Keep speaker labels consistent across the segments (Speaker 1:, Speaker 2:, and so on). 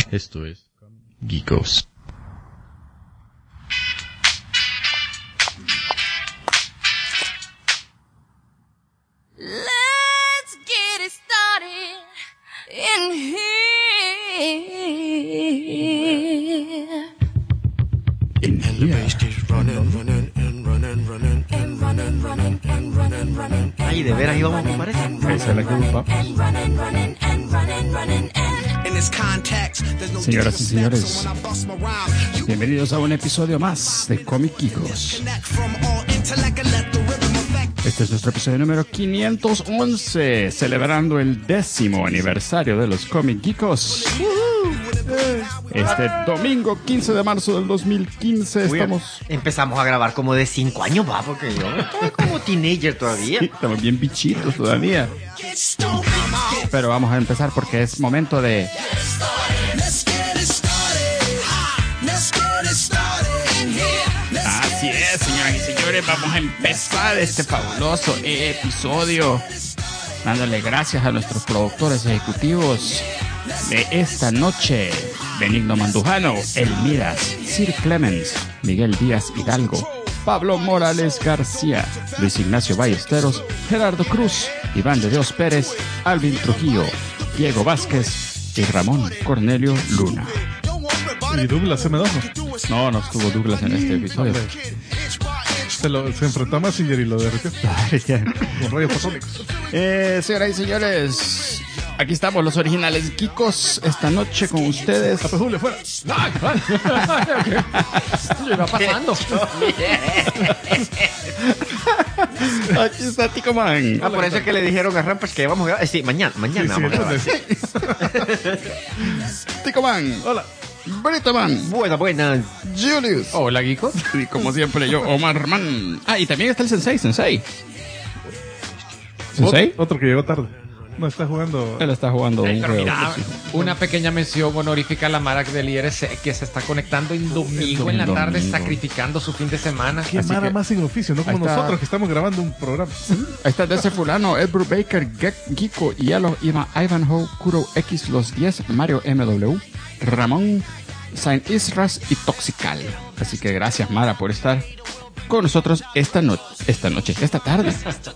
Speaker 1: Esto es Geekos.
Speaker 2: Let's get it started in here.
Speaker 3: And the bass keeps running and running and running.
Speaker 4: Ay, de veras íbamos a ocupar esa.
Speaker 1: Esa es la que ocupamos.
Speaker 5: Señoras y señores, bienvenidos a un episodio más de Comic Geekos. Este es nuestro episodio número 511, celebrando el 10º aniversario de los Comic Geekos. Este domingo 15 de marzo del 2015 estamos...
Speaker 4: Empezamos a grabar como de 5 años, va, porque yo estoy como teenager todavía.
Speaker 5: Sí, estamos bien bichitos todavía. Pero vamos a empezar porque es momento de... Así es, señoras y señores, vamos a empezar este fabuloso episodio dándole gracias a nuestros productores ejecutivos de esta noche: Benigno Mandujano, Elmiras, Sir Clemens, Miguel Díaz Hidalgo, Pablo Morales García, Luis Ignacio Ballesteros, Gerardo Cruz, Iván de Dios Pérez, Alvin Trujillo, Diego Vázquez y Ramón Cornelio Luna.
Speaker 6: Y Douglas M2
Speaker 5: No estuvo Douglas en este episodio.
Speaker 6: se enfrentó a Massinger y lo derritió con rayos fotónicos.
Speaker 5: Señoras y señores, aquí estamos los originales Geekos esta noche con ustedes.
Speaker 6: A Julio, fuera.
Speaker 4: ¿Qué iba pasando?
Speaker 5: Aquí está Tico Man.
Speaker 4: Por eso es que le dijeron a Rampage que vamos a grabar. Sí, mañana vamos a grabar.
Speaker 5: Tico Man.
Speaker 6: Hola.
Speaker 5: Brito Man.
Speaker 4: Buenas.
Speaker 5: Julius.
Speaker 1: Hola, Geekos.
Speaker 5: Y como siempre yo, Omar Man. Ah, y también está el Sensei.
Speaker 6: Otro que llegó tarde. No, está jugando.
Speaker 5: Él está jugando un
Speaker 1: Pero
Speaker 5: juego.
Speaker 1: mira, una pequeña mención honorífica a la Mara del IRC que se está conectando el domingo en la tarde,
Speaker 5: domingo.
Speaker 1: sacrificando su fin de semana.
Speaker 6: Qué
Speaker 5: Así
Speaker 6: mara
Speaker 5: que-
Speaker 6: más sin oficio, no como
Speaker 5: Ahí está.
Speaker 6: nosotros que estamos grabando un programa.
Speaker 5: Ahí está ese fulano, Ed Brubaker, Geeko, Yellow, Ivanhoe, Kuro X, Los 10, Mario MW, Ramón, Saint Isras y Toxical. Así que gracias, Mara, por estar con nosotros esta tarde.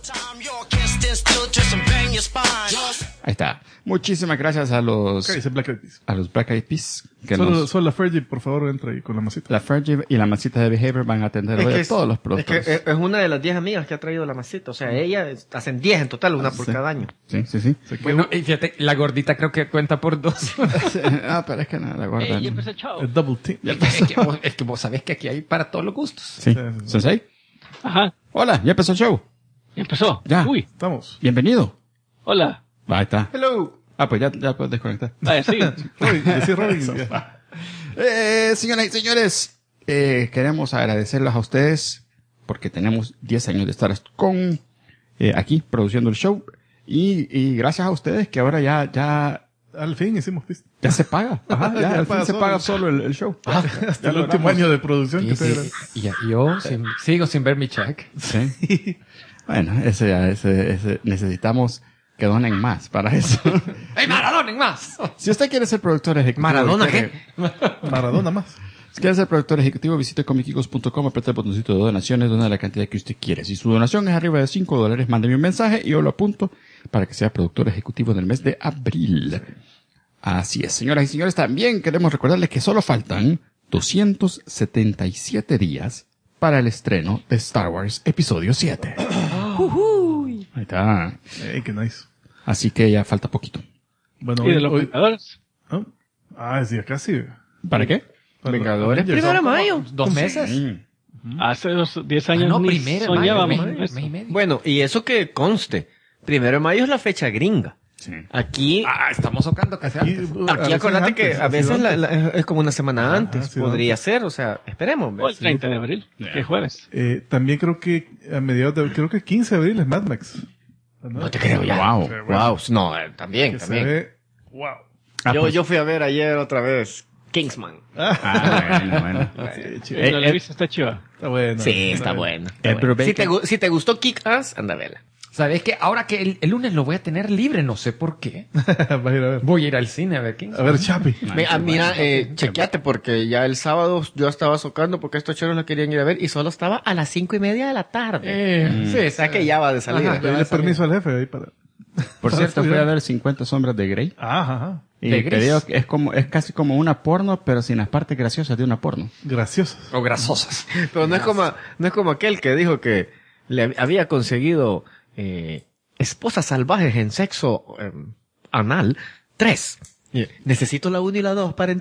Speaker 5: Ahí está. Muchísimas gracias a los
Speaker 6: ¿Qué dice Black Eyed Peas?
Speaker 5: Black Eyed Peas que
Speaker 6: Solo la Fergie, por favor, entra ahí con la masita.
Speaker 5: la Fergie y la masita de Behavior van a atender hoy a todos los
Speaker 4: Es
Speaker 5: productores.
Speaker 4: que es una de las 10 amigas que ha traído la masita. O sea, ella hacen 10 en total, una por
Speaker 5: Sí.
Speaker 4: cada año.
Speaker 5: Sí.
Speaker 1: Bueno, y fíjate, la gordita creo que cuenta por 2.
Speaker 5: Ah, pero es que nada, la guardan.
Speaker 6: El Double Team.
Speaker 1: Es que vos sabés que aquí hay para todos los gustos.
Speaker 5: Sí. ¿Sensei?
Speaker 7: Ajá,
Speaker 5: Hola, ya empezó el show.
Speaker 7: empezó.
Speaker 5: Ya.
Speaker 7: Uy,
Speaker 6: Estamos.
Speaker 5: Bienvenido.
Speaker 7: hola.
Speaker 5: Ahí está.
Speaker 4: Hello.
Speaker 5: Ah, pues ya puedes desconectar.
Speaker 7: Sí.
Speaker 6: Robin, decía Robin.
Speaker 5: Señoras y señores, queremos agradecerles a ustedes porque tenemos 10 años de estar con aquí produciendo el show y gracias a ustedes que ahora ya
Speaker 6: Al fin hicimos pista.
Speaker 5: se paga. Ajá, ya al fin
Speaker 6: paga
Speaker 5: se
Speaker 6: solo.
Speaker 5: paga solo el show.
Speaker 6: Hasta el último año de producción que se era.
Speaker 1: Y yo sigo sin ver mi check.
Speaker 5: Sí. Bueno, ese necesitamos que donen más para eso.
Speaker 1: ¡Ey, Maradona en más!
Speaker 5: Si usted quiere ser productor ejecutivo...
Speaker 4: ¿Maradona
Speaker 5: quiere-
Speaker 6: Maradona más.
Speaker 5: Si quiere ser productor ejecutivo, visite comicgeekos.com, aprieta el botoncito de donaciones, dona la cantidad que usted quiere. Si su donación es arriba de $5, mándeme un mensaje y yo lo apunto para que sea productor ejecutivo del mes de abril. Así es, señoras y señores, también queremos recordarles que solo faltan 277 días para el estreno de Star Wars Episodio 7. Ahí está.
Speaker 6: Qué nice.
Speaker 5: Así que ya falta poquito.
Speaker 6: Bueno,
Speaker 7: ¿Y de los Vengadores?
Speaker 6: ¿no? Es ya casi.
Speaker 5: ¿Para qué?
Speaker 6: Para
Speaker 5: Vengadores.
Speaker 6: Avengers.
Speaker 4: Primero de mayo.
Speaker 1: 2 meses.
Speaker 7: Hace 10 años
Speaker 1: No,
Speaker 7: ni
Speaker 1: primero de
Speaker 7: soñábamos
Speaker 1: mayo, mes
Speaker 7: eso.
Speaker 1: y medio.
Speaker 4: Bueno, y eso que conste. 1 de mayo es la fecha gringa.
Speaker 5: Sí.
Speaker 4: Aquí,
Speaker 1: Estamos tocando casi antes.
Speaker 4: aquí acordate que a veces es como una semana antes.
Speaker 6: sí,
Speaker 4: Podría ser, o sea, esperemos.
Speaker 7: O el 30 de abril, que es jueves.
Speaker 6: También creo que a mediados de, creo que 15 de abril es Mad Max.
Speaker 4: No te creo ya.
Speaker 5: Wow.
Speaker 6: Sí, bueno.
Speaker 4: Wow, no, también,
Speaker 6: Que se
Speaker 4: también.
Speaker 6: ve, wow.
Speaker 5: Ah, pues.
Speaker 4: Yo fui a ver ayer otra vez Kingsman.
Speaker 5: Bueno.
Speaker 6: Sí, chido.
Speaker 7: No la he visto, está chiva.
Speaker 6: Está bueno.
Speaker 4: Sí, está bueno.
Speaker 5: Ed Brubaker.
Speaker 4: Si te gustó Kick-Ass, anda a verla.
Speaker 1: ¿Sabes qué? Ahora que el lunes lo voy a tener libre, no sé por qué.
Speaker 6: Vas a ir a ver.
Speaker 1: Voy a ir al cine a ver quién.
Speaker 6: A ver, Chapi.
Speaker 4: Mira, chequeate, porque ya el sábado yo estaba socando porque estos choros la querían ir a ver y solo estaba a las 5:30 de la tarde.
Speaker 1: Sí,
Speaker 4: O sea que ya va de salida.
Speaker 1: Ajá.
Speaker 6: Pedirle permiso al jefe ahí para...
Speaker 5: Por cierto, fui a ver 50 sombras de Grey.
Speaker 6: Ajá.
Speaker 5: Y
Speaker 1: ¿De
Speaker 5: te
Speaker 1: Grey?
Speaker 5: digo que es casi como una porno, pero sin las partes graciosas de una porno.
Speaker 6: Graciosos.
Speaker 1: O grasosas.
Speaker 4: Pero no es como aquel que dijo que le había conseguido esposas salvajes en sexo anal 3. Necesito la 1 y la 2 para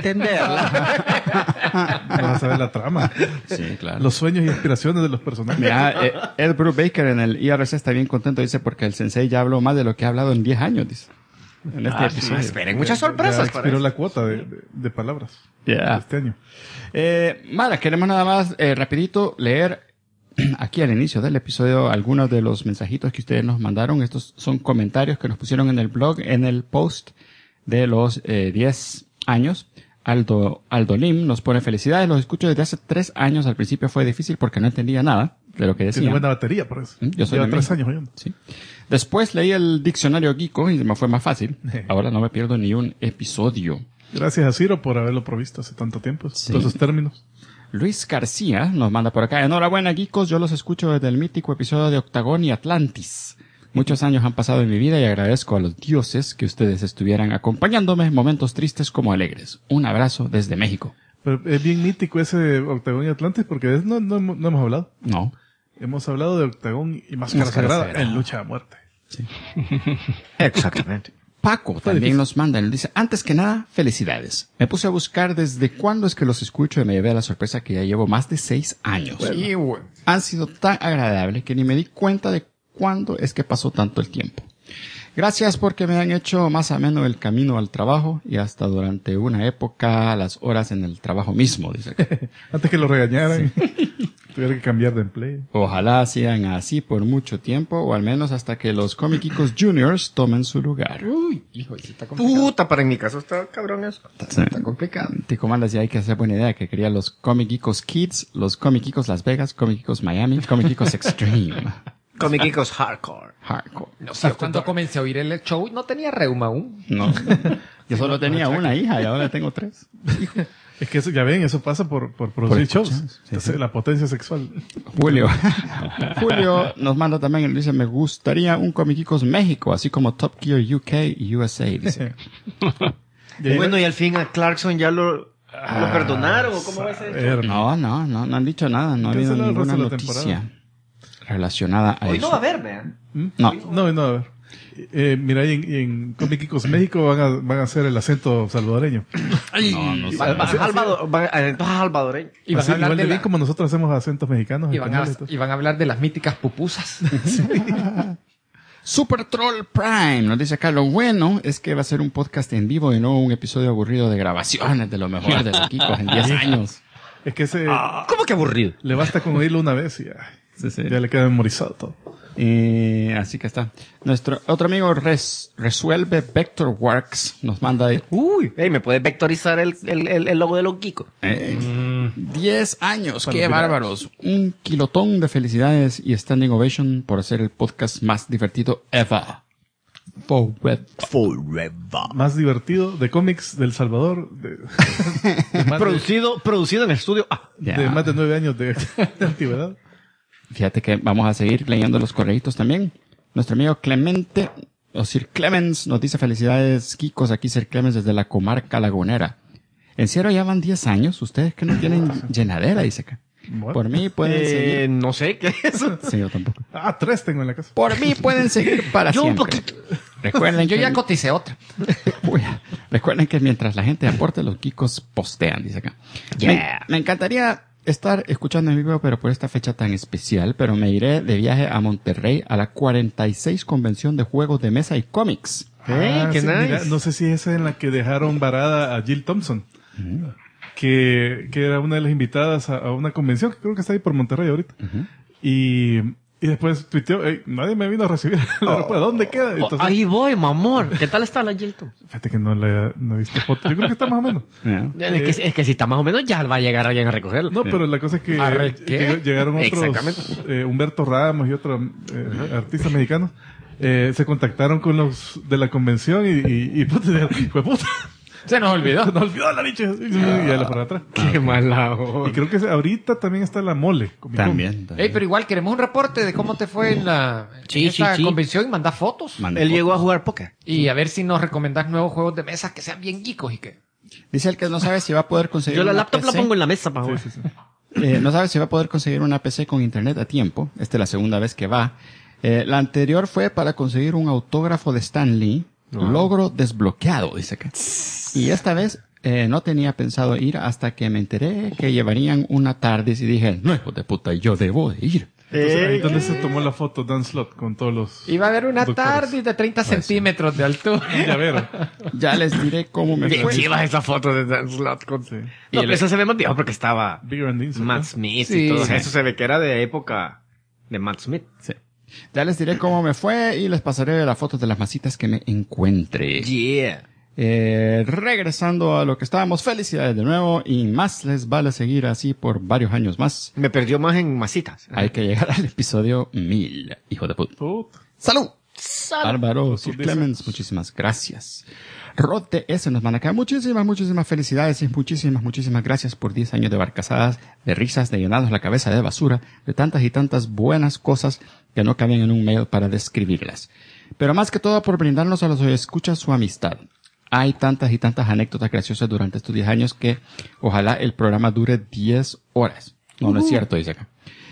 Speaker 4: entenderla.
Speaker 6: Vas a saber la trama.
Speaker 5: Sí, claro.
Speaker 6: Los sueños y aspiraciones de los personajes.
Speaker 5: Mira, Ed Brubaker en el IRC está bien contento, dice, porque el sensei ya habló más de lo que ha hablado en 10 años, dice. En este episodio.
Speaker 4: Esperen muchas
Speaker 6: Ya
Speaker 4: sorpresas. para
Speaker 6: expiró
Speaker 4: eso.
Speaker 6: la cuota de palabras
Speaker 5: Yeah.
Speaker 6: este año.
Speaker 5: Mara, queremos nada más rapidito leer aquí al inicio del episodio algunos de los mensajitos que ustedes nos mandaron. Estos son comentarios que nos pusieron en el blog, en el post de los 10 años. Aldo Lim nos pone: felicidades, los escucho desde hace 3 años. Al principio fue difícil porque no entendía nada de lo que
Speaker 6: Tiene
Speaker 5: decían.
Speaker 6: buena batería, por eso.
Speaker 5: Yo soy
Speaker 6: Lleva
Speaker 5: de
Speaker 6: 3
Speaker 5: México.
Speaker 6: años oyendo.
Speaker 5: Sí. Después leí el diccionario Geeko y me fue más fácil. Ahora no me pierdo ni un episodio.
Speaker 6: Gracias a Ciro por haberlo provisto hace tanto tiempo.
Speaker 5: Sí.
Speaker 6: Todos esos términos.
Speaker 5: Luis García nos manda por acá: enhorabuena, geekos, yo los escucho desde el mítico episodio de Octagón y Atlantis. Muchos años han pasado en mi vida y agradezco a los dioses que ustedes estuvieran acompañándome en momentos tristes como alegres. Un abrazo desde México.
Speaker 6: Pero es bien mítico ese Octagón y Atlantis porque de eso no hemos hablado.
Speaker 5: No.
Speaker 6: Hemos hablado de Octagón y Máscara
Speaker 5: Máscara
Speaker 6: Sagrada
Speaker 5: Sagrada.
Speaker 6: en Lucha a Muerte.
Speaker 4: Exactamente.
Speaker 5: Paco también nos manda, él dice: antes que nada, felicidades. Me puse a buscar desde cuándo es que los escucho y me llevé a la sorpresa que ya llevo más de 6 años.
Speaker 1: Sí, güey.
Speaker 5: Han sido tan agradables que ni me di cuenta de cuándo es que pasó tanto el tiempo. Gracias porque me han hecho más ameno el camino al trabajo y hasta durante una época las horas en el trabajo mismo, dice.
Speaker 6: Antes que lo regañaran, tuviera que cambiar de empleo.
Speaker 5: Ojalá sigan así por mucho tiempo o al menos hasta que los Comiquicos Juniors tomen su lugar.
Speaker 1: Uy, hijo, sí está complicado.
Speaker 4: Puta, para en mi caso está cabrón eso.
Speaker 5: Sí.
Speaker 1: Está complicado.
Speaker 5: Tico Manda decía: hay que hacer buena idea, que quería los Comiquicos Kids, los Comiquicos Las Vegas, Comiquicos Miami, Comiquicos Extreme.
Speaker 4: Comiquicos hardcore.
Speaker 5: Hardcore.
Speaker 1: No sé, cuando comencé a oír el show no tenía reuma aún.
Speaker 5: No. Yo solo tenía una hija y ahora tengo 3.
Speaker 6: Es que eso, ya ven, eso pasa por producir shows.
Speaker 5: escuchar, sí,
Speaker 6: Entonces, la potencia sexual.
Speaker 5: Julio nos manda también, él dice: me gustaría un Comiquicos México, así como Top Gear UK y USA, dice.
Speaker 4: Bueno, y al fin a Clarkson ya lo perdonaron, ¿o cómo va a ser?
Speaker 5: No han dicho nada, no ha habido
Speaker 6: Cancela el resto
Speaker 5: ninguna
Speaker 6: de la
Speaker 5: noticia
Speaker 6: temporada.
Speaker 5: relacionada a
Speaker 4: Hoy
Speaker 5: eso.
Speaker 4: no va a haber, vean.
Speaker 5: No.
Speaker 6: No, a ver. Mira, y en Comiquicos México van a hacer el acento salvadoreño.
Speaker 4: Salvadoreño.
Speaker 1: Y van
Speaker 6: Así,
Speaker 1: a hablar
Speaker 6: igual de
Speaker 1: de
Speaker 6: bien
Speaker 1: la-
Speaker 6: como nosotros hacemos acentos mexicanos.
Speaker 1: y van a
Speaker 6: españoles,
Speaker 1: hablar de las míticas pupusas.
Speaker 5: Super Troll Prime nos dice acá: lo bueno es que va a ser un podcast en vivo y no un episodio aburrido de grabaciones de lo mejor de los Kikos en 10 años.
Speaker 6: Es que ese
Speaker 4: ¿Cómo que aburrido?
Speaker 6: le basta con oírlo una vez y ya le queda memorizado todo.
Speaker 5: Así que está. Nuestro otro amigo Resuelve Vector Works nos manda de
Speaker 4: Uy, ¿me puedes vectorizar el logo de los Kiko?
Speaker 5: 10 años.
Speaker 6: Para
Speaker 5: ¡Qué
Speaker 6: los
Speaker 5: bárbaros! Un kilotón de felicidades y standing ovation por hacer el podcast más divertido ever.
Speaker 4: Forever.
Speaker 6: Más divertido de cómics del Salvador. De más
Speaker 4: Producido en el estudio.
Speaker 5: Ya.
Speaker 6: más de 9 años de antigüedad.
Speaker 5: Fíjate que vamos a seguir leyendo los correitos también. Nuestro amigo Clemente, o Sir Clemens, nos dice: felicidades, Kikos, aquí Sir Clemens desde la comarca lagunera. En Cierro ya van 10 años, ustedes que no tienen llenadera, dice acá.
Speaker 6: Bueno.
Speaker 5: Por mí pueden seguir.
Speaker 4: No sé, ¿qué es eso?
Speaker 5: Sí, yo tampoco.
Speaker 6: 3 tengo en la casa.
Speaker 5: Por mí pueden seguir para
Speaker 4: Yo un
Speaker 5: siempre.
Speaker 4: poquito.
Speaker 5: Recuerden
Speaker 1: Yo
Speaker 5: que
Speaker 1: ya coticé otra.
Speaker 5: Uy, recuerden que mientras la gente aporte, los Kikos postean, dice acá.
Speaker 4: Yeah.
Speaker 5: Me encantaría estar escuchando en vivo, pero por esta fecha tan especial, pero me iré de viaje a Monterrey a la 46 Convención de Juegos de Mesa y Cómics.
Speaker 4: Qué nice.
Speaker 6: Mira, no sé si esa es en la que dejaron varada a Jill Thompson. Que era una de las invitadas a una convención que creo que está ahí por Monterrey ahorita. Y Y después tuiteó, nadie me vino a recibir el aeropuerto. ¿Dónde queda? Entonces,
Speaker 4: Ahí voy, mamón. ¿Qué tal está la Yelton?
Speaker 6: fíjate que no he visto foto. Yo creo que está más o menos.
Speaker 4: Es que si está más o menos ya va a llegar alguien a recogerlo.
Speaker 6: No, pero la cosa es que
Speaker 1: ¿Arre qué?
Speaker 6: llegaron otros,
Speaker 4: Exactamente.
Speaker 6: Humberto Ramos y otros artistas mexicanos, se contactaron con los de la convención y puta, fue puta.
Speaker 1: Se nos olvidó.
Speaker 6: Se nos olvidó la bicha. Y ya la para atrás.
Speaker 4: Qué mala
Speaker 6: Y
Speaker 4: onda.
Speaker 6: creo que ahorita también está la mole. Comic Con.
Speaker 5: También.
Speaker 1: Ey, pero igual queremos un reporte de cómo te fue en
Speaker 4: Sí,
Speaker 1: esta
Speaker 4: sí.
Speaker 1: convención y mandar fotos.
Speaker 5: Mande
Speaker 4: Él
Speaker 5: fotos.
Speaker 4: llegó a jugar póker.
Speaker 1: Y a ver si nos recomendás nuevos juegos de mesa que sean bien geekos y que...
Speaker 5: Dice el que no sabe si va a poder conseguir
Speaker 4: Yo la
Speaker 5: una
Speaker 4: laptop la
Speaker 5: PC.
Speaker 4: pongo en la mesa para jugar.
Speaker 5: No sabe si va a poder conseguir una PC con internet a tiempo. Esta es la segunda vez que va. La anterior fue para conseguir un autógrafo de Stan Lee. Logro desbloqueado, dice acá. Y esta vez no tenía pensado ir hasta que me enteré que llevarían una tarde y dije, no, hijo de puta, yo debo de ir.
Speaker 6: Entonces, ahí donde se tomó la foto Dan Slott con todos los...
Speaker 1: Iba a haber una
Speaker 6: doctores.
Speaker 1: TARDIS de 30 centímetros de altura.
Speaker 6: Ya ver.
Speaker 5: Ya les diré cómo me
Speaker 4: Bien
Speaker 5: fue.
Speaker 4: chivas esa foto de Dan Slott.
Speaker 6: Sí.
Speaker 4: No, pero eso se ve más viejo porque estaba
Speaker 6: Bigger and Instant,
Speaker 4: Matt
Speaker 6: ¿no?
Speaker 4: Smith
Speaker 1: Sí.
Speaker 4: y todo
Speaker 1: Sí.
Speaker 4: eso. Se ve que era de época de Matt Smith.
Speaker 5: Sí. Ya les diré cómo me fue y les pasaré las fotos de las masitas que me encuentre.
Speaker 4: Yeah.
Speaker 5: Regresando a lo que estábamos, felicidades de nuevo y más les vale seguir así por varios años más.
Speaker 4: Me perdió más en masitas.
Speaker 5: Hay que llegar al episodio 1000, hijo de puta.
Speaker 6: Puta.
Speaker 5: ¡Salud! Álvaro,
Speaker 6: Sus
Speaker 5: Sir
Speaker 6: 10
Speaker 5: Clemens, muchísimas gracias. Rod TS nos manda acá muchísimas felicidades y muchísimas gracias por 10 años de barcazadas, de risas, de llenarnos la cabeza de basura, de tantas y tantas buenas cosas que no caben en un mail para describirlas. Pero más que todo por brindarnos a los escuchas su amistad. Hay tantas y tantas anécdotas graciosas durante estos 10 años que ojalá el programa dure 10 horas. No, no es cierto, dice acá.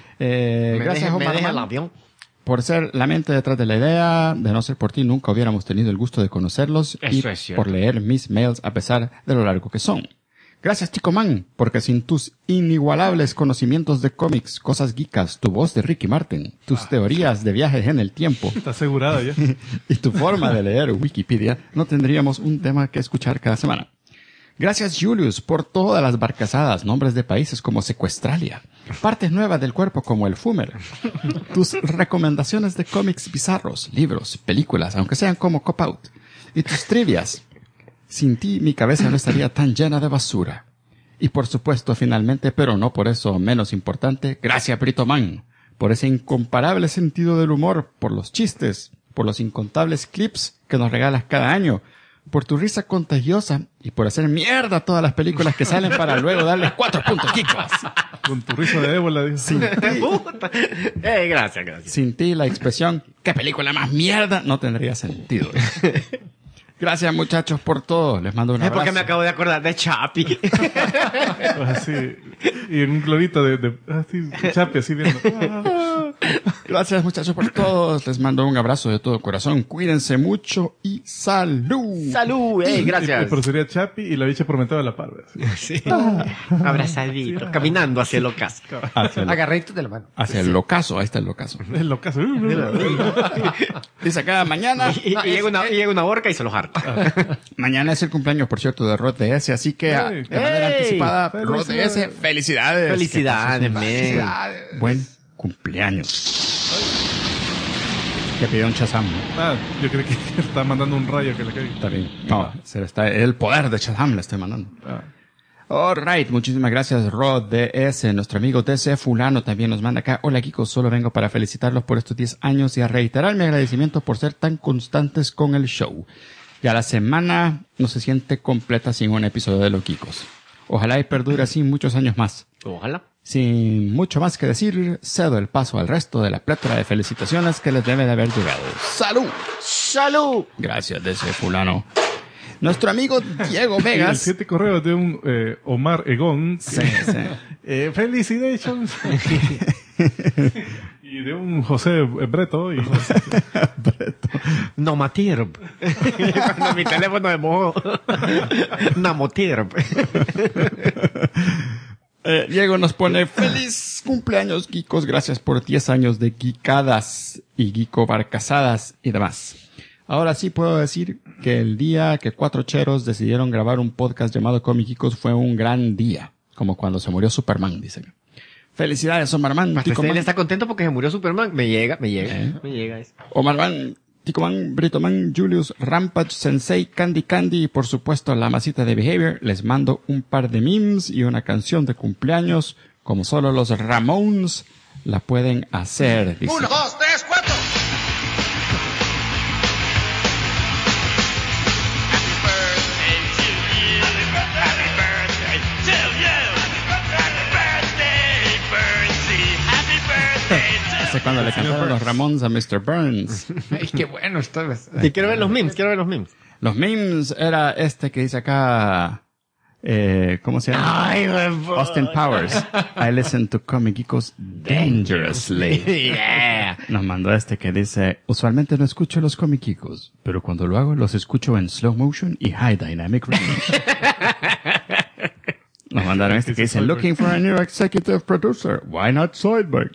Speaker 5: Gracias,
Speaker 4: me
Speaker 5: Omar
Speaker 4: deja el
Speaker 5: Man,
Speaker 4: avión.
Speaker 5: por ser la mente detrás de la idea. De no ser por ti, nunca hubiéramos tenido el gusto de conocerlos y
Speaker 4: Eso es cierto.
Speaker 5: por leer mis mails a pesar de lo largo que son. Gracias, Chico Man, porque sin tus inigualables conocimientos de cómics, cosas geekas, tu voz de Ricky Martin, tus teorías de viajes en el tiempo
Speaker 6: Está asegurada ya.
Speaker 5: y tu forma de leer Wikipedia, no tendríamos un tema que escuchar cada semana. Gracias, Julius, por todas las barcazadas, nombres de países como Secuestralia, partes nuevas del cuerpo como el Fumer, tus recomendaciones de cómics bizarros, libros, películas, aunque sean como Cop Out, y tus trivias. Sin ti, mi cabeza no estaría tan llena de basura. Y por supuesto, finalmente, pero no por eso menos importante, gracias, Brito Man, por ese incomparable sentido del humor, por los chistes, por los incontables clips que nos regalas cada año, por tu risa contagiosa y por hacer mierda todas las películas que salen para luego darles 4 puntos, chicos.
Speaker 6: Con tu risa de ébola, dice.
Speaker 4: Puta. Gracias.
Speaker 5: Sin ti, la expresión, ¿qué película más mierda? No tendría sentido. Gracias, muchachos, por todo. Les mando un
Speaker 4: Es
Speaker 5: abrazo.
Speaker 4: porque me acabo de acordar de Chapi.
Speaker 6: Así. Y en un globito así, chape, así viendo.
Speaker 5: Gracias, muchachos, por todo. Les mando un abrazo de todo corazón. Cuídense mucho y salud.
Speaker 4: Salud, gracias.
Speaker 6: Pero sería Chapi y la bicha prometida de la par.
Speaker 4: Sí. Abrazadito, caminando hacia el ocaso.
Speaker 1: Agarraditos de la mano.
Speaker 5: Hacia el ocaso. Ahí está el ocaso.
Speaker 6: Es lo caso.
Speaker 5: Dice acá, mañana.
Speaker 4: Y llega una horca y se los harta.
Speaker 5: Mañana es el cumpleaños, por cierto, de Rod DS. Así que, de manera anticipada, Rod DS, felicidades.
Speaker 4: Felicidades, men.
Speaker 5: Buen cumpleaños. Que pidió un Shazam.
Speaker 6: Yo creo que está mandando un rayo que le caiga.
Speaker 5: Está bien. No, el poder de Shazam le estoy mandando. Alright, muchísimas gracias, Rod DS. Nuestro amigo DC Fulano también nos manda acá. Hola, Kiko, solo vengo para felicitarlos por estos 10 años y a reiterar mi agradecimiento por ser tan constantes con el show. Ya la semana no se siente completa sin un episodio de Los Kikos. Ojalá y perdure así muchos años más.
Speaker 4: Ojalá.
Speaker 5: Sin mucho más que decir, cedo el paso al resto de la plétora de felicitaciones que les debe de haber llegado. ¡Salud!
Speaker 4: ¡Salud!
Speaker 5: Gracias, DC Fulano. Nuestro amigo Diego
Speaker 6: Y el
Speaker 5: Vegas.
Speaker 6: 7 correos de un Omar Egón.
Speaker 5: Sí.
Speaker 6: Felicitations. Y de un José Breto. Y
Speaker 4: Nomatirb. Cuando mi teléfono de mojo. Namotirb.
Speaker 5: Diego nos pone feliz cumpleaños, Geekos. Gracias por 10 años de geekadas y geekobarcazadas y demás. Ahora sí puedo decir que el día que 4 cheros decidieron grabar un podcast llamado Comic Geekos fue un gran día. Como cuando se murió Superman, dicen. Felicidades, Omarman.
Speaker 4: Hasta
Speaker 5: Ticoman.
Speaker 4: él está contento porque se murió Superman. Me llega eso.
Speaker 5: Omarman, Ticoman, Britoman, Julius, Rampage, Sensei, Candy y por supuesto la masita de Behavior. Les mando un par de memes y una canción de cumpleaños como solo los Ramones la pueden hacer. Dice.
Speaker 3: 1, 2, 3, 4.
Speaker 5: Hace cuando le cantaron los Ramones a Mr. Burns.
Speaker 1: Ay, qué bueno esto es.
Speaker 4: Sí, quiero ver los memes.
Speaker 5: Los memes era este que dice acá, ¿cómo se llama?
Speaker 4: Ay,
Speaker 5: Austin Powers. I listen to Comic Geekos dangerously.
Speaker 4: Yeah.
Speaker 5: Nos mandó este que dice, usualmente no escucho los Comic Geekos, pero cuando lo hago los escucho en slow motion y high dynamic range. Nos mandaron este que dice, looking for a new executive producer. Why not Zoidberg?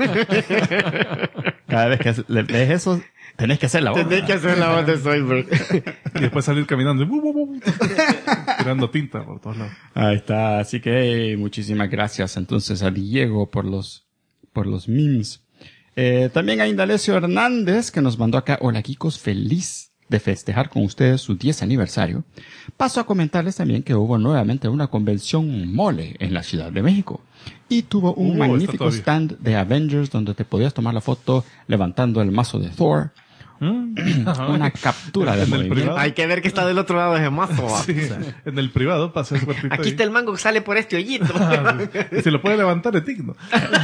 Speaker 5: Cada vez que le ves eso, tenés que hacer la voz.
Speaker 4: Tendré que hacer la voz de Zoidberg.
Speaker 6: Y después salir caminando. Tirando tinta por todos lados.
Speaker 5: Ahí está. Así que muchísimas gracias entonces a Diego por los memes. También a Indalecio Hernández que nos mandó acá, hola Kikos, feliz de festejar con ustedes su 10 aniversario. Paso a comentarles también que hubo nuevamente una convención mole en la Ciudad de México. Y tuvo un magnífico stand de Avengers donde te podías tomar la foto levantando el mazo de Thor. Una captura de movimiento.
Speaker 4: Hay que ver que está del otro lado de ese mazo.
Speaker 6: Sí, en el privado pasé el cuartito.
Speaker 4: Aquí está el mango que sale por este hoyito.
Speaker 6: Y si lo puede levantar es digno.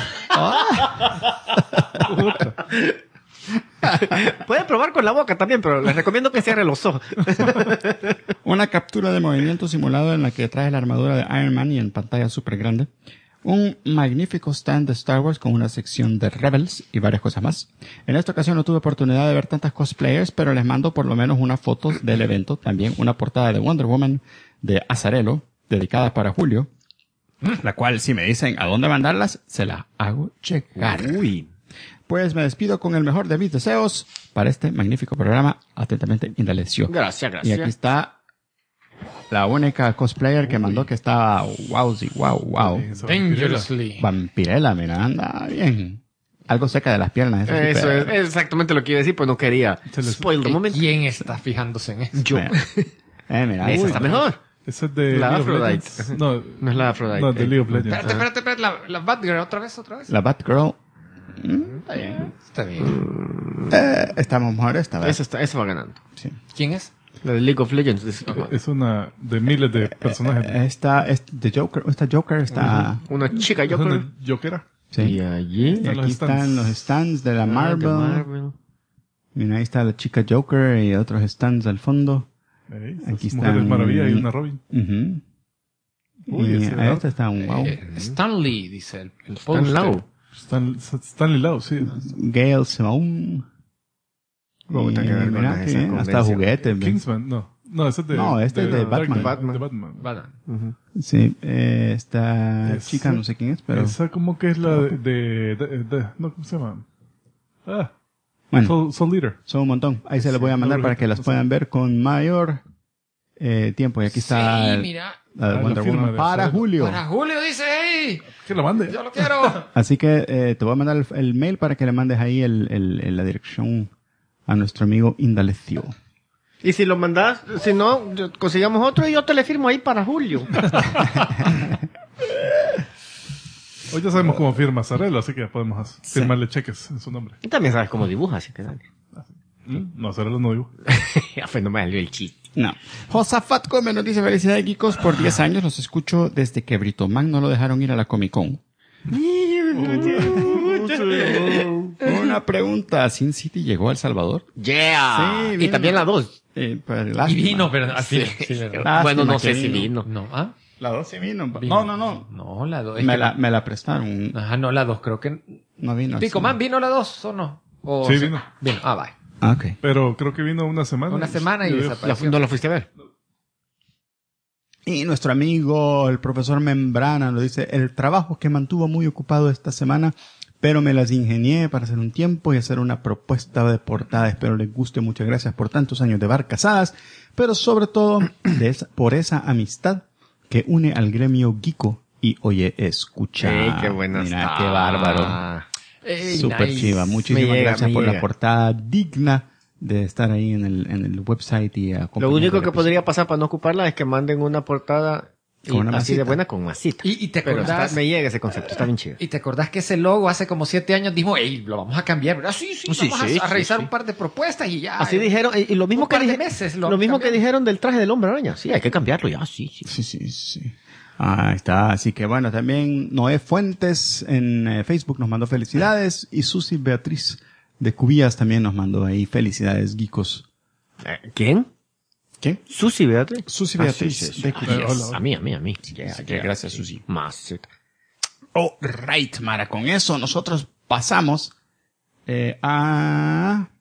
Speaker 4: Puede probar con la boca también, pero les recomiendo que cierre los ojos.
Speaker 5: Una captura de movimiento simulado en la que trae la armadura de Iron Man y en pantalla súper grande. Un magnífico stand de Star Wars con una sección de Rebels y varias cosas más. En esta ocasión no tuve oportunidad de ver tantas cosplayers, pero les mando por lo menos una foto del evento. También una portada de Wonder Woman de Azarelo, dedicada para Julio. La cual, si me dicen a dónde mandarlas, se las hago checar.
Speaker 4: Uy.
Speaker 5: Pues me despido con el mejor de mis deseos para este magnífico programa. Atentamente, Indalecio.
Speaker 4: Gracias.
Speaker 5: Y aquí está la única cosplayer que mandó que estaba wow.
Speaker 1: Dangerously.
Speaker 5: Vampirella, mira, anda bien. Algo seca de las piernas.
Speaker 4: Eso es exactamente lo que iba a decir, pues no quería. Spoil the moment.
Speaker 1: ¿Quién está fijándose en eso?
Speaker 4: Yo.
Speaker 5: Mira.
Speaker 4: Esa está mejor.
Speaker 6: Ese es de
Speaker 4: La
Speaker 6: League of
Speaker 4: Aphrodite.
Speaker 6: Legends. No,
Speaker 4: No es la Aphrodite.
Speaker 6: no, de League of Legends.
Speaker 1: Espérate, la Batgirl, otra vez.
Speaker 5: La Batgirl.
Speaker 1: Está bien.
Speaker 5: Estamos mejor esta vez.
Speaker 4: Esa va ganando.
Speaker 5: Sí.
Speaker 1: ¿Quién es?
Speaker 4: La de League of Legends.
Speaker 6: Es una de miles de personajes.
Speaker 5: Esta Joker está...
Speaker 4: Una chica
Speaker 6: ¿Es
Speaker 4: Joker.
Speaker 6: una Jokera?
Speaker 5: Sí.
Speaker 4: Y allí.
Speaker 5: Y aquí están los stands de la Marvel.
Speaker 4: de Marvel.
Speaker 5: Mira, ahí está la chica Joker y otros stands al fondo. Aquí
Speaker 6: Mujeres
Speaker 5: están...
Speaker 6: Maravilla y una Robin.
Speaker 5: Ujú.
Speaker 6: Uy,
Speaker 5: Y
Speaker 6: ese
Speaker 5: a este está un wow.
Speaker 1: Stan Lee, dice el
Speaker 4: Stan
Speaker 1: póster.
Speaker 4: Lau.
Speaker 6: Stanley Lau, sí.
Speaker 5: Gail Simone.
Speaker 4: Puta, que vergüenza
Speaker 5: Mira,
Speaker 4: esa
Speaker 5: hasta
Speaker 4: convención.
Speaker 5: juguetes. ven.
Speaker 6: Kingsman, no. No, ese es de...
Speaker 5: No, este es de
Speaker 6: Dark Knight,
Speaker 5: Batman.
Speaker 6: de Batman.
Speaker 1: Batman.
Speaker 5: Sí, esta
Speaker 6: Esa-
Speaker 5: chica no sé quién es, pero...
Speaker 6: Esa como que es la de no, ¿cómo se llama?
Speaker 5: Bueno,
Speaker 6: Soul Leader.
Speaker 5: son un montón. Ahí se les voy a mandar para que las puedan ver con mayor tiempo. Y aquí está
Speaker 1: Sí,
Speaker 5: el-
Speaker 1: mira.
Speaker 5: la de
Speaker 6: la
Speaker 5: Wonder
Speaker 6: firma
Speaker 5: Woman
Speaker 6: de
Speaker 5: para
Speaker 6: Azarelo.
Speaker 5: Julio.
Speaker 1: Para Julio dice, hey,
Speaker 6: Que lo mande.
Speaker 1: yo lo quiero.
Speaker 5: Así que te voy a mandar el mail para que le mandes ahí la dirección a nuestro amigo Indalecio.
Speaker 4: Y si lo mandas, si no, consigamos otro y yo te le firmo ahí para Julio.
Speaker 6: Hoy ya sabemos cómo firma Zarello, así que ya podemos firmarle cheques en su nombre.
Speaker 4: Y también sabes cómo dibuja, así que dale.
Speaker 6: No, Zarello no digo.
Speaker 4: Ya fue, no me salió el chiste.
Speaker 5: No. Josafat Gómez nos dice felicidades geekos por 10 años. Los escucho desde que Britoman no lo dejaron ir a la Comic Con. Una pregunta. ¿Sin City llegó a El Salvador?
Speaker 4: Yeah.
Speaker 5: Sí,
Speaker 4: y
Speaker 5: vino.
Speaker 4: también la 2.
Speaker 1: Y vino, pero así. Sí, ¿verdad?
Speaker 5: Lástima
Speaker 4: Bueno, no
Speaker 5: que
Speaker 4: sé si
Speaker 5: vino.
Speaker 4: vino.
Speaker 1: No, ¿ah?
Speaker 5: La 2 sí vino.
Speaker 1: Vino.
Speaker 5: No.
Speaker 1: No, la 2.
Speaker 5: Me la prestaron.
Speaker 1: Ajá, no, la 2, creo que...
Speaker 5: No vino. al
Speaker 1: Pico
Speaker 5: cine.
Speaker 1: Man, ¿vino la 2 o no? ¿O
Speaker 6: Sí, vino.
Speaker 1: Vino, bye.
Speaker 5: Ah, ok.
Speaker 6: Pero creo que vino una semana.
Speaker 1: Una semana y desapareció.
Speaker 4: ¿No la fuiste a ver?
Speaker 5: Y nuestro amigo, el profesor Membrana, nos dice, el trabajo que mantuvo muy ocupado esta semana, pero me las ingenié para hacer un tiempo y hacer una propuesta de portada. Espero les guste. Muchas gracias por tantos años de barcazadas, pero sobre todo por esa amistad que une al gremio geeko y oye, escucha.
Speaker 4: Ey, qué buena
Speaker 5: Mira,
Speaker 4: está.
Speaker 5: qué bárbaro. Super
Speaker 1: nice.
Speaker 5: chiva. Muchísimas gracias
Speaker 4: me
Speaker 5: por la
Speaker 4: llega.
Speaker 5: portada digna de estar ahí en el website y
Speaker 4: Lo
Speaker 5: acompañando
Speaker 4: único
Speaker 5: el
Speaker 4: que
Speaker 5: episodio.
Speaker 4: podría pasar para no ocuparla es que manden una portada y
Speaker 5: Con una
Speaker 4: así de
Speaker 5: masita.
Speaker 4: buena con masita.
Speaker 1: Y te
Speaker 4: Pero
Speaker 1: acordás,
Speaker 4: me llega ese concepto, está bien chido.
Speaker 1: y te acordás que ese logo hace como 7 años dijo, hey, lo vamos a cambiar, ¿verdad? Sí,
Speaker 4: Sí,
Speaker 1: vamos
Speaker 4: sí,
Speaker 1: a
Speaker 4: sí,
Speaker 1: revisar
Speaker 4: sí.
Speaker 1: un par de propuestas y ya.
Speaker 4: Así dijeron, y lo mismo
Speaker 1: un
Speaker 4: que
Speaker 1: par de
Speaker 4: dije-
Speaker 1: meses
Speaker 4: lo mismo que
Speaker 1: cambiamos.
Speaker 4: dijeron del traje del hombre araña. Sí, hay que cambiarlo ya, sí.
Speaker 5: Sí. Ahí está. Así que bueno, también Noé Fuentes en Facebook nos mandó felicidades y Susi Beatriz de Cubillas también nos mandó ahí felicidades, geekos.
Speaker 4: ¿Quién?
Speaker 5: ¿Qué?
Speaker 4: Susi, Beatriz.
Speaker 5: Susi
Speaker 4: Ah,
Speaker 5: Beatriz
Speaker 4: sí, sí,
Speaker 5: de
Speaker 4: sí.
Speaker 5: Cubillas.
Speaker 6: Hola.
Speaker 4: A mí.
Speaker 5: Así que gracias, Susi.
Speaker 4: Masita.
Speaker 5: Oh, right, Mara. Con eso nosotros pasamos a...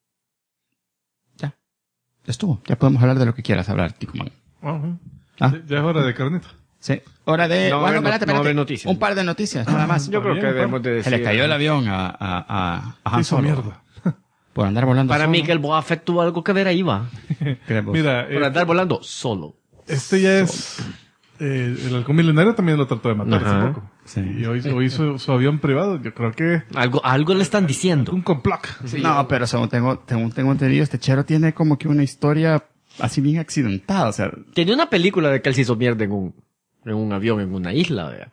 Speaker 5: Ya. Estuvo. Ya podemos hablar de lo que quieras hablar, Ticoman.
Speaker 6: Ajá.
Speaker 5: Ah.
Speaker 6: Ya es hora de carnita.
Speaker 5: Sí. Hora de...
Speaker 4: No va a haber
Speaker 5: espérate,
Speaker 4: no va a haber
Speaker 5: espérate.
Speaker 4: noticias.
Speaker 5: Un par de noticias, nada más.
Speaker 4: Yo creo
Speaker 6: bien,
Speaker 4: que
Speaker 6: ¿no?
Speaker 4: debemos de decir.
Speaker 5: Se le cayó el avión a Han
Speaker 6: Hizo
Speaker 5: Solo.
Speaker 6: mierda.
Speaker 5: Por andar volando
Speaker 4: Para
Speaker 5: solo.
Speaker 4: mí que el Boba Fett tuvo algo que ver ahí, va.
Speaker 5: Creemos.
Speaker 6: Mira,
Speaker 4: Por andar volando solo.
Speaker 6: este ya es... el halcón milenario también lo trató de matar
Speaker 4: Ajá.
Speaker 6: hace poco.
Speaker 5: Sí.
Speaker 6: Y hoy su avión privado, yo creo que...
Speaker 4: Algo le están diciendo.
Speaker 6: Un complot.
Speaker 5: No, pero según tengo entendido, este chero tiene como que una historia así bien accidentada, o sea...
Speaker 4: Tiene una película de que él se hizo mierda en un avión, en una isla, ¿verdad?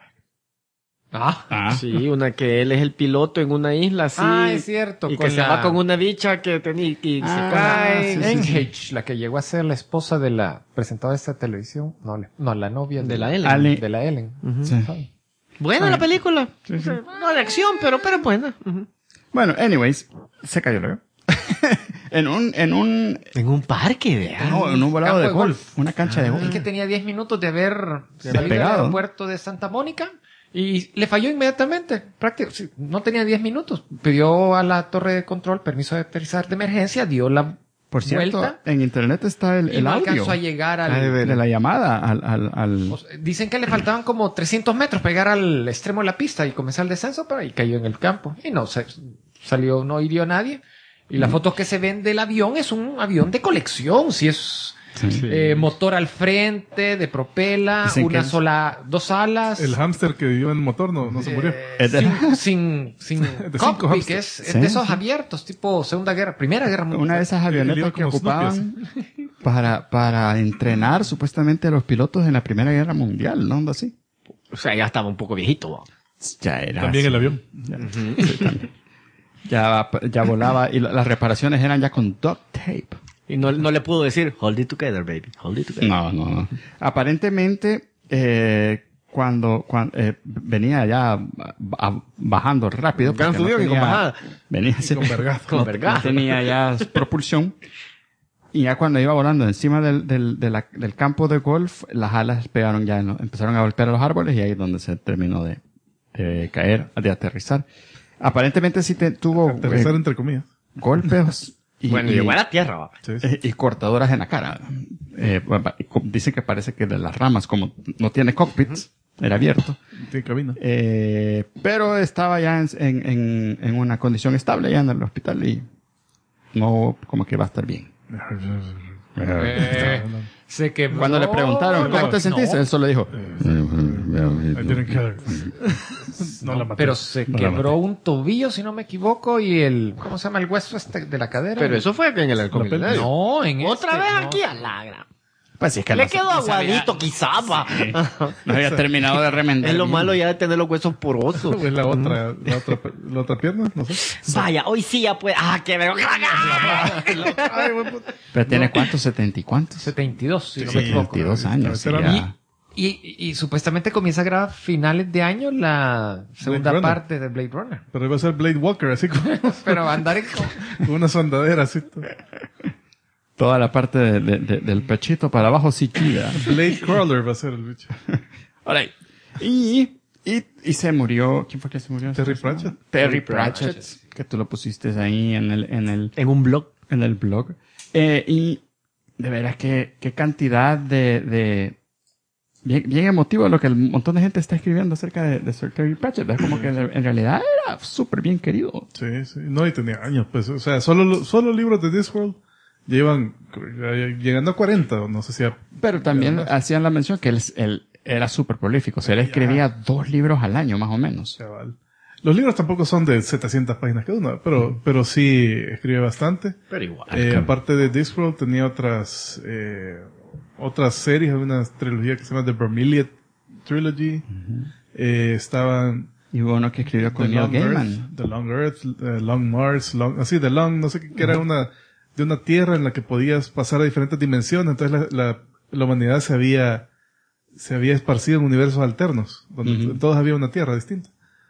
Speaker 5: Ah,
Speaker 4: Sí, una que él es el piloto en una isla, así.
Speaker 1: Ah, es cierto,
Speaker 4: Y
Speaker 1: con
Speaker 4: que se
Speaker 1: la-
Speaker 4: va con una bicha que tenía y se cae.
Speaker 1: Engage, la que llegó a ser la esposa de la presentadora de esta televisión. No, la novia
Speaker 4: De la Ellen.
Speaker 5: Ale-
Speaker 1: De la Ellen.
Speaker 5: sí.
Speaker 1: ¿sabes?
Speaker 4: Buena la película. No de acción, pero buena.
Speaker 5: Bueno, anyways, se cayó el avión. en un
Speaker 4: En un parque, ¿verdad?
Speaker 5: no, en un volado
Speaker 1: campo
Speaker 5: de
Speaker 1: de
Speaker 5: golf, una cancha de
Speaker 1: Es
Speaker 5: golf.
Speaker 1: que tenía 10 minutos de haber salido del
Speaker 5: pegado.
Speaker 1: aeropuerto de Santa Mónica y le falló inmediatamente. Sí, no tenía 10 minutos. Pidió a la torre de control permiso de aterrizar de emergencia, dio la
Speaker 5: Por cierto,
Speaker 1: vuelta
Speaker 5: en internet está
Speaker 1: y
Speaker 5: el
Speaker 1: no
Speaker 5: audio
Speaker 1: alcanzó a llegar
Speaker 4: Ah, de
Speaker 1: al...
Speaker 4: veras.
Speaker 5: de la llamada al
Speaker 1: O sea, dicen que le faltaban como 300 metros para llegar al extremo de la pista y comenzar el descenso, pero ahí cayó en el campo. Y no, salió, no hirió a nadie. Y las fotos que se ven del avión es un avión de colección, si es motor al frente, de propela,
Speaker 5: Dicen que
Speaker 1: una
Speaker 5: es-
Speaker 1: sola, 2 alas.
Speaker 6: El hámster que vivió en el motor no se murió.
Speaker 5: Es de-
Speaker 1: sin
Speaker 6: cinco
Speaker 1: cockpit,
Speaker 6: hamsters.
Speaker 1: que es
Speaker 5: Sí,
Speaker 1: de esos
Speaker 5: sí.
Speaker 1: abiertos, tipo Primera Guerra Mundial.
Speaker 5: una de esas
Speaker 6: Él iba
Speaker 5: avionetas que
Speaker 6: como
Speaker 5: ocupaban para entrenar supuestamente a los pilotos en la Primera Guerra Mundial, ¿no? Algo así.
Speaker 4: O sea, ya estaba un poco viejito, ¿va?
Speaker 5: Ya era
Speaker 6: También
Speaker 5: así.
Speaker 6: el avión.
Speaker 5: Sí, también. Ya volaba y las reparaciones eran ya con duct tape.
Speaker 4: Y no le pudo decir, hold it together, baby. Hold it together.
Speaker 5: No. Aparentemente, cuando venía ya bajando rápido.
Speaker 4: Gran
Speaker 5: porque no
Speaker 4: subión y con
Speaker 5: tenía-
Speaker 4: bajada.
Speaker 5: Venía así,
Speaker 6: Con vergazo.
Speaker 4: Con
Speaker 5: no
Speaker 4: vergazo.
Speaker 5: tenía ya propulsión. Y ya cuando iba volando encima del campo de golf, las alas pegaron ya, ¿no? Empezaron a golpear a los árboles y ahí es donde se terminó de caer, de aterrizar. Aparentemente sí tuvo
Speaker 6: Aterrizar entre comillas.
Speaker 5: golpes
Speaker 4: Bueno, llegó a la tierra, ¿va?
Speaker 6: Sí, sí.
Speaker 5: y cortadoras en la cara. Dicen que parece que de las ramas, como no tiene cockpits, era abierto.
Speaker 6: Tiene cabina.
Speaker 5: Pero estaba ya en una condición estable ya en el hospital y no como que va a estar bien.
Speaker 1: Se quebró.
Speaker 5: Cuando le preguntaron, ¿cómo te sentiste? Él solo dijo,
Speaker 6: I didn't care. No la maté.
Speaker 1: Pero se
Speaker 6: No la
Speaker 1: quebró
Speaker 6: maté.
Speaker 1: un tobillo, si no me equivoco, y ¿cómo se llama? El hueso de la cadera.
Speaker 4: Pero eso fue aquí en el halcón
Speaker 6: La pelvis.
Speaker 4: milenario.
Speaker 1: No, en
Speaker 4: Otra
Speaker 1: este,
Speaker 4: vez
Speaker 1: no.
Speaker 4: aquí a la gran.
Speaker 5: pues sí, es que
Speaker 4: Le
Speaker 5: no
Speaker 4: quedó
Speaker 5: no sabía-
Speaker 4: aguadito, quizás, va.
Speaker 5: No había terminado de remendar.
Speaker 4: Es lo
Speaker 5: bien.
Speaker 4: malo ya de tener los huesos porosos.
Speaker 6: ¿Es la otra pierna? No sé.
Speaker 4: Vaya, hoy sí ya puede. Ah, qué vergüenza.
Speaker 5: Pero tiene cuántos, 70 y cuántos.
Speaker 1: 72, si no me equivoco.
Speaker 5: 22 años. sí,
Speaker 6: Veterano.
Speaker 5: ya.
Speaker 1: Y supuestamente comienza a grabar finales de año la segunda
Speaker 6: Runner.
Speaker 1: parte de Blade Runner.
Speaker 6: Pero iba a ser Blade Walker, así como
Speaker 1: Pero andar en...
Speaker 6: con una sondadera, así.
Speaker 5: Toda la parte del pechito para abajo sí queda.
Speaker 6: Blade Crawler va a ser el bicho.
Speaker 5: Ahora, y se murió. ¿Quién fue que se murió?
Speaker 6: Terry Pratchett.
Speaker 5: Terry Pratchett. Que tú lo pusiste ahí en
Speaker 4: En un blog.
Speaker 5: el blog. Y de veras qué cantidad de bien emotivo lo que el montón de gente está escribiendo acerca de Sir Terry Pratchett. Es como que en realidad era súper bien querido.
Speaker 6: Sí, sí. No, y tenía años, pues. O sea, solo libros de Discworld llevan llegando a 40, o no sé si...
Speaker 5: Pero también hacían la mención que era súper prolífico. O sea, él escribía 2 libros al año, más o menos.
Speaker 6: Cabal. Los libros tampoco son de 700 páginas cada uno, pero sí escribe bastante.
Speaker 4: Pero igual.
Speaker 6: Aparte de Discworld tenía otras series, una trilogía que se llama The Vermilion Trilogy. Estaban
Speaker 5: Y hubo uno que escribió con Neil Gaiman.
Speaker 6: The Long Earth, Long Mars, The Long, no sé qué, que era de una tierra en la que podías pasar a diferentes dimensiones. Entonces la humanidad se había esparcido en universos alternos, donde todos había una tierra distinta.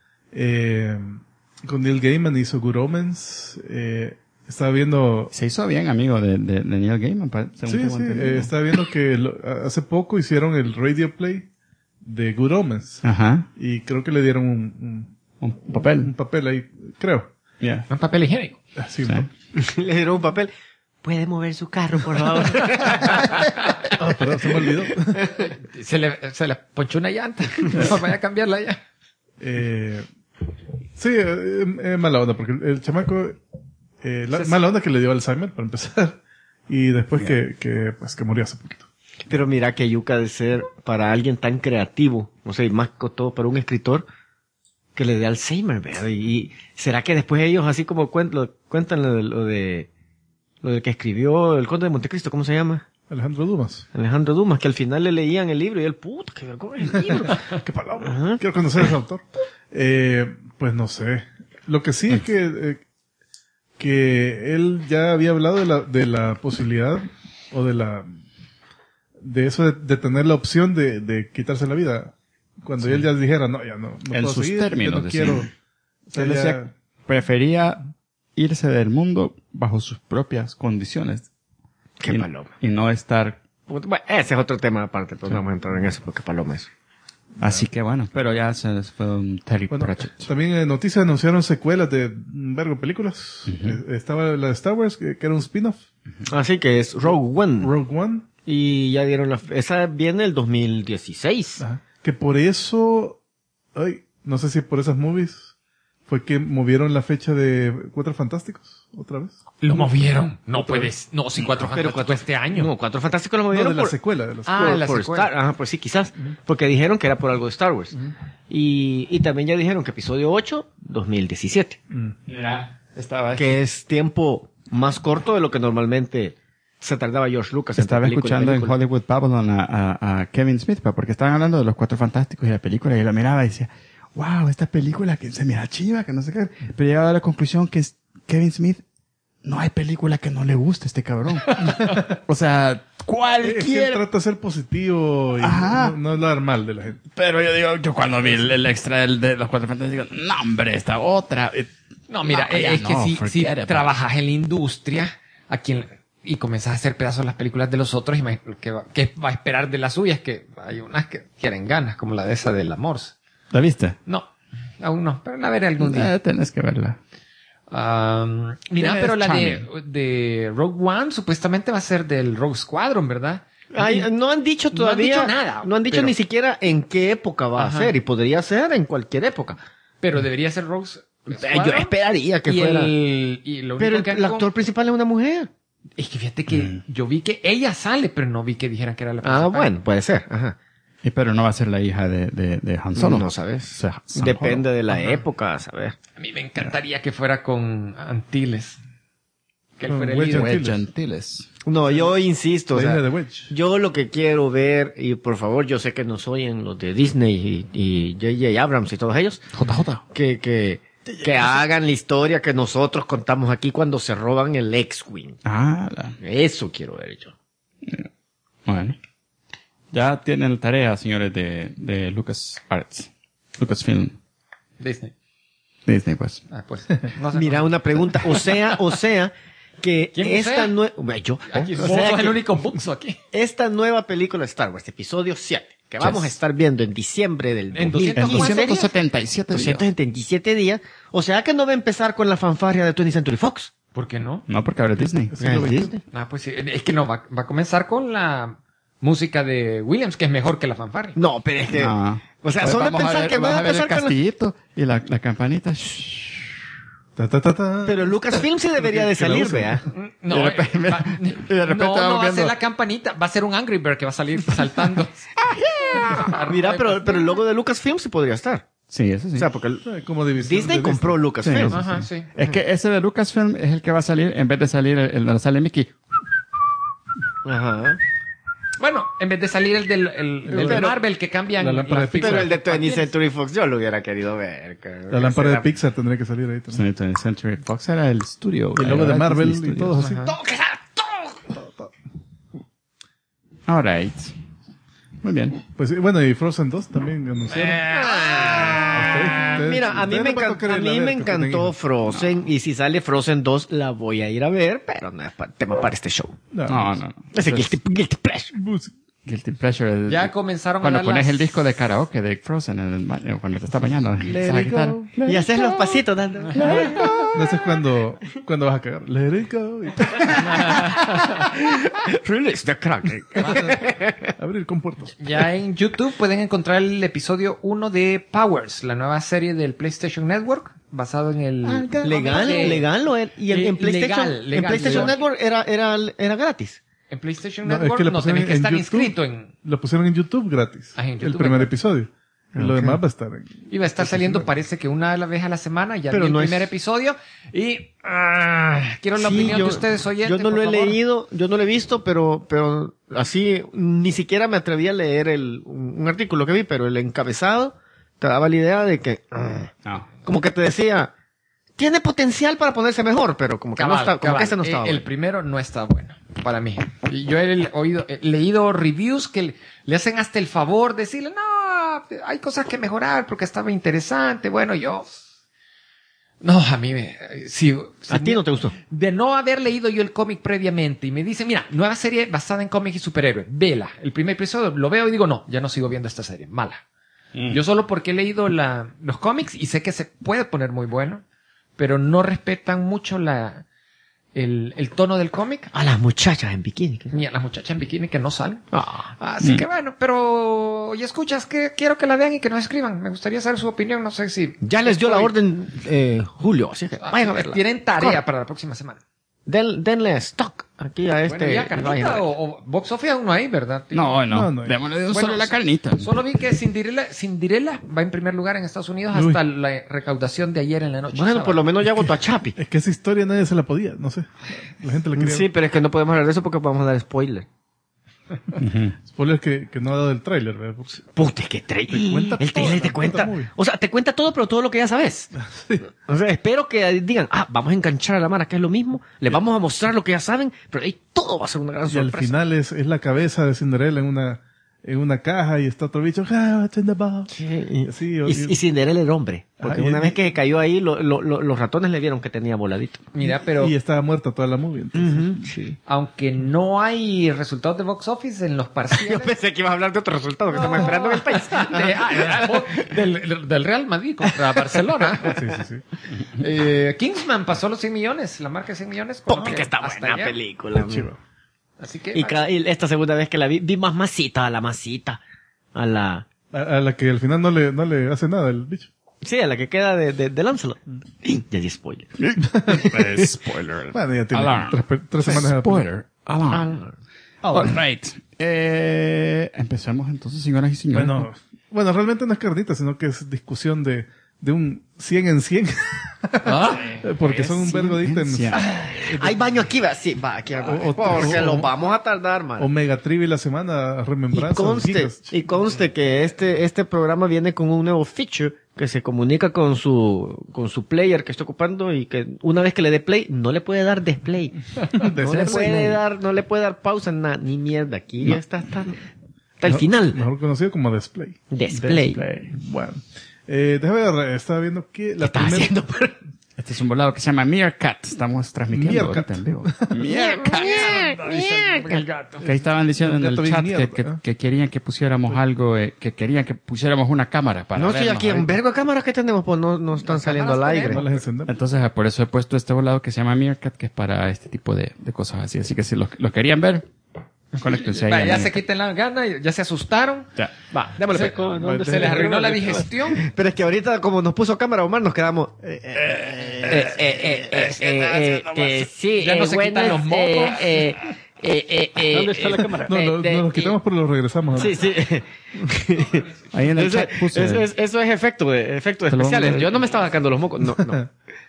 Speaker 6: Con Neil Gaiman hizo Good Omens. Estaba viendo...
Speaker 5: Se hizo bien amigo de Neil Gaiman.
Speaker 6: Sí, estaba viendo que hace poco hicieron el radio play de Good Omens.
Speaker 5: Ajá.
Speaker 6: Y creo que le dieron
Speaker 5: Un papel.
Speaker 6: un papel ahí, creo.
Speaker 5: Yeah.
Speaker 1: Un papel higiénico.
Speaker 6: Así,
Speaker 5: Sí.
Speaker 6: ¿no?
Speaker 4: Le dieron un papel. ¿Puede mover su carro, por favor?
Speaker 6: Ah, perdón, se me olvidó.
Speaker 1: Se le ponchó una llanta. No, vaya a cambiarla ya.
Speaker 6: Sí, mala onda, porque el chamaco, mala onda que le dio Alzheimer, para empezar. Y después que murió hace poquito.
Speaker 4: Pero mira que yuca de ser para alguien tan creativo, no sé, y más que todo para un escritor, que le dé Alzheimer, ¿verdad? Y será que después ellos, así como cuentan lo de que escribió el Conde de Montecristo, ¿cómo se llama?
Speaker 6: Alejandro Dumas.
Speaker 4: Alejandro Dumas, que al final le leían el libro y él, puta, qué vergüenza el libro.
Speaker 6: ¿Qué palabra?
Speaker 4: Ajá.
Speaker 6: Quiero conocer a ese autor. Pues no sé. Lo que sí es que él ya había hablado de la posibilidad o de eso de tener la opción de quitarse la vida. Cuando él ya dijera, no
Speaker 5: En
Speaker 6: puedo
Speaker 5: sus
Speaker 6: seguir,
Speaker 5: términos,
Speaker 6: yo no
Speaker 5: decía.
Speaker 6: quiero. O sea,
Speaker 5: Él decía, prefería irse del mundo bajo sus propias condiciones.
Speaker 4: Qué
Speaker 5: Y-
Speaker 4: paloma.
Speaker 5: Y no estar...
Speaker 4: Bueno, ese es otro tema aparte, pero no vamos a entrar en eso porque paloma eso.
Speaker 5: Así que bueno, pero ya se les fue un Terry
Speaker 6: Bueno,
Speaker 5: Pratchett.
Speaker 6: también en noticias anunciaron secuelas de un vergo de películas. Estaba la de Star Wars, que era un spin-off.
Speaker 4: Así que es Rogue One.
Speaker 6: Rogue One.
Speaker 4: Y ya dieron esa viene el 2016.
Speaker 6: Ajá. Que por eso, no sé si por esas movies fue que movieron la fecha de Cuatro Fantásticos otra vez.
Speaker 1: Lo movieron. No puedes. No, si Cuatro Fantásticos fue este año.
Speaker 4: No, Cuatro Fantásticos lo
Speaker 6: No,
Speaker 4: movieron
Speaker 6: de la
Speaker 4: por,
Speaker 6: secuela. De la
Speaker 1: Ah,
Speaker 6: secuela.
Speaker 1: la
Speaker 4: por
Speaker 1: secuela.
Speaker 4: Star. Ajá, pues sí, quizás. Porque dijeron que era por algo de Star Wars. Y también ya dijeron que episodio 8, 2017.
Speaker 5: Mira, estaba...
Speaker 4: Que es tiempo más corto de lo que normalmente se tardaba George Lucas. entre
Speaker 5: Estaba
Speaker 4: película y
Speaker 5: escuchando en
Speaker 4: película.
Speaker 5: Hollywood Babylon a Kevin Smith, porque estaban hablando de los Cuatro Fantásticos y la película, y la miraba y decía, wow, esta película que se mira chiva, que no sé qué. Pero llegaba a la conclusión que Kevin Smith, no hay película que no le guste a este cabrón. O sea,
Speaker 6: Es que él
Speaker 5: cualquier...
Speaker 6: trata de ser positivo y
Speaker 5: Ajá.
Speaker 6: no hablar mal de la gente.
Speaker 5: Pero yo cuando vi el extra de los Cuatro Fantásticos, no hombre, esta otra...
Speaker 1: No, mira,
Speaker 5: No, ya
Speaker 1: es que
Speaker 5: no,
Speaker 1: si
Speaker 5: forget about it.
Speaker 1: trabajas en la industria, y comenzás a hacer pedazos las películas de los otros, ¿qué va a esperar de las suyas? Que hay unas que quieren ganas, como la de esa de la Morse.
Speaker 5: ¿La viste?
Speaker 1: No, aún no, pero la veré algún día.
Speaker 5: Tenés que verla.
Speaker 1: Mira,
Speaker 5: Tienes
Speaker 1: pero la
Speaker 5: charming.
Speaker 1: de Rogue One supuestamente va a ser del Rogue Squadron, ¿verdad?
Speaker 4: Ay, no han dicho
Speaker 1: No han
Speaker 4: todavía.
Speaker 1: dicho nada,
Speaker 4: No han dicho
Speaker 1: pero-
Speaker 4: ni siquiera en qué época va
Speaker 1: Ajá.
Speaker 4: a ser. Y podría ser en cualquier época.
Speaker 1: Pero debería ser Rogue
Speaker 4: Yo
Speaker 1: Squadron.
Speaker 4: esperaría que
Speaker 1: y
Speaker 4: fuera.
Speaker 1: y lo único
Speaker 4: Pero
Speaker 1: que
Speaker 4: el actor principal es una mujer.
Speaker 1: es que fíjate que yo vi que ella sale, pero no vi que dijeran que era la
Speaker 4: Ah,
Speaker 1: principal.
Speaker 4: bueno, puede ser. Ajá.
Speaker 5: Pero no va a ser la hija de Han Solo.
Speaker 4: No sabes.
Speaker 5: O sea, Han
Speaker 4: Depende
Speaker 5: Solo.
Speaker 4: de la época, a saber.
Speaker 1: A mí me encantaría que fuera con Antilles. Que él
Speaker 6: Con
Speaker 1: fuera el
Speaker 6: Wedge
Speaker 1: líder.
Speaker 5: Wedge Antilles.
Speaker 4: No, yo insisto. O
Speaker 6: La
Speaker 4: sea,
Speaker 6: hija de Wedge.
Speaker 4: yo lo que quiero ver, y por favor, yo sé que nos oyen los de Disney y J.J. Abrams y todos ellos,
Speaker 5: JJ.
Speaker 4: que hagan la historia que nosotros contamos aquí cuando se roban el X-Wing. Eso quiero ver yo.
Speaker 5: Bueno. Ya tienen tarea, señores, de LucasArts. Lucasfilm.
Speaker 1: Disney.
Speaker 5: Disney, pues.
Speaker 1: Ah, pues. No sé.
Speaker 4: Mira, una pregunta. O sea, que
Speaker 1: ¿Quién
Speaker 4: esta
Speaker 1: sea?
Speaker 4: nueva... Yo.
Speaker 1: Aquí
Speaker 4: O
Speaker 1: vos
Speaker 4: sea
Speaker 1: sos el
Speaker 4: que
Speaker 1: único buxo aquí.
Speaker 4: esta nueva película de Star Wars, episodio 7, que vamos a estar viendo en diciembre del
Speaker 1: En
Speaker 4: 2015,
Speaker 5: 277 días.
Speaker 4: 277 días. O sea que no va a empezar con la fanfarria de 20th Century Fox.
Speaker 1: ¿Por qué no?
Speaker 5: No, porque ahora es Disney.
Speaker 6: Siglo XXI.
Speaker 4: Disney.
Speaker 1: Ah, pues sí. Es que no, va a comenzar con la música de Williams, que es mejor que la fanfarria.
Speaker 4: No, pero es que...
Speaker 5: No.
Speaker 4: O sea,
Speaker 5: Pues
Speaker 4: solo
Speaker 5: vamos
Speaker 4: pensar que
Speaker 5: vas
Speaker 4: van a
Speaker 5: a ver el
Speaker 4: empezar con la...
Speaker 5: castillito y la campanita. Shh.
Speaker 6: Ta, ta, ta, ta.
Speaker 4: Pero Lucasfilm sí debería de
Speaker 6: Que la
Speaker 4: salir,
Speaker 6: usen.
Speaker 4: vea.
Speaker 1: No,
Speaker 5: de repente
Speaker 1: no
Speaker 5: vamos
Speaker 1: va a
Speaker 5: viendo-
Speaker 1: ser la campanita, va a ser un Angry Bird que va a salir saltando.
Speaker 4: Mira, pero el logo de Lucasfilm sí podría estar.
Speaker 5: Sí, eso sí.
Speaker 4: O sea, porque
Speaker 6: Como división
Speaker 4: Disney
Speaker 6: de
Speaker 4: compró Lucasfilm.
Speaker 5: Sí,
Speaker 1: Ajá, sí.
Speaker 5: Es que ese de Lucasfilm es el que va a salir en vez de salir el donde sale Mickey.
Speaker 4: Ajá.
Speaker 1: Bueno, en vez de salir el del de Marvel que cambian
Speaker 6: La lámpara de
Speaker 1: las
Speaker 6: Pixar.
Speaker 4: Pero el de
Speaker 1: figuras.
Speaker 4: 20th Century Fox yo lo hubiera querido ver.
Speaker 6: La lámpara de Pixar tendría que salir ahí también.
Speaker 5: 20th Century Fox era el estudio.
Speaker 6: Y el logo de
Speaker 5: Era
Speaker 6: Marvel
Speaker 5: Disney
Speaker 6: y
Speaker 5: Studios.
Speaker 6: todos así.
Speaker 5: Alright. Muy bien.
Speaker 6: Pues sí, bueno, y Frozen 2 también anunciaron. Ustedes-
Speaker 4: Mira, a mí
Speaker 6: ustedes
Speaker 4: me,
Speaker 6: les va a tocar
Speaker 4: a
Speaker 6: irla
Speaker 4: mí
Speaker 6: ver,
Speaker 4: me
Speaker 6: que
Speaker 4: encantó
Speaker 6: tienen-
Speaker 4: Frozen y si sale Frozen 2 la voy a ir a ver, pero no es tema para este show.
Speaker 5: No, no.
Speaker 4: Ese guilty pleasure.
Speaker 5: Guilty Pleasure.
Speaker 1: Ya comenzaron
Speaker 5: Cuando
Speaker 1: a dar
Speaker 5: pones
Speaker 1: las-
Speaker 5: el disco de karaoke de Frozen en el baño, cuando te estás bañando. ¿sabes qué tal?
Speaker 4: Y haces los pasitos dando.
Speaker 6: No sé cuándo vas a cagar. Let it go. Y-
Speaker 4: Release the Kraken.
Speaker 6: Abrir compuertos.
Speaker 1: Ya en YouTube pueden encontrar el episodio 1 de Powers, la nueva serie del PlayStation Network, basado en el...
Speaker 4: Legal,
Speaker 1: de-
Speaker 4: legal lo era. Y en PlayStation,
Speaker 1: legal,
Speaker 4: en PlayStation
Speaker 1: legal.
Speaker 4: Network era gratis.
Speaker 1: En PlayStation
Speaker 6: No, es
Speaker 1: Network
Speaker 6: que lo
Speaker 1: no
Speaker 6: pusieron
Speaker 1: tienen que
Speaker 6: en
Speaker 1: estar
Speaker 6: YouTube.
Speaker 1: inscrito en...
Speaker 6: Lo pusieron en YouTube gratis.
Speaker 1: Ah, en YouTube
Speaker 6: el primer
Speaker 1: gratis.
Speaker 6: episodio. Y lo demás va a estar en...
Speaker 1: Iba a estar saliendo, parece que una vez a la semana, ya
Speaker 4: Pero
Speaker 1: vi el
Speaker 4: no es-
Speaker 1: primer episodio, y quiero la
Speaker 4: Sí,
Speaker 1: opinión de ustedes oyentes.
Speaker 4: Yo no lo he
Speaker 1: por favor.
Speaker 4: leído, yo no lo he visto, pero así ni siquiera me atreví a leer un artículo que vi, pero el encabezado te daba la idea de que
Speaker 5: No.
Speaker 4: como que te decía tiene potencial para ponerse mejor, pero como que no
Speaker 1: Cabal,
Speaker 4: está, como
Speaker 1: cabal.
Speaker 4: que ese no estaba.
Speaker 1: El
Speaker 4: bueno.
Speaker 1: primero no está bueno, para mí. Y yo he leído reviews que le hacen hasta el favor de decirle, no, hay cosas que mejorar porque estaba interesante. Bueno, no, a mí si
Speaker 4: A ti no te gustó.
Speaker 1: de no haber leído yo el cómic previamente y me dicen, mira, nueva serie basada en cómics y superhéroes, vela. El primer episodio lo veo y digo, no, ya no sigo viendo esta serie, mala. Yo solo porque he leído los cómics y sé que se puede poner muy bueno, pero no respetan mucho el tono del cómic.
Speaker 4: A las muchachas en bikini.
Speaker 1: Ni a las muchachas en bikini que no salen.
Speaker 4: Ah.
Speaker 1: Así que bueno, pero y escuchas que quiero que la vean y que nos escriban. Me gustaría saber su opinión, no sé si...
Speaker 4: Ya les dio la orden Julio, así que vayan a verla.
Speaker 1: Tienen tarea para la próxima semana.
Speaker 4: Denle stock aquí a este.
Speaker 1: Bueno, ya,
Speaker 4: vayan a
Speaker 1: carnita
Speaker 4: ver.
Speaker 1: o Box Office aún no hay, ¿verdad? tío?
Speaker 5: No,
Speaker 6: No,
Speaker 5: no.
Speaker 6: no.
Speaker 5: Démosle de un
Speaker 1: Bueno,
Speaker 5: solo la carnita.
Speaker 1: Solo vi que Cinderella va en primer lugar en Estados Unidos
Speaker 6: Uy.
Speaker 1: hasta la recaudación de ayer en la noche.
Speaker 4: Bueno, por lo menos ya votó a Chapi.
Speaker 6: Es que esa historia nadie se la podía, no sé. La gente la quería.
Speaker 4: Sí, pero es que no podemos hablar de eso porque vamos a dar spoiler.
Speaker 6: Spoiler que no ha dado el tráiler, ¿verdad?
Speaker 4: Puta, que
Speaker 6: cuenta
Speaker 4: el trailer
Speaker 6: todo,
Speaker 4: te cuenta.
Speaker 6: muy.
Speaker 4: O sea, te cuenta todo, pero todo lo que ya sabes. O sea, espero que digan, vamos a enganchar a la mara, que es lo mismo. Le vamos a mostrar lo que ya saben, pero ahí todo va a ser una gran
Speaker 6: Y al
Speaker 4: sorpresa.
Speaker 6: final es la cabeza de Cinderella en una caja y está otro bicho. "Ah, what's in the box?"
Speaker 4: Sí, y,
Speaker 6: Sí,
Speaker 4: y Cinderella era hombre. Porque
Speaker 6: Ah,
Speaker 4: una
Speaker 6: y-
Speaker 4: vez que cayó ahí, los ratones le vieron que tenía voladito.
Speaker 1: Mira, pero
Speaker 6: Y estaba muerta toda la movie. entonces.
Speaker 4: Sí.
Speaker 1: aunque no hay resultados de Box Office en los parciales...
Speaker 4: Yo pensé que ibas a hablar de otro resultado que estamos esperando en el país.
Speaker 1: del Real Madrid contra Barcelona.
Speaker 6: Sí, sí, sí.
Speaker 1: Kingsman pasó los 100 millones, la marca de 100 millones. con
Speaker 4: Porque está
Speaker 1: hasta
Speaker 4: buena
Speaker 1: ayer.
Speaker 4: película.
Speaker 6: Chiva.
Speaker 1: Así que...
Speaker 4: Y esta segunda vez que la vi más masita, a la masita. A la...
Speaker 6: A la que al final no le hace nada el bicho.
Speaker 4: Sí, a la que queda de Lancelot. Ya di spoiler.
Speaker 5: Spoiler.
Speaker 6: Bueno, ya tiene
Speaker 5: Alarm.
Speaker 6: tres semanas de
Speaker 5: Spoiler. Alarm. Alright. Empecemos entonces, señoras y señores.
Speaker 6: Bueno, realmente no es carnita, sino que es discusión de un 100 en 100. Porque son un vergo de ítems.
Speaker 4: Hay baño aquí, va. Sí, va, aquí. Porque los vamos a tardar, man.
Speaker 6: Omega Trivi la semana,
Speaker 4: Y
Speaker 6: remembranzas.
Speaker 4: conste que este programa viene con un nuevo feature que se comunica con su player que está ocupando y que una vez que le dé play, no le puede dar display. No le puede dar pausa, nada, ni mierda. Aquí ya está el final.
Speaker 6: Mejor conocido como Display.
Speaker 4: Display.
Speaker 6: Bueno. Déjame ver, estaba viendo que
Speaker 4: ¿Qué
Speaker 6: la
Speaker 4: estás
Speaker 6: primera...
Speaker 4: haciendo?
Speaker 5: Este es un volado que se llama Meerkat. Estamos transmitiendo
Speaker 6: Meerkat.
Speaker 5: ahorita en vivo. Meerkat. Que ahí estaban diciendo en
Speaker 6: Un
Speaker 5: el
Speaker 6: gato bien
Speaker 5: chat
Speaker 6: mierda,
Speaker 5: que
Speaker 6: ¿eh?
Speaker 5: que querían que pusiéramos algo, que querían que pusiéramos una cámara para
Speaker 4: No, sí,
Speaker 5: vernos
Speaker 4: aquí un
Speaker 5: ahorita.
Speaker 4: vergo de cámaras que tenemos, pues no están saliendo al aire.
Speaker 6: No las encendemos.
Speaker 5: Entonces, por eso he puesto este volado que se llama Meerkat, que es para este tipo de cosas así. Así que si lo querían ver, Conéctense ahí.
Speaker 1: Va, ya
Speaker 5: amigo.
Speaker 1: se quiten la gana, ya se asustaron.
Speaker 5: Ya.
Speaker 4: Va, démosle.
Speaker 1: Se,
Speaker 4: pues.
Speaker 7: ¿Dónde
Speaker 1: se les
Speaker 7: está?
Speaker 1: arruinó la digestión.
Speaker 4: Pero es que ahorita, como nos puso cámara Omar, nos quedamos. Sí,
Speaker 1: Ya no se quitan los mocos.
Speaker 7: ¿Dónde está la cámara?
Speaker 6: No, nos los quitamos pero los regresamos.
Speaker 4: Sí, sí.
Speaker 5: Ahí en el
Speaker 4: Eso,
Speaker 5: chat puse.
Speaker 4: eso es efectos
Speaker 5: Te lo
Speaker 4: especiales.
Speaker 5: vamos a-
Speaker 4: Yo no me estaba sacando los mocos. No, no.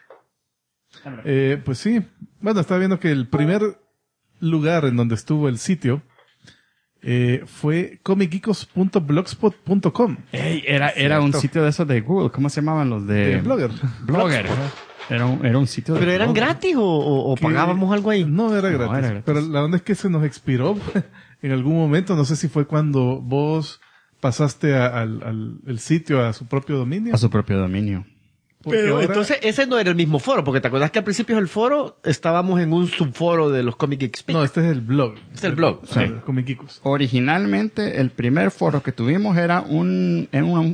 Speaker 6: Pues sí. Bueno, estaba viendo que el primer lugar en donde estuvo el sitio fue comicgeekos.blogspot.com.
Speaker 5: Ey, era un sitio de esos de Google. ¿Cómo se llamaban los de
Speaker 6: De Blogger.
Speaker 5: Blogger. Era un sitio de
Speaker 4: ¿Pero eran
Speaker 5: Blogger.
Speaker 4: gratis o
Speaker 6: Que-
Speaker 4: pagábamos algo ahí?
Speaker 6: No era gratis.
Speaker 5: era gratis.
Speaker 6: Pero la onda es que se nos expiró en algún momento. No sé si fue cuando vos pasaste al el sitio a su propio dominio.
Speaker 5: A su propio dominio.
Speaker 6: Porque
Speaker 4: Pero
Speaker 6: ahora-
Speaker 4: entonces ese no era el mismo foro, porque te acuerdas que al principio del foro estábamos en un subforo de los Comic Geek Speak.
Speaker 6: No, este es el blog.
Speaker 4: Este es el blog.
Speaker 6: Sí. Comic Geekos.
Speaker 5: Originalmente, el primer foro que tuvimos era un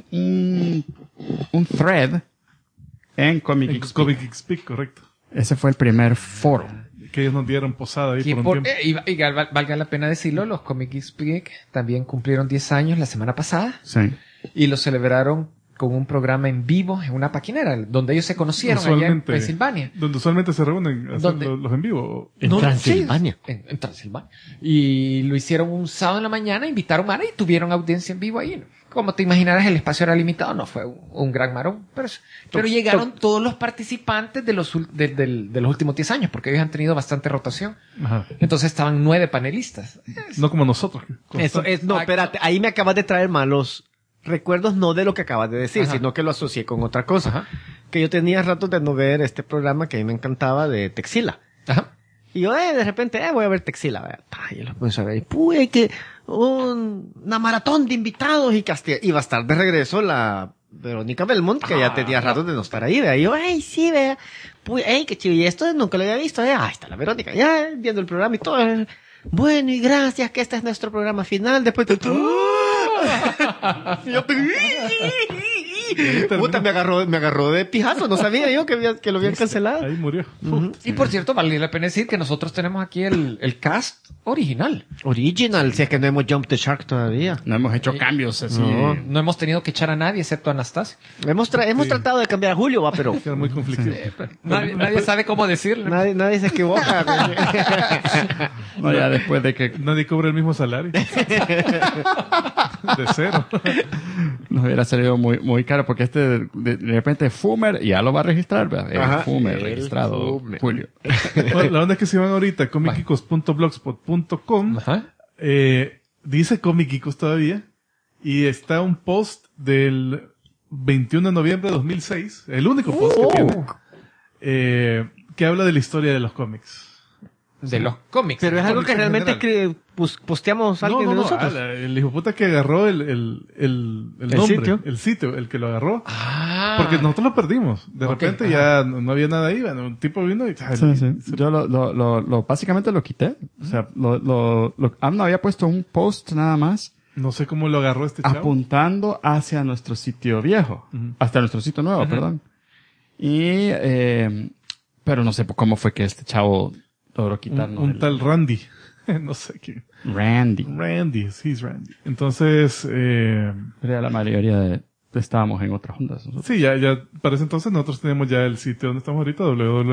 Speaker 5: thread en Comic Geek Speak.
Speaker 6: Comic Geek Speak, correcto.
Speaker 5: Ese fue el primer foro.
Speaker 6: Que ellos nos dieron posada ahí
Speaker 1: Y,
Speaker 6: por un tiempo.
Speaker 1: valga la pena decirlo, los Comic Geek Speak también cumplieron 10 años la semana pasada
Speaker 5: Sí.
Speaker 1: y lo celebraron con un programa en vivo en una paquinera donde ellos se conocieron allá en Pensilvania.
Speaker 6: Donde usualmente se reúnen a hacer
Speaker 1: ¿Dónde?
Speaker 6: los en vivo.
Speaker 4: En
Speaker 1: No,
Speaker 4: Transilvania.
Speaker 1: sí, en Transilvania. Y lo hicieron un sábado en la mañana, invitaron a Mara y tuvieron audiencia en vivo ahí. Como te imaginarás, el espacio era limitado, no fue un gran marón. Pero llegaron todos los participantes de los últimos 10 años, porque ellos han tenido bastante rotación.
Speaker 6: Ajá.
Speaker 1: Entonces estaban 9 panelistas.
Speaker 6: No como nosotros.
Speaker 4: Eso es, no, espérate, ahí me acabas de traer malos recuerdos, no de lo que acabas de decir,
Speaker 1: Ajá.
Speaker 4: sino que lo asocié con otra cosa.
Speaker 1: Ajá.
Speaker 4: Que yo tenía ratos de no ver este programa que a mí me encantaba de Texila.
Speaker 1: Ajá.
Speaker 4: Y yo, de repente, voy a ver Texila, ¿verdad? Y lo puse a ver, y pude que una maratón de invitados y que iba a estar de regreso la Verónica Belmont, que ya tenía ratos de no estar ahí, ¿verdad? Y yo, sí, vea, qué chido, y esto nunca lo había visto, ahí está la Verónica, ya viendo el programa y todo. Bueno, y gracias, que este es nuestro programa final, después de todo. Y yo, puta, me agarró de pijazo, no sabía yo que lo habían cancelado.
Speaker 6: Ahí murió.
Speaker 1: Y por cierto, vale la pena decir que nosotros tenemos aquí el cast original.
Speaker 4: Original, si es que no hemos jumped the shark todavía.
Speaker 5: No hemos hecho cambios así.
Speaker 1: No hemos tenido que echar a nadie excepto a Anastasia.
Speaker 4: Hemos tratado de cambiar a Julio, va, pero
Speaker 6: Era muy conflictivo.
Speaker 1: Nadie sabe cómo decirlo.
Speaker 4: nadie se equivoca.
Speaker 5: No, ya después de que
Speaker 6: Nadie cobra el mismo salario. De cero.
Speaker 5: nos hubiera salido muy caro, porque de repente Fumer ya lo va a registrar, ¿verdad?
Speaker 4: Ajá,
Speaker 5: Fumer
Speaker 4: el
Speaker 5: registrado,
Speaker 4: Fumer.
Speaker 5: Julio.
Speaker 6: Bueno, la onda es que si van ahorita a comicgeekos.blogspot.com,
Speaker 1: Ajá.
Speaker 6: dice Comic Geekos todavía, y está un post del 21 de noviembre de 2006, el único post que tiene, que habla de la historia de los cómics.
Speaker 1: De los cómics.
Speaker 4: Pero es algo que
Speaker 6: en
Speaker 4: realmente
Speaker 6: general.
Speaker 4: posteamos alguien de nosotros.
Speaker 6: El hijo puta que agarró el nombre,
Speaker 4: sitio.
Speaker 6: el sitio, el que lo agarró.
Speaker 1: Ah.
Speaker 6: Porque nosotros lo perdimos. De
Speaker 1: Ok,
Speaker 6: repente
Speaker 1: ajá.
Speaker 6: ya no había nada ahí. Bueno, un tipo vino y...
Speaker 5: Yo básicamente lo quité. O sea, Amno había puesto un post nada más
Speaker 6: No sé cómo lo agarró este chavo.
Speaker 5: apuntando hacia nuestro sitio viejo, hasta nuestro sitio nuevo, perdón. Y, pero no sé cómo fue que este chavo logró quitarnos
Speaker 6: Un
Speaker 5: el-
Speaker 6: tal Randy. No sé qué.
Speaker 5: Randy.
Speaker 6: Randy, sí es Randy. Entonces,
Speaker 5: Pero ya la mayoría estábamos en otras ondas. nosotros.
Speaker 6: sí, ya para ese entonces nosotros tenemos ya el sitio donde estamos ahorita,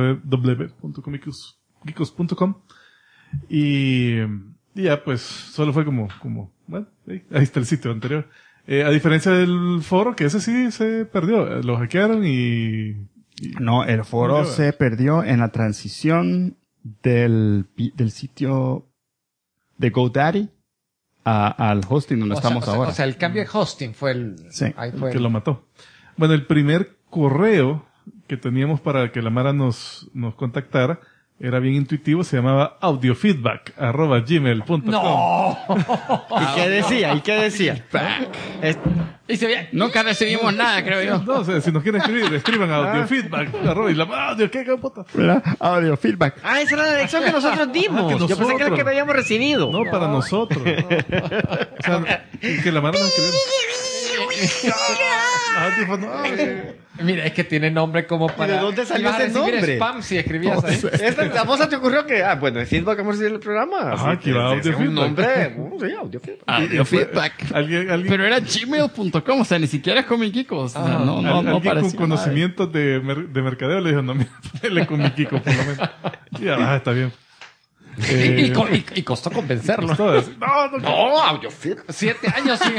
Speaker 6: www.comicgeekos.com. Y ya pues solo fue como, bueno, ahí está el sitio anterior. A diferencia del foro, que ese sí se perdió. Lo hackearon y
Speaker 5: No, el foro
Speaker 6: Murió.
Speaker 5: se perdió en la transición del sitio de GoDaddy al hosting donde estamos ahora.
Speaker 1: O sea, el cambio de hosting fue el...
Speaker 5: Sí,
Speaker 1: ahí fue
Speaker 6: que lo mató. Bueno, el primer correo que teníamos para que la Mara nos contactara era bien intuitivo, se llamaba audiofeedback@gmail.com.
Speaker 1: ¡No!
Speaker 4: ¿Y qué decía? Es-
Speaker 1: Y se veía...
Speaker 5: Nunca recibimos nada, creo yo.
Speaker 6: No, o sea, si nos quieren escribir, escriban audiofeedback, y la audio, qué puta.
Speaker 5: ¿Verdad? Audio feedback.
Speaker 4: esa era la lección que nosotros dimos.
Speaker 6: que
Speaker 4: Yo pensé que era
Speaker 6: nosotros.
Speaker 4: que habíamos recibido.
Speaker 6: No, para nosotros. O sea, que la Mara nos escribiera.
Speaker 1: Mira, es que tiene nombre como para...
Speaker 4: ¿De dónde salió
Speaker 1: ibas a
Speaker 4: ese
Speaker 1: recibir
Speaker 4: nombre?
Speaker 1: spam si escribías ahí.
Speaker 4: ¿La voz te ocurrió que, bueno, el feedback hemos recibido el programa?
Speaker 6: Ajá,
Speaker 4: Así
Speaker 6: que va audio
Speaker 4: ese es un
Speaker 6: feedback.
Speaker 4: nombre, sí, audio feedback.
Speaker 5: Audio feedback.
Speaker 6: Alguien
Speaker 5: Pero era gmail.com, o sea, ni siquiera es con mi Kiko. O sea, no
Speaker 6: alguien con
Speaker 5: parecía
Speaker 6: conocimientos de mercadeo le dijo, no, mira, ponele con mi Kiko, por lo menos. Ya, está bien.
Speaker 1: Y costó convencerlo.
Speaker 6: Todo no.
Speaker 1: audio feedback. 7 años sin...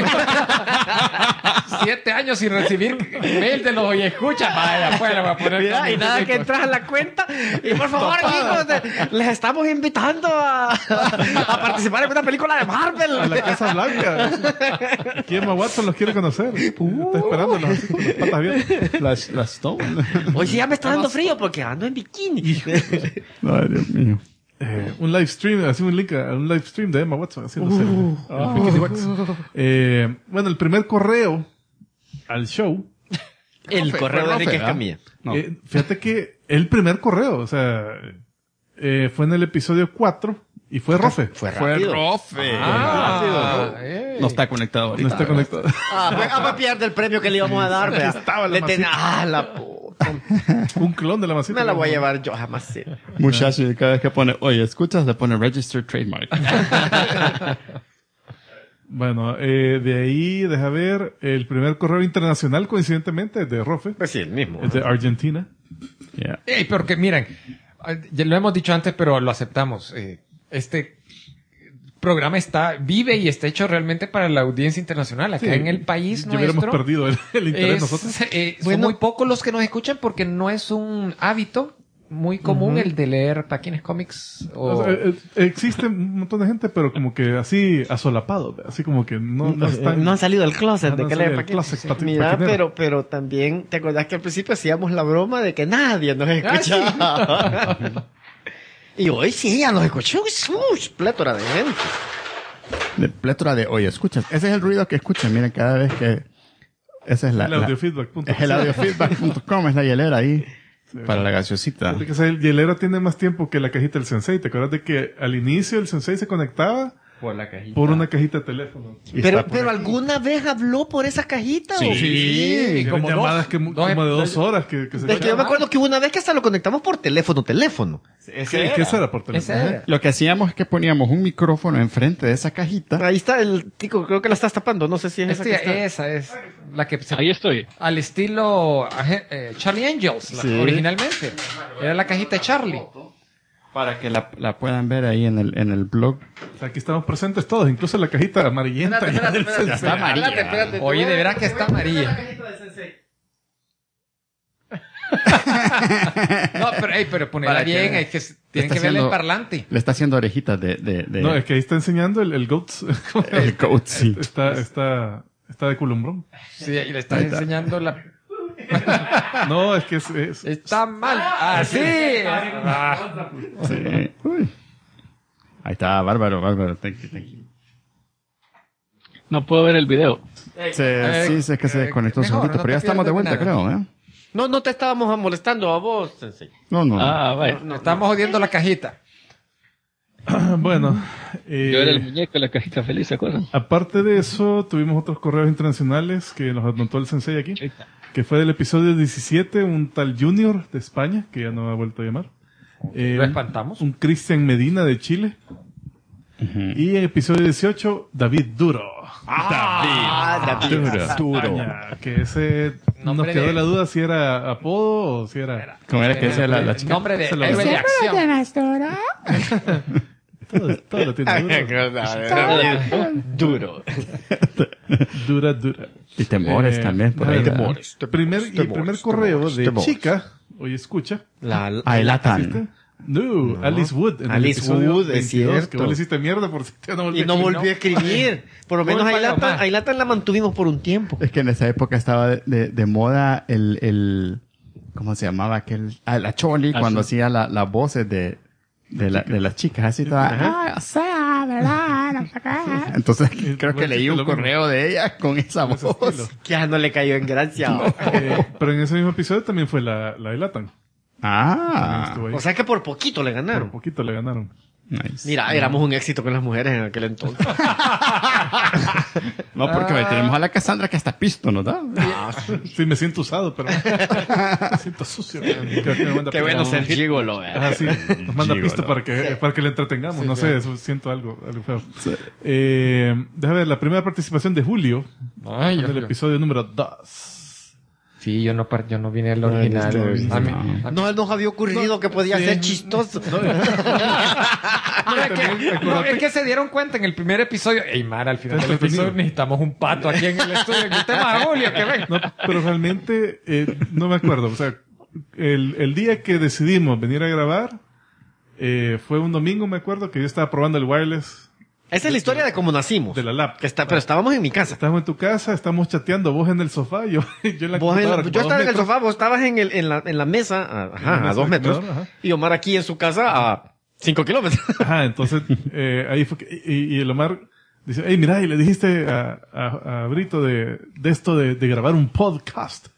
Speaker 1: 7 años sin recibir mail de los oye escucha. Vaya, afuera voy a poner...
Speaker 4: Mira, y nada que entras a la cuenta. Y por favor, chicos, les estamos invitando a participar en una película de Marvel.
Speaker 6: A la Casa Blanca. Aquí Emma Watson los quiere conocer. Está esperándolos así con las patas abiertas.
Speaker 5: La Stone.
Speaker 4: Hoy sí ya me está dando frío porque ando en bikini.
Speaker 5: Ay, Dios mío.
Speaker 6: Un live stream, así un link a un live stream de Emma Watson haciéndose el bikini wax. Bueno, el primer correo al show.
Speaker 4: El correo de Enrique
Speaker 5: ¿verdad?
Speaker 4: Escamilla.
Speaker 5: No.
Speaker 6: Fíjate que el primer correo, o sea, fue en el episodio 4 y fue Rofe.
Speaker 4: Fue
Speaker 5: Fue
Speaker 4: rápido.
Speaker 5: Rofe.
Speaker 1: Ah,
Speaker 5: No está conectado
Speaker 6: No
Speaker 5: ahorita.
Speaker 6: está conectado.
Speaker 4: Pues pierde el premio que le íbamos a dar. vea.
Speaker 6: Estaba la
Speaker 4: Le
Speaker 6: masita.
Speaker 4: la puta.
Speaker 6: Un clon de la masita.
Speaker 4: Me la voy a llevar yo jamás. Sí.
Speaker 5: Muchacho, y cada vez que pone, oye, escuchas, le pone registered trademark.
Speaker 6: Bueno, de ahí, deja ver, el primer correo internacional, coincidentemente, es de Rofe.
Speaker 4: Pues sí, el mismo.
Speaker 6: Es de Argentina.
Speaker 5: Yeah.
Speaker 1: porque miren, ya lo hemos dicho antes, pero lo aceptamos. Este programa vive y está hecho realmente para la audiencia internacional. Acá
Speaker 6: Sí.
Speaker 1: en el país
Speaker 6: Ya hubiéramos
Speaker 1: nuestro...
Speaker 6: perdido el interés nosotros.
Speaker 1: Son muy pocos los que nos escuchan porque no es un hábito muy común el de leer Paquines Comics
Speaker 6: O sea, existe un montón de gente, pero como que así asolapado, así como que no están...
Speaker 4: No han salido del closet
Speaker 6: No
Speaker 4: de
Speaker 6: han
Speaker 4: que
Speaker 6: salido
Speaker 4: leen
Speaker 6: del closet,
Speaker 4: paquines. Mira,
Speaker 6: paquinero.
Speaker 4: pero también, ¿te acordás que al principio hacíamos la broma de que nadie nos escuchaba? Y hoy sí, ya nos escuchó. Plétora de gente.
Speaker 5: De plétora de, oye, escuchas. Ese es el ruido que escuchan. Miren, cada vez que... Esa es
Speaker 6: el audiofeedback.com.
Speaker 5: Es el audiofeedback.com, es la hielera ahí. Para la gaseosita.
Speaker 6: Fíjate que, o sea, el hielera tiene más tiempo que la cajita del Sensei. ¿Te acuerdas de que al inicio el Sensei se conectaba
Speaker 5: Por la cajita.
Speaker 6: por una cajita de teléfono?
Speaker 5: Y
Speaker 4: Pero
Speaker 5: está por aquí.
Speaker 4: ¿alguna vez habló por esa cajita?
Speaker 5: Sí.
Speaker 4: ¿o?
Speaker 6: Sí, eran
Speaker 1: como
Speaker 6: llamadas
Speaker 1: dos-
Speaker 6: como de 2 horas que se
Speaker 4: Es que yo me
Speaker 6: echaban.
Speaker 4: acuerdo que hubo una vez que hasta lo conectamos por teléfono.
Speaker 6: ¿Qué eso era por teléfono?
Speaker 1: Ese era.
Speaker 5: Lo que hacíamos es que poníamos un micrófono enfrente de esa cajita.
Speaker 4: Ahí está el tico, creo que la estás tapando. No sé si es esa que está.
Speaker 1: Esa es la que se...
Speaker 7: Ahí estoy.
Speaker 1: Al estilo Charlie Angels,
Speaker 5: Sí.
Speaker 1: originalmente. Era la cajita de Charlie.
Speaker 5: Para que la puedan ver ahí en el blog.
Speaker 6: O sea, aquí estamos presentes todos, incluso la cajita amarillenta. ya del Sensei.
Speaker 5: Está amarilla.
Speaker 1: Oye, de veras que está amarilla. No, pero ponerla
Speaker 5: Para que
Speaker 1: bien,
Speaker 5: vea.
Speaker 1: es que tienen
Speaker 5: Está
Speaker 1: que verle el
Speaker 5: haciendo-
Speaker 1: parlante.
Speaker 5: Le está haciendo orejitas de
Speaker 6: No, es que ahí está enseñando el GOATS.
Speaker 5: el coat, sí.
Speaker 6: Está de culumbrón.
Speaker 1: Sí, y le estás
Speaker 5: Ahí está.
Speaker 1: enseñando la...
Speaker 6: No, es que es
Speaker 1: Está mal. ¡Así!
Speaker 5: Sí. Uy. Ahí está, bárbaro. Thank you.
Speaker 7: No puedo ver el video.
Speaker 5: Sí, es que se desconectó un
Speaker 1: mejor,
Speaker 5: segundito,
Speaker 1: no
Speaker 5: pero ya
Speaker 1: te
Speaker 5: estamos de
Speaker 1: pierdes
Speaker 5: vuelta,
Speaker 1: nada.
Speaker 5: creo, ¿eh?
Speaker 4: No te estábamos molestando a vos, Sensei.
Speaker 5: No.
Speaker 7: Ah, vaya.
Speaker 1: Estamos jodiendo la cajita.
Speaker 6: bueno.
Speaker 7: Yo era el muñeco de la cajita feliz, ¿se acuerdan?
Speaker 6: Aparte de eso, tuvimos otros correos internacionales que nos anotó el Sensei aquí, que fue del episodio 17, un tal Junior de España, que ya no ha vuelto a llamar.
Speaker 1: Lo espantamos.
Speaker 6: Un Cristian Medina de Chile. Y en episodio 18, David Duro.
Speaker 4: David.
Speaker 5: Duro.
Speaker 6: España, que ese nos
Speaker 1: Nombre
Speaker 6: quedó
Speaker 1: de-
Speaker 6: la duda si era apodo o si era...
Speaker 5: ¿Cómo era que decía la chica?
Speaker 1: Nombre de
Speaker 6: Se lo-
Speaker 1: héroe de acción.
Speaker 6: Todo lo tiene duro.
Speaker 4: Duro.
Speaker 6: Dura.
Speaker 5: Y temores también, por ahí.
Speaker 6: Temores. Primer correo de chica, hoy escucha.
Speaker 5: Ailatan.
Speaker 6: No, Alice Wood. En
Speaker 4: Alice
Speaker 6: el episodio
Speaker 4: Wood, es
Speaker 6: 22,
Speaker 4: cierto.
Speaker 6: que vos le hiciste mierda por si te no volví
Speaker 4: Y no
Speaker 6: a
Speaker 4: volvió a escribir. Por lo menos
Speaker 1: Por un pago más.
Speaker 4: ahí Latan la mantuvimos por un tiempo.
Speaker 5: Es que en esa época estaba de moda el ¿cómo se llamaba aquel? La Choli, cuando hacía las voces de las chicas, así toda, o sea, ¿verdad? No sé qué. Entonces, creo que leí un correo de ella con esa voz.
Speaker 4: Que ya no le cayó en gracia.
Speaker 6: Pero en ese mismo episodio también fue la de Latan.
Speaker 5: Ah.
Speaker 6: Estuvo ahí.
Speaker 4: O sea que por poquito le
Speaker 6: Por
Speaker 4: ganaron.
Speaker 6: poquito le ganaron.
Speaker 5: Nice.
Speaker 4: Mira, éramos un éxito con las mujeres en aquel entonces.
Speaker 5: No, porque hoy tenemos a la Cassandra que hasta pisto nos da.
Speaker 6: Sí, me siento usado, pero me siento sucio.
Speaker 4: Qué bueno ser gigolo,
Speaker 6: Ah, sí, nos manda
Speaker 5: Gigolo.
Speaker 6: pista para que le entretengamos. No sé, eso siento algo feo. Déjame ver, la primera participación de Julio
Speaker 1: Ay,
Speaker 6: en el episodio número 2.
Speaker 1: Sí, yo no vine al original. A mí-
Speaker 4: No nos había ocurrido que podía ser chistoso.
Speaker 1: es que se dieron cuenta en el primer episodio. Ey, Mara, al final del episodio necesitamos un pato aquí en el estudio. El tema de Julio, que ven.
Speaker 6: No, pero realmente no me acuerdo. O sea, el día que decidimos venir a grabar fue un domingo, me acuerdo, que yo estaba probando el wireless
Speaker 4: Esa es la historia de cómo nacimos.
Speaker 6: de la lap.
Speaker 4: Pero estábamos en mi casa.
Speaker 6: Estábamos en tu casa, estamos chateando, vos en el sofá, yo en la computadora.
Speaker 4: Yo estaba en el
Speaker 6: metros.
Speaker 4: sofá, vos estabas en la mesa, a 2 metros.
Speaker 6: Ajá.
Speaker 4: Y Omar aquí en su casa a 5 kilómetros.
Speaker 6: Ajá, entonces ahí fue que, y el Omar dice, hey, mira, y le dijiste a Brito de esto de grabar un podcast.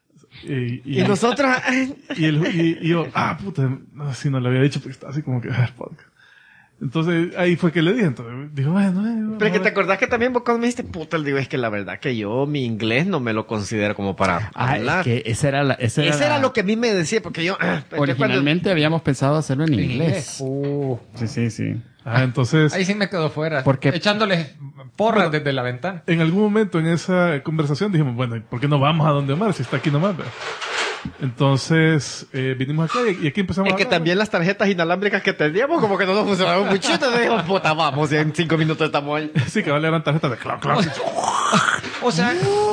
Speaker 4: Y nosotros...
Speaker 6: y yo, puta, no, si no le había dicho porque estaba así como que, podcast. Entonces ahí fue que le dije, entonces dijo, bueno,
Speaker 4: Pero es que te acordás que también vos cuando me dijiste, puta, digo, es que la verdad que yo mi inglés no me lo considero como para hablar.
Speaker 5: Es que esa era
Speaker 4: Era lo que a mí me decía, porque yo...
Speaker 5: Originalmente habíamos pensado hacerlo en inglés. Sí.
Speaker 6: entonces
Speaker 1: Ahí sí me quedó fuera.
Speaker 5: Porque-
Speaker 1: Echándole porras desde la ventana.
Speaker 6: en algún momento en esa conversación dijimos, bueno, ¿por qué no vamos a donde Omar si está aquí nomás? ¿verdad? Entonces vinimos acá y aquí empezamos
Speaker 4: Es
Speaker 6: a
Speaker 4: que
Speaker 6: hablar.
Speaker 4: también las tarjetas inalámbricas que teníamos como que no nos funcionaban mucho. Entonces dijimos, puta, vamos, y en 5 minutos estamos ahí.
Speaker 6: Sí, que eran tarjetas de clac, clac.
Speaker 1: O sea,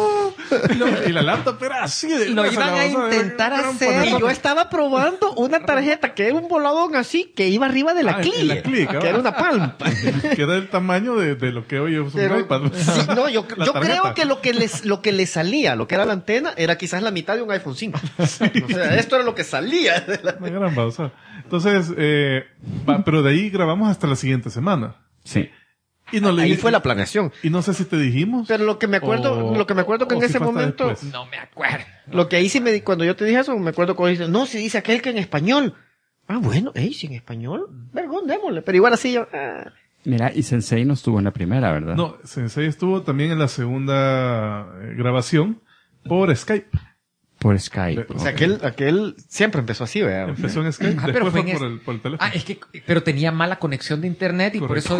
Speaker 6: Y la laptop era así de
Speaker 1: Lo
Speaker 6: gruesa,
Speaker 1: iban
Speaker 6: la
Speaker 1: a
Speaker 6: cosa,
Speaker 1: intentar
Speaker 6: era un
Speaker 1: hacer.
Speaker 6: poner-
Speaker 4: Y yo estaba probando una tarjeta que era un voladón así, que iba arriba de la
Speaker 6: en
Speaker 4: CLI.
Speaker 6: la CLI,
Speaker 4: Que era una Palm.
Speaker 6: que era el tamaño de lo que hoy es un
Speaker 4: Pero,
Speaker 6: iPad.
Speaker 4: sí, no, yo
Speaker 6: La
Speaker 4: creo
Speaker 6: tarjeta.
Speaker 4: que lo que le salía, lo que era la antena, era quizás la mitad de un iPhone 5. O sea, esto era lo que salía. De la...
Speaker 6: Una gran pausa. Entonces, pero de ahí grabamos hasta la siguiente semana.
Speaker 5: Sí.
Speaker 6: Y no le
Speaker 4: Ahí
Speaker 6: di-
Speaker 4: fue la planeación.
Speaker 6: Y no sé si te dijimos.
Speaker 4: Pero lo que me acuerdo, que
Speaker 6: o
Speaker 4: en
Speaker 6: si
Speaker 4: ese
Speaker 6: fue hasta
Speaker 4: momento,
Speaker 6: después.
Speaker 1: no me acuerdo.
Speaker 4: lo que ahí sí cuando yo te dije eso, me acuerdo cuando dice, no, si dice aquel que en español. Ah, bueno, si en español, vergón, démosle. Pero igual así yo,
Speaker 5: Mira, y Sensei no estuvo en la primera, ¿verdad?
Speaker 6: No, Sensei estuvo también en la segunda grabación por Skype.
Speaker 5: Por Skype.
Speaker 4: O sea, aquel siempre empezó así, ¿verdad?
Speaker 6: Empezó en Skype,
Speaker 1: pero
Speaker 6: después
Speaker 1: fue
Speaker 6: fue
Speaker 1: en
Speaker 6: por el teléfono.
Speaker 1: es que, pero tenía mala conexión de internet y
Speaker 6: Correcto.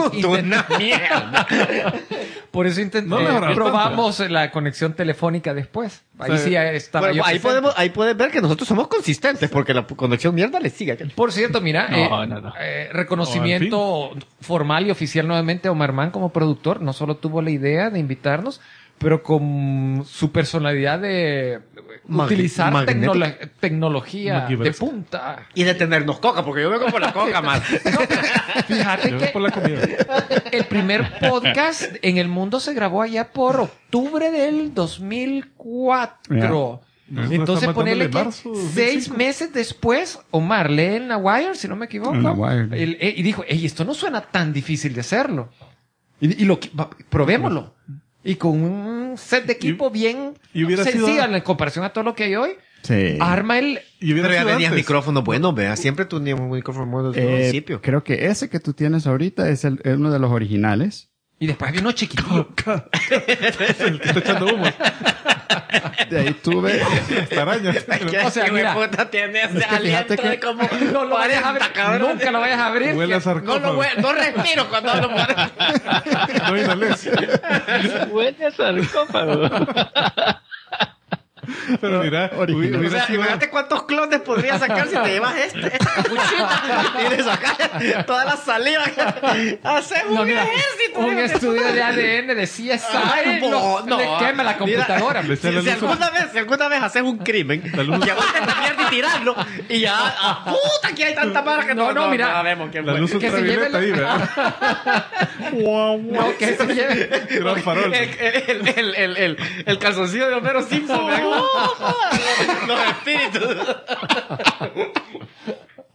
Speaker 1: por eso
Speaker 6: No mejoraba
Speaker 1: probamos la conexión telefónica después. Ahí
Speaker 6: O sea,
Speaker 1: sí estaba
Speaker 4: Bueno,
Speaker 1: yo
Speaker 4: ahí
Speaker 1: presente.
Speaker 4: ahí puedes ver que nosotros somos consistentes, porque la conexión mierda le sigue.
Speaker 1: Por cierto, mira,
Speaker 7: No.
Speaker 1: reconocimiento formal y oficial nuevamente a Omar Mann como productor. No solo tuvo la idea de invitarnos, pero con su personalidad de utilizar
Speaker 4: magnética.
Speaker 1: tecnología de
Speaker 6: Magniversca.
Speaker 1: punta.
Speaker 4: Y de tenernos coca, porque yo vengo por la coca más.
Speaker 1: Fíjate
Speaker 6: Yo
Speaker 1: que
Speaker 6: por la comida.
Speaker 1: el primer podcast en el mundo se grabó allá por octubre del 2004.
Speaker 6: Nosotros
Speaker 1: Entonces
Speaker 6: estamos
Speaker 1: ponele
Speaker 6: dándole
Speaker 1: que
Speaker 6: marzo
Speaker 1: 6
Speaker 6: 2005.
Speaker 1: meses después, Omar lee en la Wire, si no me equivoco,
Speaker 5: En la Wire.
Speaker 1: y dijo, esto no suena tan difícil de hacerlo. Probémoslo. Y con un set de equipo bien
Speaker 6: y hubiera
Speaker 1: sencillo
Speaker 6: sido-
Speaker 1: en comparación a todo lo que hay hoy,
Speaker 5: Sí.
Speaker 1: arma el...
Speaker 6: Y hubiera
Speaker 4: Pero ya
Speaker 6: sido
Speaker 4: tenías
Speaker 6: antes.
Speaker 4: micrófono bueno, vea. Siempre teníamos un micrófono bueno desde el principio.
Speaker 5: Creo que ese que tú tienes ahorita es uno de los originales.
Speaker 1: Y después había uno chiquitito.
Speaker 6: El que está echando humo.
Speaker 5: De ahí tuve...
Speaker 6: Esta araña.
Speaker 1: O sea, mira,
Speaker 4: puta tiene ese
Speaker 5: que fíjate
Speaker 4: aliento
Speaker 5: que-
Speaker 4: de como
Speaker 1: no lo vayas a
Speaker 4: 40,
Speaker 1: abrir.
Speaker 4: cabrón.
Speaker 1: Nunca lo vayas a abrir.
Speaker 6: Huele a sarcófago.
Speaker 4: No respiro cuando hablo por
Speaker 6: No inhales.
Speaker 7: Huele a sarcófago.
Speaker 6: Pero mira,
Speaker 4: O
Speaker 6: hubiera
Speaker 4: sea,
Speaker 6: sido...
Speaker 4: imagínate cuántos clones podrías sacar si te llevas esta capuchita y le sacas toda la saliva. Haces
Speaker 1: No,
Speaker 4: un
Speaker 1: mira,
Speaker 4: ejército.
Speaker 1: un estudio de ADN de CSI le quema la computadora.
Speaker 6: Le echa la
Speaker 4: Si
Speaker 6: luz
Speaker 4: alguna vez haces un crimen,
Speaker 6: La luz-
Speaker 4: llevaste esta mierda y tirarlo y ya, puta, aquí hay tanta mara que
Speaker 1: No, mira,
Speaker 4: sabemos quién
Speaker 6: La
Speaker 4: fue.
Speaker 6: luz
Speaker 1: Que se lleve
Speaker 6: ultravioleta ahí, ¿verdad?
Speaker 1: No, que se lleve.
Speaker 6: Gran farol.
Speaker 4: El calzoncillo de Homero Simpson. ¿verdad? Los espíritus.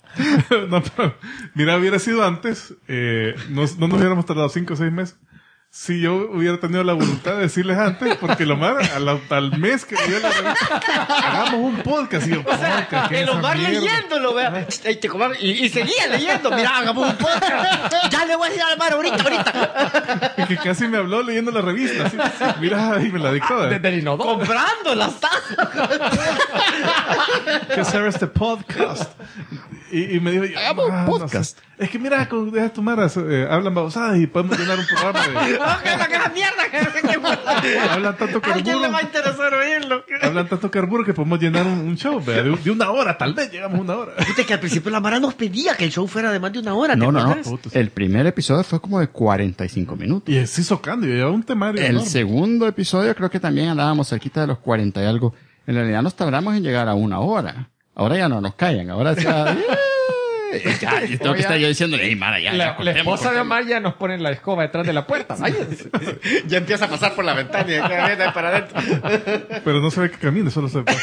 Speaker 6: No, pero, mira, hubiera sido antes, no nos hubiéramos tardado 5 o 6 meses. si yo hubiera tenido la voluntad de decirles antes, porque el Omar, al mes que dio la revista, hagamos un podcast. Y yo, podcast, ¿qué es
Speaker 4: El
Speaker 6: esa
Speaker 4: Omar
Speaker 6: mierda?
Speaker 4: leyéndolo, vea. Y seguía leyendo. Mira, hagamos un podcast. Ya le voy a decir al Omar ahorita.
Speaker 6: Y que casi me habló leyendo la revista. Así, mira, y me la dictó.
Speaker 1: Desde el inodoro.
Speaker 4: Comprando las tazas.
Speaker 6: Que hacer este podcast. Y me dijo,
Speaker 5: Hagamos un
Speaker 6: no
Speaker 5: podcast.
Speaker 6: sé. Es que mira, con esas tomaras hablan babosadas y podemos llenar un programa de...
Speaker 4: ¿Qué es la mierda?
Speaker 6: Hablan tanto
Speaker 4: ¿A quién le
Speaker 6: carburo.
Speaker 4: va a interesar oírlo?
Speaker 6: Hablan tanto carburo que podemos llenar un show, vea, de 1 hora, tal vez llegamos a 1 hora.
Speaker 4: Fíjate que al principio la Mara nos pedía que el show fuera de más de 1 hora. ¿te
Speaker 5: No.
Speaker 4: acuerdas?
Speaker 6: Putos.
Speaker 5: El primer episodio fue como de 45 minutos.
Speaker 6: Y se hizo cambio, llevaba un temario
Speaker 5: El
Speaker 6: enorme.
Speaker 5: segundo episodio creo que también andábamos cerquita de los 40 y algo. En realidad nos tardamos en llegar a 1 hora. Ahora ya no nos callan. Ahora ya... ya, y tengo que estar yo diciéndole, hey, Mara, ya,
Speaker 1: La
Speaker 5: cortemos,
Speaker 1: esposa de
Speaker 5: cortemos".
Speaker 1: Omar ya nos pone la escoba detrás de la puerta. Váyanse.
Speaker 4: Ya empieza a pasar por la ventana y ya viene para adentro.
Speaker 6: Pero no se ve que camine, solo se ve.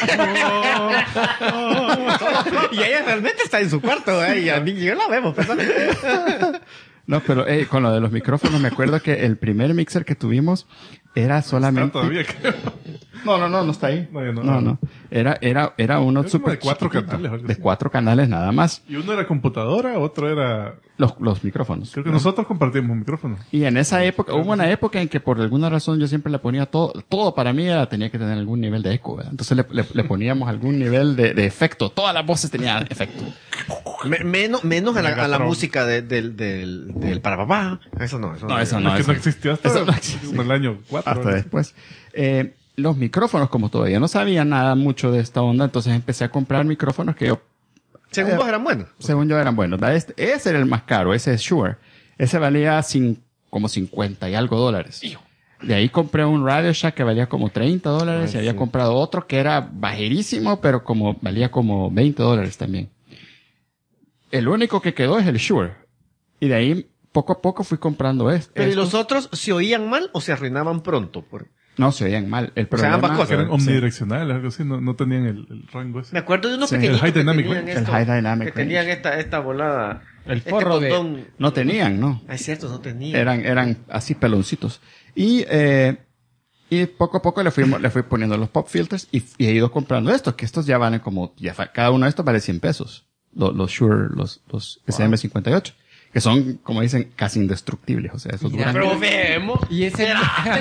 Speaker 4: Y ella realmente está en su cuarto, ¿eh? Y a mí yo la vemos. ¿Verdad?
Speaker 5: No, pero con lo de los micrófonos me acuerdo que el primer mixer que tuvimos era solamente...
Speaker 6: Todavía creo.
Speaker 5: No está ahí.
Speaker 6: No, ya no.
Speaker 5: Era uno
Speaker 6: Es como
Speaker 5: súper
Speaker 6: de 4
Speaker 5: chiquitito,
Speaker 6: canales o algo
Speaker 5: de
Speaker 6: así.
Speaker 5: 4 canales nada más.
Speaker 6: Y uno era computadora, otro era...
Speaker 5: Los micrófonos.
Speaker 6: Creo que nosotros compartimos un micrófono.
Speaker 5: Y en esa época, hubo una época en que por alguna razón yo siempre le ponía todo para mí tenía que tener algún nivel de eco, ¿verdad? Entonces le poníamos algún nivel de efecto. Todas las voces tenían efecto.
Speaker 4: Menos a la música del para papá. Eso no.
Speaker 5: No, eso no.
Speaker 6: Es que no existió hasta
Speaker 5: eso no existía.
Speaker 6: como el año 4.
Speaker 5: Hasta después. Los micrófonos, como todavía no sabía nada mucho de esta onda, entonces empecé a comprar micrófonos que yo,
Speaker 4: Según vos eran buenos.
Speaker 5: según yo, eran buenos. Ese era el más caro, ese es Shure. Ese valía como 50 y algo dólares. De ahí compré un Radio Shack que valía como $30 y había comprado otro que era bajerísimo, pero valía como $20 también. El único que quedó es el Shure. Y de ahí, poco a poco fui comprando esto.
Speaker 4: Pero ¿y los otros se oían mal o se arruinaban pronto?
Speaker 5: No, se oían mal. El
Speaker 4: O sea, ambas
Speaker 5: problema...
Speaker 4: cosas.
Speaker 6: Eran omnidireccionales, algo así, no tenían el rango ese.
Speaker 4: Me acuerdo de unos
Speaker 5: Sí,
Speaker 4: pequeñitos
Speaker 6: el High Dynamic
Speaker 4: que tenían
Speaker 6: Range.
Speaker 4: esto,
Speaker 5: El High Dynamic
Speaker 4: que tenían
Speaker 5: Range.
Speaker 4: esta volada.
Speaker 1: El forro de...
Speaker 4: condón.
Speaker 5: No tenían, ¿no?
Speaker 4: Ah, es cierto, no tenían.
Speaker 5: Eran así peloncitos. Y poco a poco le fui poniendo los pop filters y he ido comprando estos, que estos ya valen cada uno de estos vale $100. Los Shure, los SM58. Que son, como dicen, casi indestructibles. O sea, esos
Speaker 1: Mira,
Speaker 5: duran.
Speaker 4: Probemos.
Speaker 1: Y ese...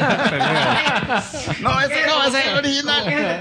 Speaker 5: No, ese es el original.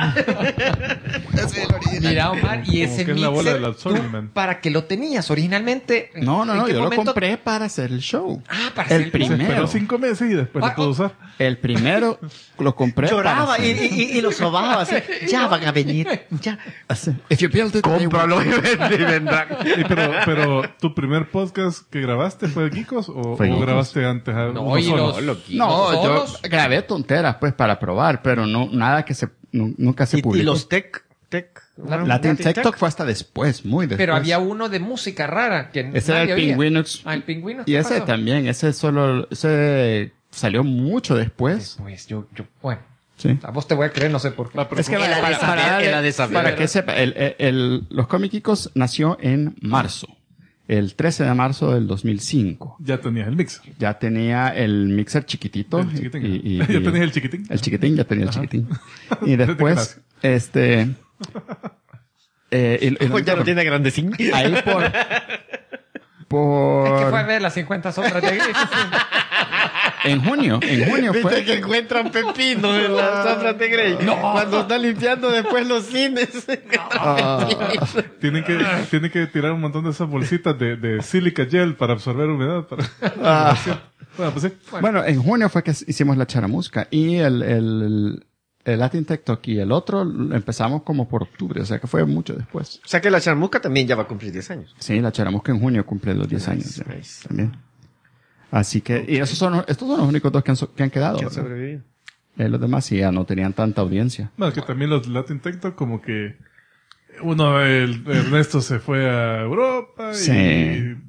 Speaker 1: Mira, Omar, y ese
Speaker 6: que es la bola
Speaker 1: mixer,
Speaker 6: del Absorbent.
Speaker 1: ¿para qué lo tenías originalmente?
Speaker 5: No,
Speaker 1: ¿En qué
Speaker 5: yo lo
Speaker 1: momento?
Speaker 5: compré para hacer el show.
Speaker 1: Ah, para hacer
Speaker 5: El
Speaker 1: el
Speaker 5: primero.
Speaker 6: Esperó 5 meses y después
Speaker 1: Ah,
Speaker 6: lo pudo usar.
Speaker 5: El primero lo compré
Speaker 4: Lloraba
Speaker 5: para hacer-
Speaker 4: y lo sobaba así. Ya van a venir. Ya.
Speaker 5: If you build it, they will.
Speaker 4: Cómpralo y vendrán.
Speaker 6: Pero tu primer podcast que grabaste fue Geekos o
Speaker 5: Fue Geekos.
Speaker 6: grabaste antes a
Speaker 1: No,
Speaker 6: uno
Speaker 1: y
Speaker 6: solo?
Speaker 5: No, yo
Speaker 1: solos.
Speaker 5: grabé tonteras pues para probar, pero no nada que nunca se
Speaker 4: Y
Speaker 5: publicó.
Speaker 4: los tech.
Speaker 5: Latin TikTok fue hasta después, muy después.
Speaker 1: Pero había uno de música rara que
Speaker 5: Ese era el
Speaker 1: nadie oía.
Speaker 5: Pingüinux.
Speaker 1: Ah, el pingüino.
Speaker 5: Y
Speaker 1: ¿qué
Speaker 5: ese
Speaker 1: pasó?
Speaker 5: también, ese salió mucho después.
Speaker 1: Pues bueno,
Speaker 5: Sí.
Speaker 1: a vos te voy a creer, no sé por qué.
Speaker 5: Es que para que sepa, los Comicicos nació en marzo. El 13 de marzo del 2005.
Speaker 6: Ya tenías el mixer.
Speaker 5: Ya tenía el mixer chiquitito.
Speaker 6: El chiquitín.
Speaker 5: y-
Speaker 6: Ya tenías el chiquitín.
Speaker 5: El chiquitín, ya tenía el chiquitín. Y después,
Speaker 6: Desde
Speaker 4: Ya lo tiene grandecín.
Speaker 5: ahí por
Speaker 1: Es que fue a ver las 50 sombras de Grey.
Speaker 5: en junio
Speaker 4: ¿Viste
Speaker 5: fue,
Speaker 4: que encuentran pepinos en las sombras de Grey? Cuando están limpiando después los cines.
Speaker 6: Tienen que tirar un montón de esas bolsitas de silica gel para absorber humedad. Bueno, pues sí.
Speaker 5: bueno, en junio fue que hicimos la charamusca y el Latin TikTok y el otro lo empezamos como por octubre, o sea que fue mucho después.
Speaker 4: O sea que la charmusca también ya va a cumplir 10 años.
Speaker 5: Sí, la charamusca en junio cumple los 10 años ya, también. Así que, y estos son los únicos dos que han quedado.
Speaker 4: Que han
Speaker 5: ¿verdad?
Speaker 4: sobrevivido.
Speaker 5: Los demás sí ya no tenían tanta audiencia.
Speaker 6: Bueno, que también los Latin TikTok como que Ernesto se fue a Europa
Speaker 5: Sí.
Speaker 6: y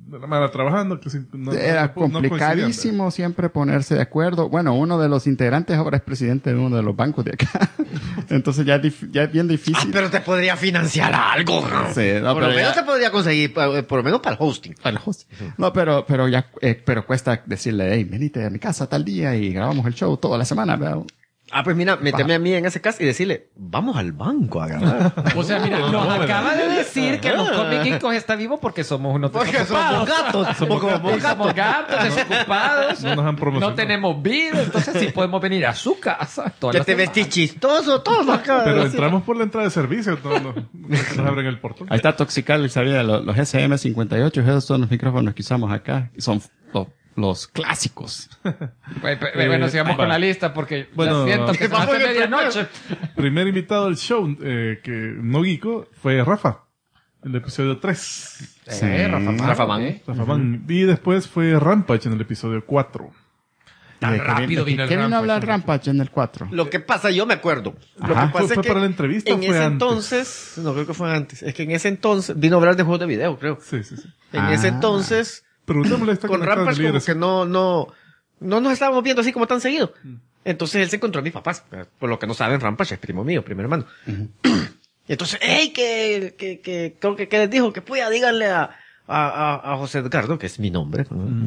Speaker 6: de la mano trabajando, que
Speaker 8: Era complicadísimo siempre ponerse de acuerdo. Bueno, uno de los integrantes ahora es presidente de uno de los bancos de acá. Entonces ya es bien difícil.
Speaker 4: pero te podría financiar algo. ¿No?
Speaker 8: Sí, no,
Speaker 4: por lo
Speaker 8: pero
Speaker 4: menos
Speaker 8: ya-
Speaker 4: te podría conseguir, por lo menos para el hosting.
Speaker 8: Para el host. No, pero cuesta decirle, hey, venite a mi casa tal día y grabamos el show toda la semana. ¿Verdad?
Speaker 4: Pues mira, méteme a mí en ese caso y decirle, vamos al banco a grabar.
Speaker 1: O sea, mira, nos acaba de decir que los Comic Geekos está vivo porque somos unos
Speaker 4: Porque
Speaker 1: desocupados.
Speaker 4: somos gatos. Somos como
Speaker 1: Somos gatos desocupados.
Speaker 6: No nos han promocionado.
Speaker 1: No tenemos vida, entonces sí podemos venir a su casa. toda
Speaker 4: Que
Speaker 1: la
Speaker 4: te
Speaker 1: semana.
Speaker 4: vestís chistoso, todo lo acaba de
Speaker 6: Pero
Speaker 4: decir.
Speaker 6: entramos por la entrada de servicio, no nos abren el portón.
Speaker 8: Ahí está Toxical, sabía, los SM58, esos son los micrófonos que usamos acá. Son los clásicos.
Speaker 1: Bueno, sigamos con la lista porque
Speaker 6: bueno,
Speaker 1: ya siento que se
Speaker 4: vamos
Speaker 1: hace
Speaker 4: en el
Speaker 1: medianoche.
Speaker 6: Primer invitado del show, que no geeko, fue Rafa. El episodio 3.
Speaker 1: Rafa Man.
Speaker 6: Rafa Man. Y después fue Rampage en el episodio 4.
Speaker 1: Tan rápido vino el
Speaker 8: ¿Qué vino a hablar
Speaker 1: Rampage?
Speaker 8: Rampage en el 4?
Speaker 4: Lo que pasa, yo me acuerdo. Lo
Speaker 8: Ajá.
Speaker 4: que pasa
Speaker 6: ¿Fue
Speaker 4: es que
Speaker 6: para la entrevista
Speaker 4: en
Speaker 6: o fue
Speaker 4: ese
Speaker 6: antes?
Speaker 4: entonces, no creo que fue antes, es que en ese entonces vino a hablar de juegos de video, creo.
Speaker 6: Sí.
Speaker 4: En ese entonces,
Speaker 6: Preguntémosle a esta
Speaker 4: con
Speaker 6: conectada
Speaker 4: Rampage
Speaker 6: de
Speaker 4: como
Speaker 6: líderes.
Speaker 4: que no nos estábamos viendo así como tan seguido. Entonces él se encontró a mis papás. Por lo que no saben, Rampage es primo mío, primer hermano. Y entonces, hey, que creo que les dijo que puya, díganle a José Edgardo, que es mi nombre,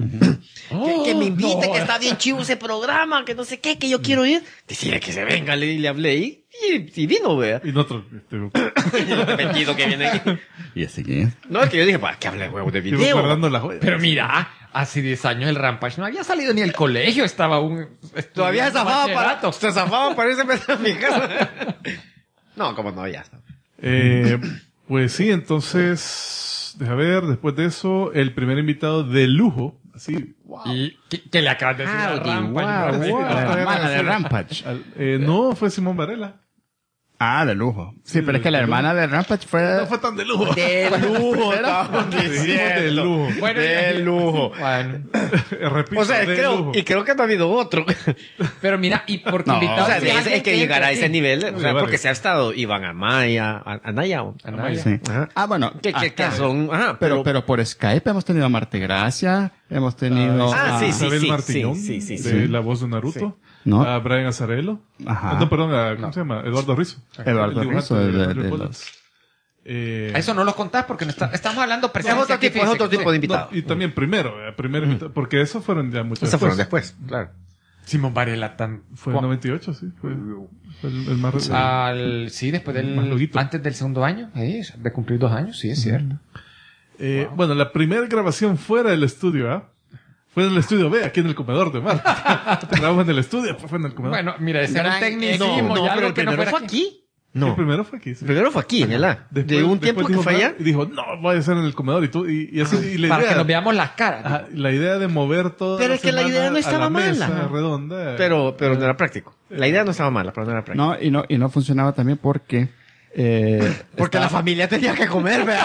Speaker 4: que me invite, que está bien chivo ese programa, que no sé qué, que yo quiero ir. Decirle que se venga, le hablé y vino, vea.
Speaker 6: Y nosotros,
Speaker 4: Metido que viene aquí.
Speaker 8: ¿Y ese quién es?
Speaker 4: No, es que yo dije, ¿para qué habla de huevos de
Speaker 6: iba
Speaker 4: video?
Speaker 6: guardando la joya.
Speaker 1: Pero mira, hace 10 años el Rampage no había salido ni el colegio, estaba aún...
Speaker 4: Todavía se zafaba
Speaker 1: bachillerato.
Speaker 4: se zafaba para irse a meter a mi casa. No, como no, ya está.
Speaker 6: Pues sí, entonces, deja ver, después de eso, el primer invitado de lujo, así,
Speaker 1: Y que le acabas de decir a Rampage.
Speaker 8: La hermana de Rampage.
Speaker 6: no, fue Simón Varela.
Speaker 8: Ah, de lujo. Sí, pero es que la hermana de Rampage
Speaker 6: No
Speaker 8: fue...
Speaker 6: fue tan de lujo.
Speaker 4: De lujo, estamos
Speaker 6: Dijimos
Speaker 4: diciendo.
Speaker 6: de lujo.
Speaker 1: Bueno,
Speaker 4: De lujo.
Speaker 1: Bueno,
Speaker 6: Repito,
Speaker 4: O sea,
Speaker 6: de lujo.
Speaker 4: creo que no ha habido otro.
Speaker 1: pero mira, y porque
Speaker 8: No,
Speaker 1: invitados...
Speaker 4: O sea,
Speaker 1: de
Speaker 4: es que llegar a ese nivel, o sea,
Speaker 6: vale.
Speaker 4: porque se ha estado Iván Amaya, Anaya.
Speaker 1: Anaya.
Speaker 8: Sí.
Speaker 4: Ajá.
Speaker 8: Ah, bueno.
Speaker 4: Que
Speaker 8: acá.
Speaker 4: son, ajá,
Speaker 8: Pero por Skype hemos tenido a Marte Gracia, hemos tenido
Speaker 4: Ah, sí,
Speaker 8: a...
Speaker 4: sí.
Speaker 6: Isabel Martillón,
Speaker 4: sí,
Speaker 6: de La Voz de Naruto.
Speaker 8: ¿No?
Speaker 6: A Brian Azarello.
Speaker 8: Ajá.
Speaker 6: No, perdón, ¿cómo se llama? Eduardo Rizzo.
Speaker 8: Eduardo
Speaker 6: El dibujante
Speaker 8: Rizzo, de
Speaker 6: Harry Potter.
Speaker 8: los...
Speaker 1: Eso no lo contás porque no estamos hablando
Speaker 4: Es
Speaker 1: presencia
Speaker 4: otro tipo,
Speaker 1: física.
Speaker 4: es otro tipo de invitado.
Speaker 6: No, y también primero invitado, porque eso fueron ya muchos
Speaker 4: Esos fueron después, claro.
Speaker 1: Simón Varela tan...
Speaker 6: Fue en 98, sí. Fue el más
Speaker 1: Sí, después del...
Speaker 6: Más loguito.
Speaker 1: Antes del segundo año, ahí, de cumplir 2 años, sí, es cierto.
Speaker 6: Bueno, la primera grabación fuera del estudio A fue en el estudio B, aquí en el comedor de Mar. Grabamos en el estudio, pues fue en el comedor.
Speaker 1: Bueno, mira, ese era un
Speaker 4: No,
Speaker 1: tecnicismo, ya
Speaker 4: pero
Speaker 1: lo
Speaker 4: el
Speaker 1: que no
Speaker 4: primero
Speaker 1: fuera
Speaker 4: fue aquí.
Speaker 6: El
Speaker 4: No,
Speaker 6: primero fue aquí, sí.
Speaker 4: primero fue aquí, en el A. De un tiempo que
Speaker 6: dijo
Speaker 4: fue
Speaker 6: Mar
Speaker 4: allá.
Speaker 6: Y dijo, no, voy a ser en el comedor. Y eso, y la
Speaker 1: para
Speaker 6: idea,
Speaker 1: que nos veamos las caras.
Speaker 6: ajá, la idea de mover todo.
Speaker 4: Pero es que la idea no estaba
Speaker 6: mesa
Speaker 4: mala.
Speaker 6: redonda.
Speaker 4: Pero no era práctico. La idea no estaba mala, pero no era práctica.
Speaker 8: No, y no funcionaba también porque...
Speaker 4: Porque la familia tenía que comer, vea.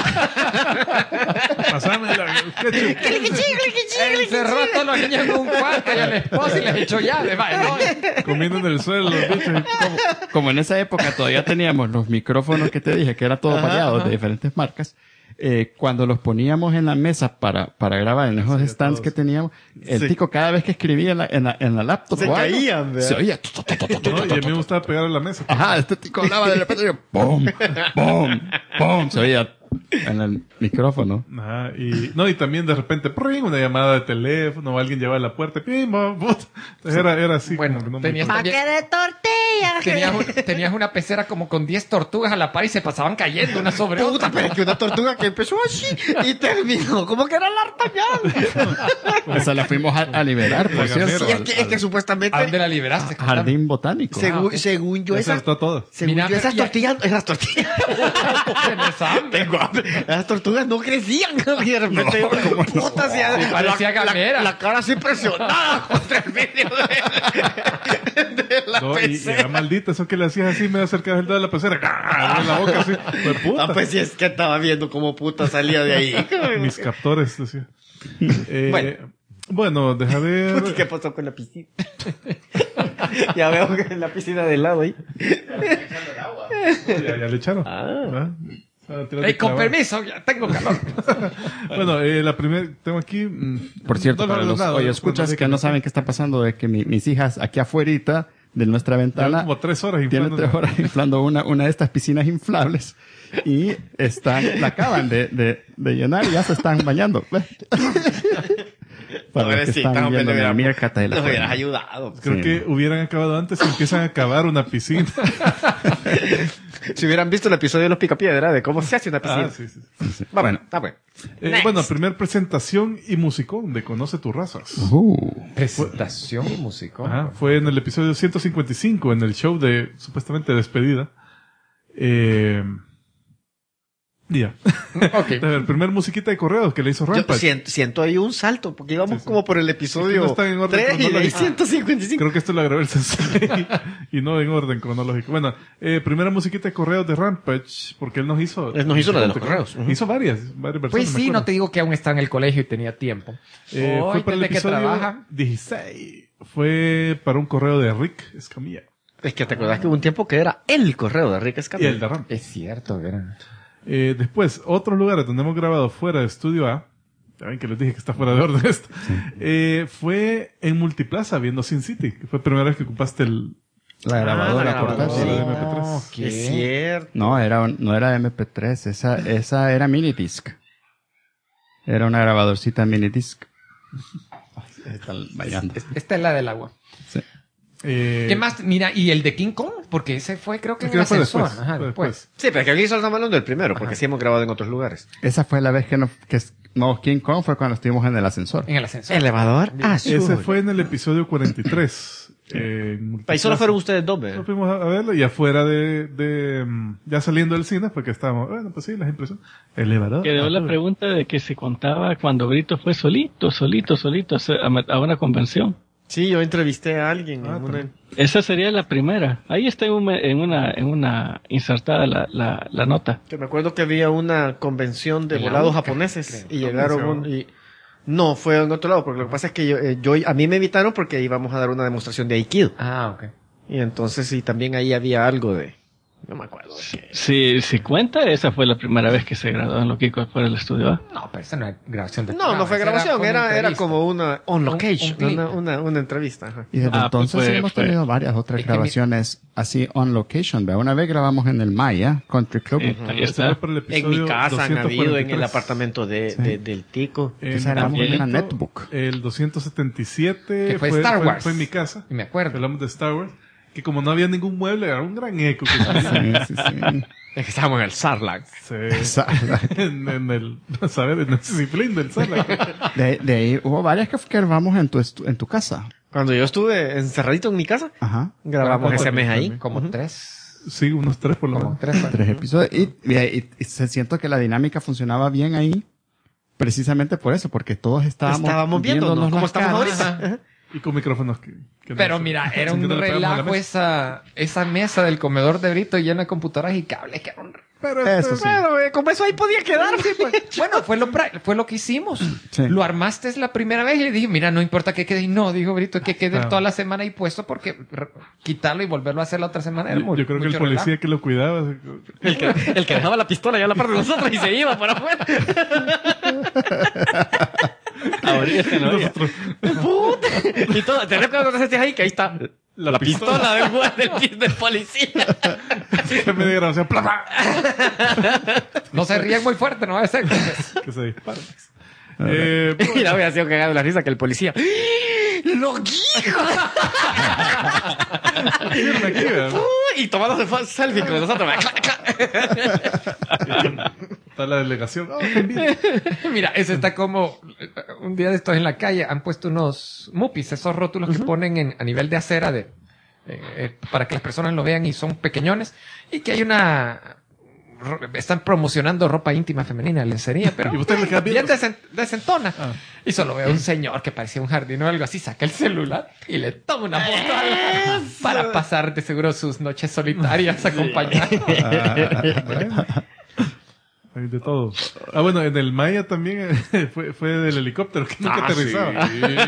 Speaker 6: Pasame la ketchup.
Speaker 1: Encerró a todos los niños en un cuarto y a la esposa y les echó llave. Vaya, no.
Speaker 6: Comiendo en el suelo los bichos.
Speaker 8: Como en esa época todavía teníamos los micrófonos que te dije, que eran todos variados de diferentes marcas, cuando los poníamos en la mesa para grabar en esos stands que teníamos, el tico cada vez que escribía en la laptop
Speaker 4: Se
Speaker 8: o algo,
Speaker 4: caían, ¿verdad?
Speaker 8: se oía.
Speaker 6: ¿No? Y a mí me gustaba pegar a la mesa.
Speaker 8: Ajá, este tico hablaba de repente y yo, ¡pum! ¡pum! ¡pum! Se oía en el micrófono.
Speaker 6: Ajá, y también de repente, ¡pring! Una llamada de teléfono, o alguien llevaba a la puerta, ¡pim! Entonces era así.
Speaker 1: Bueno,
Speaker 6: como que no
Speaker 1: tenías
Speaker 6: muy-
Speaker 1: también...
Speaker 2: de tortilla.
Speaker 1: Tenías una pecera como con 10 tortugas a la par y se pasaban cayendo una sobre
Speaker 4: Puta,
Speaker 1: otra.
Speaker 4: pero es que una tortuga que empezó así y terminó como que era el Artañán.
Speaker 8: Esa la fuimos a liberar, por
Speaker 6: La
Speaker 8: cierto.
Speaker 6: gamera.
Speaker 4: Sí, es que supuestamente,
Speaker 1: ¿A dónde la liberaste?
Speaker 8: Jardín botánico.
Speaker 4: según yo,
Speaker 6: Ya
Speaker 4: esas,
Speaker 6: acertó todo.
Speaker 4: según
Speaker 1: Mira,
Speaker 4: yo, esas
Speaker 1: pero-
Speaker 4: tortillas,
Speaker 1: Tienes hambre.
Speaker 4: tengo hambre. Esas tortugas no crecían. Y de repente, puta, así,
Speaker 1: parecía gamera.
Speaker 4: la cara así presionada contra el vidrio de la
Speaker 6: No, y
Speaker 4: pecera.
Speaker 6: era maldita, eso que le hacías así, me acercaba el dedo de la pecera, ¡ah! En la boca así, fue puta.
Speaker 4: Ah, pues sí, es que estaba viendo cómo puta salía de ahí.
Speaker 6: Mis captores, decía.
Speaker 4: Bueno.
Speaker 6: Bueno, deja ver.
Speaker 4: Puta, ¿qué pasó con la piscina? Ya veo que en la piscina del lado ahí.
Speaker 6: Ya le echaron.
Speaker 4: Ah.
Speaker 1: Ey, con permiso, ya tengo calor.
Speaker 6: Bueno, la primera, tengo aquí...
Speaker 8: Por cierto, para los escuchas que no saben qué está pasando, es que mis hijas aquí afuerita de nuestra ventana
Speaker 6: como 3 horas
Speaker 8: tienen
Speaker 6: inflando.
Speaker 8: 3 horas inflando una de estas piscinas inflables y la acaban de llenar y ya se están bañando. Para los que están viendo en el Meerkat ahí la
Speaker 4: Nos hubieras
Speaker 8: pueden-
Speaker 4: ayudado.
Speaker 6: Creo
Speaker 8: Sí.
Speaker 6: que hubieran acabado antes y empiezan a cavar una piscina.
Speaker 4: Si hubieran visto el episodio de los Picapiedra, de cómo se hace una piscina.
Speaker 6: Sí.
Speaker 4: Bueno, está bueno.
Speaker 6: Bueno, primer presentación y musicón de Conoce tus razas.
Speaker 1: Presentación y músico.
Speaker 6: Ajá, fue en el episodio 155, en el show de supuestamente despedida. Ya.
Speaker 1: Ok.
Speaker 6: El primer musiquita de correos que le hizo
Speaker 4: Yo
Speaker 6: Rampage.
Speaker 4: siento ahí un salto, porque íbamos
Speaker 6: Sí.
Speaker 4: como por el
Speaker 6: Es que
Speaker 4: episodio
Speaker 6: no está en orden
Speaker 4: 3 y de ahí
Speaker 6: cronológico.
Speaker 4: 155.
Speaker 6: Creo que esto lo grabé el sensei y no en orden cronológico. Bueno, primera musiquita de correos de Rampage, porque él nos hizo...
Speaker 4: Él nos hizo la de los correos. Ujú.
Speaker 6: Hizo varias versiones.
Speaker 1: Pues
Speaker 6: me
Speaker 1: sí,
Speaker 6: acuerdo.
Speaker 1: no te digo que aún está en el colegio y tenía tiempo.
Speaker 6: Fue
Speaker 1: Hoy,
Speaker 6: para el
Speaker 1: desde que
Speaker 6: episodio
Speaker 1: trabaja.
Speaker 6: 16. Fue para un correo de Rick Escamilla.
Speaker 4: Es que te acordás que hubo un tiempo que era el correo de Rick
Speaker 6: Y
Speaker 4: Escamilla.
Speaker 6: el de Rampage.
Speaker 1: Es cierto, ¿verdad?
Speaker 6: Después, otros lugares donde hemos grabado fuera de Estudio A. Ya ven que les dije que está fuera de orden esto. Fue en Multiplaza viendo Sin City, que fue la primera vez que ocupaste
Speaker 8: La grabadora
Speaker 4: la
Speaker 8: portátil.
Speaker 4: grabadora.
Speaker 6: de MP3.
Speaker 1: Ok.
Speaker 4: Es cierto.
Speaker 8: No era MP3, esa era minidisc. Era una grabadorcita minidisc. Están bailando.
Speaker 1: Esta es la del agua.
Speaker 8: Sí.
Speaker 1: ¿Qué más? Mira, y el de King Kong, porque ese fue creo que en
Speaker 6: Creo
Speaker 1: el
Speaker 6: que fue
Speaker 1: ascensor.
Speaker 6: después,
Speaker 1: Ajá,
Speaker 6: fue
Speaker 1: después.
Speaker 4: Sí, pero es que aquí solo estamos hablando del primero, porque sí hemos grabado en otros lugares.
Speaker 8: Esa fue la vez no, King Kong fue cuando estuvimos en el ascensor.
Speaker 1: En el ascensor.
Speaker 4: Elevador azul.
Speaker 6: Ese fue en el episodio 43. En Multiplaza.
Speaker 4: Ahí solo fueron ustedes dos, ¿verdad?
Speaker 6: Nos fuimos a verlo y afuera ya saliendo del cine, porque estábamos, bueno, pues sí, las impresiones. Elevador.
Speaker 7: Quedó la
Speaker 6: azul.
Speaker 7: pregunta de que se contaba cuando Brito fue solito a una convención.
Speaker 4: Sí, yo entrevisté a alguien.
Speaker 6: Ah,
Speaker 4: en una...
Speaker 7: Esa sería la primera. Ahí está en una insertada la nota.
Speaker 4: Que me acuerdo que había una convención de
Speaker 1: En la
Speaker 4: volados
Speaker 1: UCA,
Speaker 4: japoneses
Speaker 1: creo.
Speaker 4: y llegaron no, fue en otro lado, porque lo que pasa es que a mí me invitaron porque íbamos a dar una demostración de Aikido.
Speaker 1: Ah, ok.
Speaker 4: Y entonces sí, también ahí había algo de... No me acuerdo de qué.
Speaker 7: Si cuenta, esa fue la primera vez que se graduó en Loquico por el estudio A.
Speaker 1: No, pero esa no es grabación de
Speaker 4: No fue grabación, era como una on location,
Speaker 1: clip.
Speaker 4: una entrevista. Ajá.
Speaker 8: Y desde
Speaker 7: Ah,
Speaker 8: entonces
Speaker 7: pues fue-
Speaker 8: hemos
Speaker 7: fue-
Speaker 8: tenido varias otras
Speaker 1: Es que
Speaker 8: grabaciones así on location. ¿Ve? Una vez grabamos en el Maya Country Club.
Speaker 7: Sí, ahí
Speaker 6: Ese fue
Speaker 7: está.
Speaker 6: para el
Speaker 4: En
Speaker 6: episodio
Speaker 4: mi casa han habido, en
Speaker 6: 243.
Speaker 4: el apartamento del Tico.
Speaker 8: Entonces grabamos en una netbook.
Speaker 6: El 277
Speaker 1: Que fue Star Wars.
Speaker 6: Fue en mi casa.
Speaker 1: Y me acuerdo.
Speaker 6: Hablamos de Star Wars. Que como no había ningún mueble, era un gran eco. Que salía.
Speaker 8: Sí, sí, sí.
Speaker 4: Es que estábamos en el Sarlacc.
Speaker 6: Sí.
Speaker 8: Exacto.
Speaker 6: en el, ¿sabes? En el disciplín del Sarlacc.
Speaker 8: De ahí hubo varias que grabamos en tu casa.
Speaker 4: Cuando yo estuve encerradito en mi casa,
Speaker 8: Ajá.
Speaker 4: grabamos
Speaker 6: Bueno,
Speaker 4: ese mes ahí.
Speaker 1: Como tres.
Speaker 6: Sí, unos 3 por lo
Speaker 1: Como
Speaker 6: menos.
Speaker 1: 3.
Speaker 8: 3 episodios. Y se siento que la dinámica funcionaba bien ahí. Precisamente por eso, porque todos estábamos
Speaker 4: viéndonos como
Speaker 8: las
Speaker 4: estamos
Speaker 8: caras.
Speaker 4: ahorita. Ajá.
Speaker 6: Y con micrófonos que
Speaker 1: Pero
Speaker 6: no-
Speaker 1: mira, era
Speaker 6: sin que
Speaker 1: un
Speaker 6: no le pegamos a la
Speaker 1: relajo
Speaker 6: mesa.
Speaker 1: esa mesa del comedor de Brito llena de computadoras y cables. Que era un...
Speaker 6: Pero
Speaker 8: Eso sí.
Speaker 4: Bueno, como eso ahí podía quedar.
Speaker 1: Bueno, fue lo que hicimos.
Speaker 8: Sí.
Speaker 1: Lo armaste la primera vez y le dije, mira, no importa que quede. Y no, dijo Brito, que quede
Speaker 6: Ah.
Speaker 1: toda la semana ahí puesto porque quitarlo y volverlo a hacer la otra semana era
Speaker 6: Yo creo que el
Speaker 1: mucho
Speaker 6: policía
Speaker 1: relajo.
Speaker 6: que lo cuidaba.
Speaker 4: El que dejaba la pistola ya a la parte de nosotros y se iba para afuera.
Speaker 7: Ahorita se no había.
Speaker 4: Puta. Y todo, te recuerdas cuando te ahí que ahí está la pistola del policía.
Speaker 6: Que me dieron, o sea, ¡plá!
Speaker 1: No se ríen muy fuerte, no va a ser.
Speaker 6: que se dispara.
Speaker 4: Y la había sido cagado de la risa que el policía. ¡Loquillo!
Speaker 6: Firme aquí, ¿verdad?
Speaker 4: Y tomándose selfie con nosotros.
Speaker 6: Está la delegación. Oh, qué envidia.
Speaker 1: Mira, ese está como un día de estos en la calle han puesto unos mupis, esos rótulos que ponen a nivel de acera para que las personas lo vean y son pequeñones y que hay están promocionando ropa íntima femenina, lencería, pero
Speaker 6: ¿Y usted le queda
Speaker 1: bien
Speaker 6: viendo?
Speaker 1: desentona. Y solo veo un señor que parecía un jardinero o algo así, saca el celular y le toma una foto para pasar de seguro sus noches solitarias acompañadas.
Speaker 6: Bueno. Hay de todo. Ah, bueno, en el Maya también fue del helicóptero que nunca aterrizaba.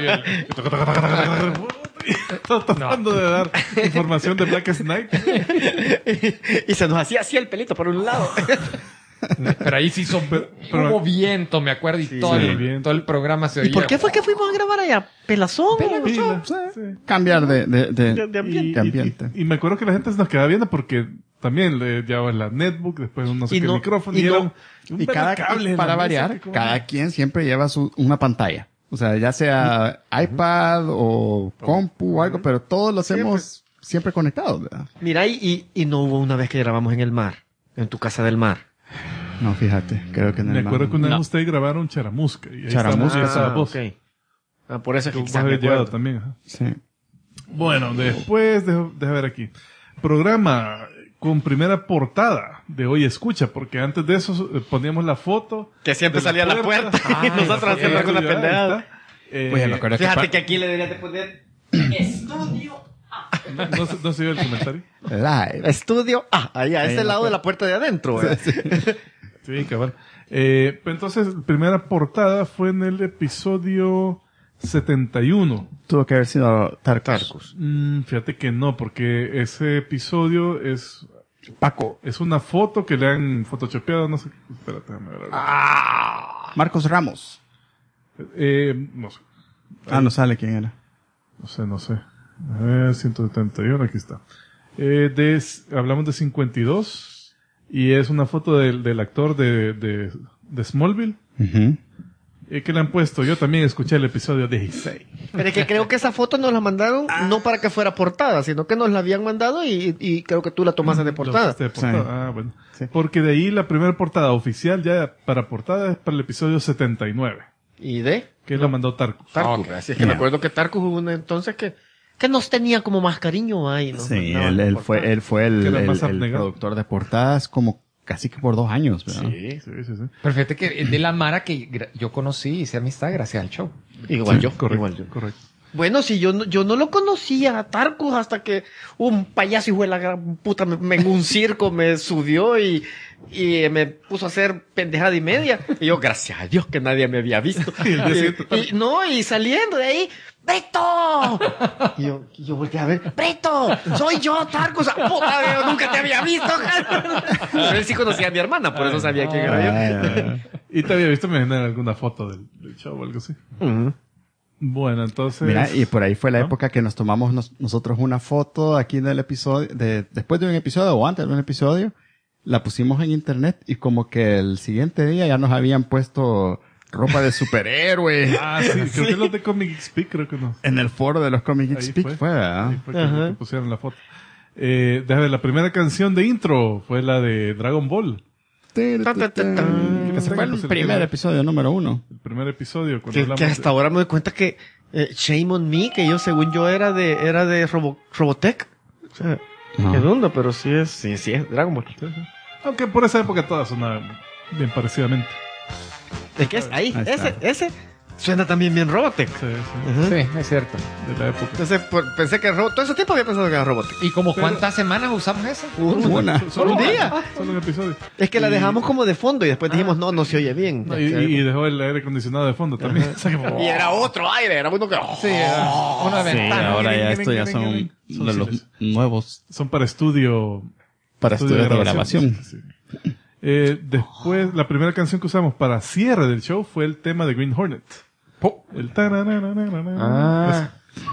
Speaker 6: Todo tratando de dar información de Black Snipe.
Speaker 4: Y se nos hacía así el pelito por un lado.
Speaker 1: Pero ahí sí hubo viento, me acuerdo, y todo,
Speaker 6: viento.
Speaker 1: todo el programa se oía.
Speaker 4: ¿Y por qué fue que fuimos a grabar allá? ¿Pelazón?
Speaker 6: Pila, sí.
Speaker 8: Cambiar de
Speaker 4: ambiente.
Speaker 8: ambiente.
Speaker 6: Y me acuerdo que la gente se nos quedaba viendo porque también le llevaba la netbook, después no sé
Speaker 4: Y
Speaker 6: qué
Speaker 4: no-
Speaker 6: micrófono,
Speaker 4: y
Speaker 6: y,
Speaker 4: no-
Speaker 6: era un
Speaker 8: Y cada
Speaker 6: cable en
Speaker 8: para
Speaker 6: la mesa,
Speaker 8: variar,
Speaker 6: que como-
Speaker 8: cada quien siempre lleva una pantalla. O sea, ya sea iPad o compu o algo, pero todos lo hacemos siempre conectados, ¿verdad?
Speaker 4: Mira, y no hubo una vez que grabamos en el mar, en tu casa del mar.
Speaker 8: No, fíjate, creo que en
Speaker 6: Me
Speaker 8: el
Speaker 6: acuerdo que una vez
Speaker 7: No.
Speaker 6: ustedes grabaron Charamusca. Y ahí
Speaker 8: Charamusca,
Speaker 6: estaba vos.
Speaker 4: ok. Por eso es
Speaker 6: Que
Speaker 4: que
Speaker 6: vos
Speaker 4: quizás me
Speaker 6: habías llevado
Speaker 4: acuerdo.
Speaker 6: también. Ajá.
Speaker 8: Sí.
Speaker 6: Bueno, después, deja ver aquí. Programa con primera portada de Hoy Escucha, porque antes de eso poníamos la foto.
Speaker 4: Que siempre
Speaker 6: de
Speaker 4: salía a la puerta y nosotros haciendo alguna pendejada.
Speaker 8: Pues me acuerdo
Speaker 4: Fíjate que aquí le deberías de poner estudio.
Speaker 6: no se vio el comentario.
Speaker 8: Live.
Speaker 4: Estudio. Ahí a
Speaker 8: Ahí
Speaker 4: ese
Speaker 8: en la
Speaker 4: lado de la puerta de adentro. ¿verdad?
Speaker 6: Sí, cabal. Pues entonces, primera portada fue en el episodio 71.
Speaker 8: Tuvo que haber sido Tarkus.
Speaker 6: Fíjate que no, porque ese episodio es
Speaker 8: Paco.
Speaker 6: una foto que le han photoshopeado, no sé. Espérate, déjame ver.
Speaker 8: Marcos Ramos.
Speaker 6: No sé.
Speaker 8: No sale quién era.
Speaker 6: No sé. A ver, 171, aquí está. Hablamos de 52 y es una foto del actor de Smallville que le han puesto. Yo también escuché el episodio 16.
Speaker 4: Pero es que creo que esa foto nos la mandaron no para que fuera portada, sino que nos la habían mandado y creo que tú la tomaste de portada.
Speaker 6: De portada.
Speaker 8: Sí.
Speaker 6: Ah, bueno.
Speaker 8: Sí.
Speaker 6: Porque de ahí la primera portada oficial ya para portada es para el episodio 79,
Speaker 4: ¿Y de?
Speaker 6: que la mandó Tarkus.
Speaker 4: Tarkus. Así es que me acuerdo que Tarkus hubo un entonces que nos tenía como más cariño ahí, ¿no?
Speaker 8: Sí,
Speaker 4: Mandaban
Speaker 8: él
Speaker 4: por
Speaker 8: fue
Speaker 4: portada.
Speaker 8: el
Speaker 6: Que era más
Speaker 8: el
Speaker 6: abnegado.
Speaker 8: productor de portadas como casi que por 2 años, ¿verdad?
Speaker 6: Sí.
Speaker 1: Pero fíjate que de la Mara que yo conocí y hice amistad gracias al show.
Speaker 4: Igual yo.
Speaker 6: Correcto,
Speaker 4: Igual yo.
Speaker 6: correcto.
Speaker 4: Bueno, si yo no lo conocía a Tarkus hasta que un payaso hijo de la gran puta en un circo me subió y me puso a hacer pendejada y media. Y yo, gracias a Dios que nadie me había visto. y saliendo de ahí, ¡Brito! Y yo volteé a ver, ¡Brito! ¡Soy yo, Tarkus! ¡Puta, yo nunca te había visto! Pero él sí conocía a mi hermana, por eso sabía quién era yo.
Speaker 6: Y te había visto, me en alguna foto del show o algo así. Bueno, entonces...
Speaker 8: Mira, y por ahí fue la
Speaker 6: ¿no?
Speaker 8: época que nos tomamos nosotros una foto aquí en el episodio, después de un episodio o antes de un episodio, la pusimos en internet y como que el siguiente día ya nos habían puesto ropa de superhéroe.
Speaker 6: sí, creo que los de Comic Speak, creo que no.
Speaker 8: En el foro de los Comic
Speaker 6: Ahí
Speaker 8: Speak fue, ¿verdad?
Speaker 6: Ahí fue que pusieron la foto. Déjame ver, la primera canción de intro fue la de Dragon Ball.
Speaker 8: Ese fue el primer episodio número 1.
Speaker 6: El primer episodio. Cuando
Speaker 4: Que
Speaker 6: hablamos
Speaker 4: hasta ahora me doy cuenta que Shame on Me, que yo según yo era de Robotech. O sea,
Speaker 8: No.
Speaker 4: qué onda, pero sí es Dragon Ball.
Speaker 6: Aunque por esa época todas sonaban bien parecidamente.
Speaker 4: ¿De qué es? Ahí
Speaker 8: Ahí está.
Speaker 4: ese suena también bien Robotech.
Speaker 6: Sí,
Speaker 4: Ujú.
Speaker 1: Sí, es cierto.
Speaker 6: de la época.
Speaker 4: Entonces pensé que todo ese tiempo había pensado que era Robotech.
Speaker 1: ¿Y como cuántas semanas usamos esa?
Speaker 8: Una.
Speaker 4: Solo un día.
Speaker 6: Solo un episodio.
Speaker 4: Es que la dejamos como de fondo y después dijimos, no se oye bien.
Speaker 6: No, y dejó el aire acondicionado de fondo también. O sea que-
Speaker 4: Y era otro aire, era uno que...
Speaker 1: Sí, una
Speaker 8: Sí,
Speaker 1: ventana.
Speaker 8: ahora ya esto ya son
Speaker 6: Son
Speaker 8: de los
Speaker 6: cines.
Speaker 8: nuevos
Speaker 6: Son para estudio.
Speaker 8: para estudios de grabación.
Speaker 6: Sí. Después, la primera canción que usamos para cierre del show fue el tema de Green Hornet. El
Speaker 1: Ah.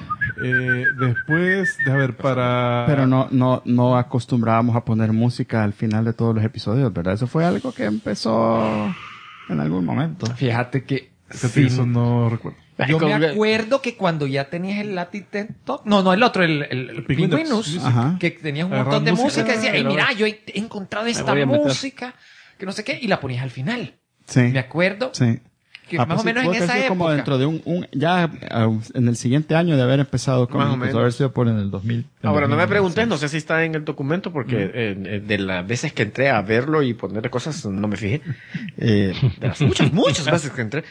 Speaker 6: después, a ver, para...
Speaker 8: Pero no acostumbrábamos a poner música al final de todos los episodios, ¿verdad? Eso fue algo que empezó en algún momento.
Speaker 1: Fíjate que
Speaker 6: Fíjate, eso no recuerdo.
Speaker 1: yo me acuerdo que cuando ya tenías el Latitento, no, el otro, el
Speaker 6: Penguinus.
Speaker 1: Penguinus,
Speaker 8: Ajá.
Speaker 1: que tenías un
Speaker 6: Agarraban
Speaker 1: montón de
Speaker 6: música,
Speaker 1: música, y decía,
Speaker 6: pero-
Speaker 1: mira, yo he encontrado esta
Speaker 7: voy a meter.
Speaker 1: música, que no sé qué, y la ponías al final.
Speaker 8: Sí.
Speaker 1: Me acuerdo
Speaker 8: Sí.
Speaker 1: que
Speaker 8: Ah,
Speaker 1: más
Speaker 8: pues
Speaker 1: o
Speaker 8: sí,
Speaker 1: menos
Speaker 8: tuvo
Speaker 1: en
Speaker 8: que
Speaker 1: esa
Speaker 8: ser como
Speaker 1: época.
Speaker 8: dentro de ya en el siguiente año de haber empezado con
Speaker 4: Más o menos.
Speaker 8: haber sido por en el 2000.
Speaker 4: Ahora, no me
Speaker 8: 2000,
Speaker 4: preguntes, no sé si está en el documento, porque de las veces que entré a verlo y ponerle cosas, no me fijé. De las muchas veces que entré.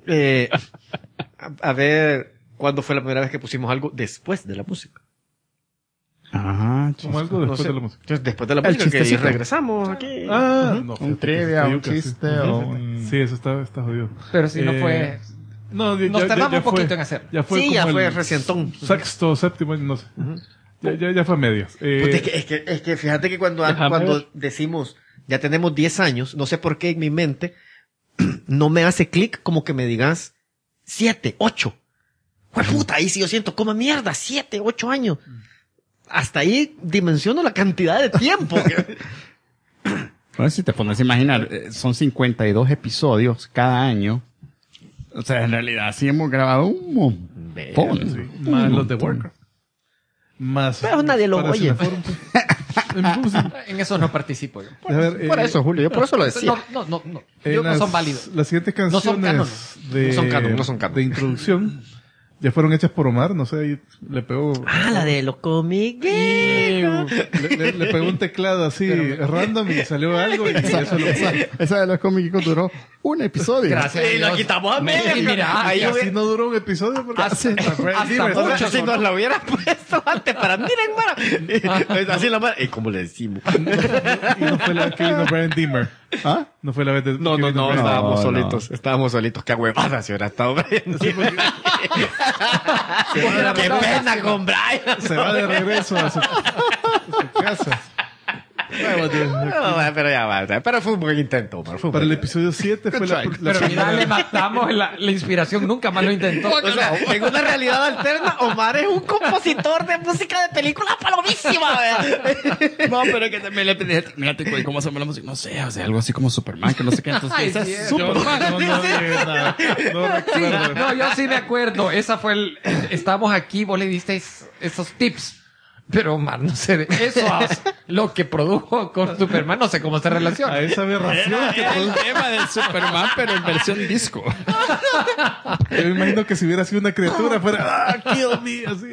Speaker 4: A ver cuándo fue la primera vez que pusimos algo después de la música.
Speaker 8: Ajá,
Speaker 6: Como algo
Speaker 4: No
Speaker 6: después
Speaker 4: sé.
Speaker 6: de la música.
Speaker 4: Entonces, después de la
Speaker 8: El
Speaker 4: música, que
Speaker 8: chistecito.
Speaker 4: regresamos aquí.
Speaker 6: Ah, no.
Speaker 8: Un trivia, un
Speaker 6: Yuca, sí.
Speaker 8: chiste o un...
Speaker 6: Sí, eso está jodido.
Speaker 1: Pero si no fue...
Speaker 6: No,
Speaker 1: Nos tardamos un
Speaker 6: fue-
Speaker 1: poquito en hacer.
Speaker 6: Ya fue
Speaker 4: Sí,
Speaker 6: como
Speaker 4: ya fue
Speaker 6: el
Speaker 4: recientón.
Speaker 6: Sexto, séptimo, no sé. Ya fue medias.
Speaker 4: Puta, es que fíjate que cuando
Speaker 7: Déjame
Speaker 4: cuando
Speaker 7: ver.
Speaker 4: decimos ya tenemos 10 años, no sé por qué en mi mente no me hace clic como que me digas 7, 8. ¡Jue puta! Ahí sí yo siento, como mierda, 7, 8 años. Hasta ahí dimensiono la cantidad de tiempo.
Speaker 8: Bueno, si te pones a imaginar, son 52 episodios cada año. O sea, en realidad sí hemos grabado un montón.
Speaker 6: Sí, más los de Warcraft. Más.
Speaker 4: Pero nadie lo
Speaker 6: para
Speaker 4: oye.
Speaker 6: Cineforum.
Speaker 1: En eso no participo yo.
Speaker 6: A ver,
Speaker 4: Por eso, Julio, yo por eso lo decía.
Speaker 1: No.
Speaker 6: en
Speaker 1: Yo no
Speaker 6: las-
Speaker 1: son válidos.
Speaker 6: Las siguientes
Speaker 1: No son
Speaker 6: canciones
Speaker 1: canon.
Speaker 6: de,
Speaker 4: No son canon, no son canon.
Speaker 6: de introducción ya fueron hechas por Omar, no sé, ahí le pegó.
Speaker 4: Ah, la de los cómics.
Speaker 6: Le pegó un teclado así random y salió algo y eso lo usó.
Speaker 8: Esa de los cómicos duró un episodio.
Speaker 1: Gracias. a
Speaker 4: Y la
Speaker 1: Dios.
Speaker 4: quitamos a
Speaker 1: Y
Speaker 4: media.
Speaker 1: mira,
Speaker 4: Ahí
Speaker 6: Y así
Speaker 4: hubiera-
Speaker 6: no duró un episodio porque
Speaker 1: hasta
Speaker 4: Mucho, si nos la hubiera puesto antes para miren, mara. Así la mara. ¿Y cómo le decimos?
Speaker 6: y no fue la vez que vino Brian Dimmer.
Speaker 8: ¿Ah?
Speaker 6: No fue la vez de
Speaker 4: No,
Speaker 6: que vino Brian
Speaker 4: estábamos
Speaker 8: no.
Speaker 4: solitos. Estábamos solitos. Qué huevada si hubiera estado Brian. Qué pena con Brian.
Speaker 6: Se va de regreso a su casa.
Speaker 4: No, pero ya va. Pero fue un buen intento, Omar. Fue un
Speaker 6: Para el
Speaker 4: buen-
Speaker 6: episodio 7 fue la
Speaker 1: Pero mira,
Speaker 6: primera-
Speaker 1: le matamos la inspiración, nunca más lo intentó.
Speaker 4: O sea, en una realidad alterna, Omar es un compositor de música de películas palomísima, ¿verdad?
Speaker 8: No, pero que también le pedí, mírate, güey, ¿cómo hacemos la música? No sé, o sea, algo así como Superman, que no sé qué. Entonces,
Speaker 1: Ay,
Speaker 8: esa
Speaker 1: sí,
Speaker 8: es
Speaker 1: yo-
Speaker 8: Superman.
Speaker 6: No dije nada. No recuerdo.
Speaker 1: No, yo sí me acuerdo. Esa fue estábamos aquí, vos le disteis esos tips. Pero Omar, no sé, de eso a lo que produjo con Superman, no sé cómo se relaciona.
Speaker 6: A esa aberración que
Speaker 8: Era el tema del Superman, pero en versión disco.
Speaker 6: yo me imagino que si hubiera sido una criatura fuera kill me, así.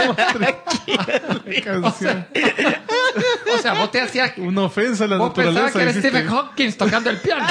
Speaker 6: La canción.
Speaker 1: O sea, vos te hacías...
Speaker 6: Una ofensa a la
Speaker 1: Vos pensabas
Speaker 6: naturaleza.
Speaker 1: que era
Speaker 6: dijiste.
Speaker 1: Stephen Hawking tocando el piano.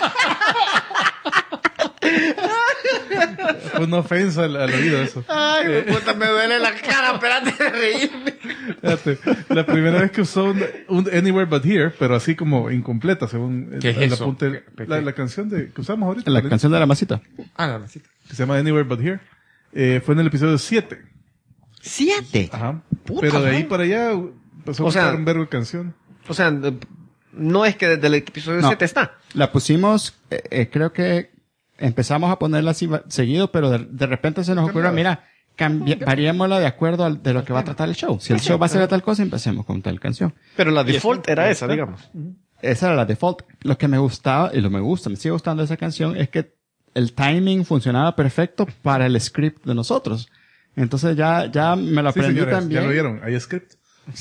Speaker 6: Fue una ofensa al oído eso.
Speaker 4: Ay, puta, me duele la cara, espérate de reírme.
Speaker 6: Fíjate, la primera vez que usó un Anywhere But Here, pero así como incompleta, según
Speaker 1: ¿Qué es
Speaker 6: el
Speaker 1: eso?
Speaker 6: apunte, la canción que usamos ahorita,
Speaker 8: La canción de la masita.
Speaker 1: Ah, no, sí.
Speaker 6: que se llama Anywhere But Here, fue en el episodio 7.
Speaker 4: 7.
Speaker 6: Ajá.
Speaker 4: Puta
Speaker 6: Pero de ahí
Speaker 4: madre.
Speaker 6: para allá empezó a
Speaker 4: O sea,
Speaker 6: buscar un verbo de canción.
Speaker 4: O sea, no es que desde el episodio
Speaker 8: No.
Speaker 4: 7 está.
Speaker 8: La pusimos, creo que empezamos a ponerla así seguido, pero de repente se nos ocurrió, mira, variémosla de acuerdo de lo que va a tratar el show. Si el show va a ser de tal cosa, empecemos con tal canción.
Speaker 4: Pero la default era esa, digamos.
Speaker 8: Esa era la default. Lo que me gustaba, y me sigue gustando de esa canción, es que el timing funcionaba perfecto para el script de nosotros. Entonces ya me lo
Speaker 6: Sí,
Speaker 8: aprendí
Speaker 6: señores,
Speaker 8: también.
Speaker 6: ya lo vieron, hay script.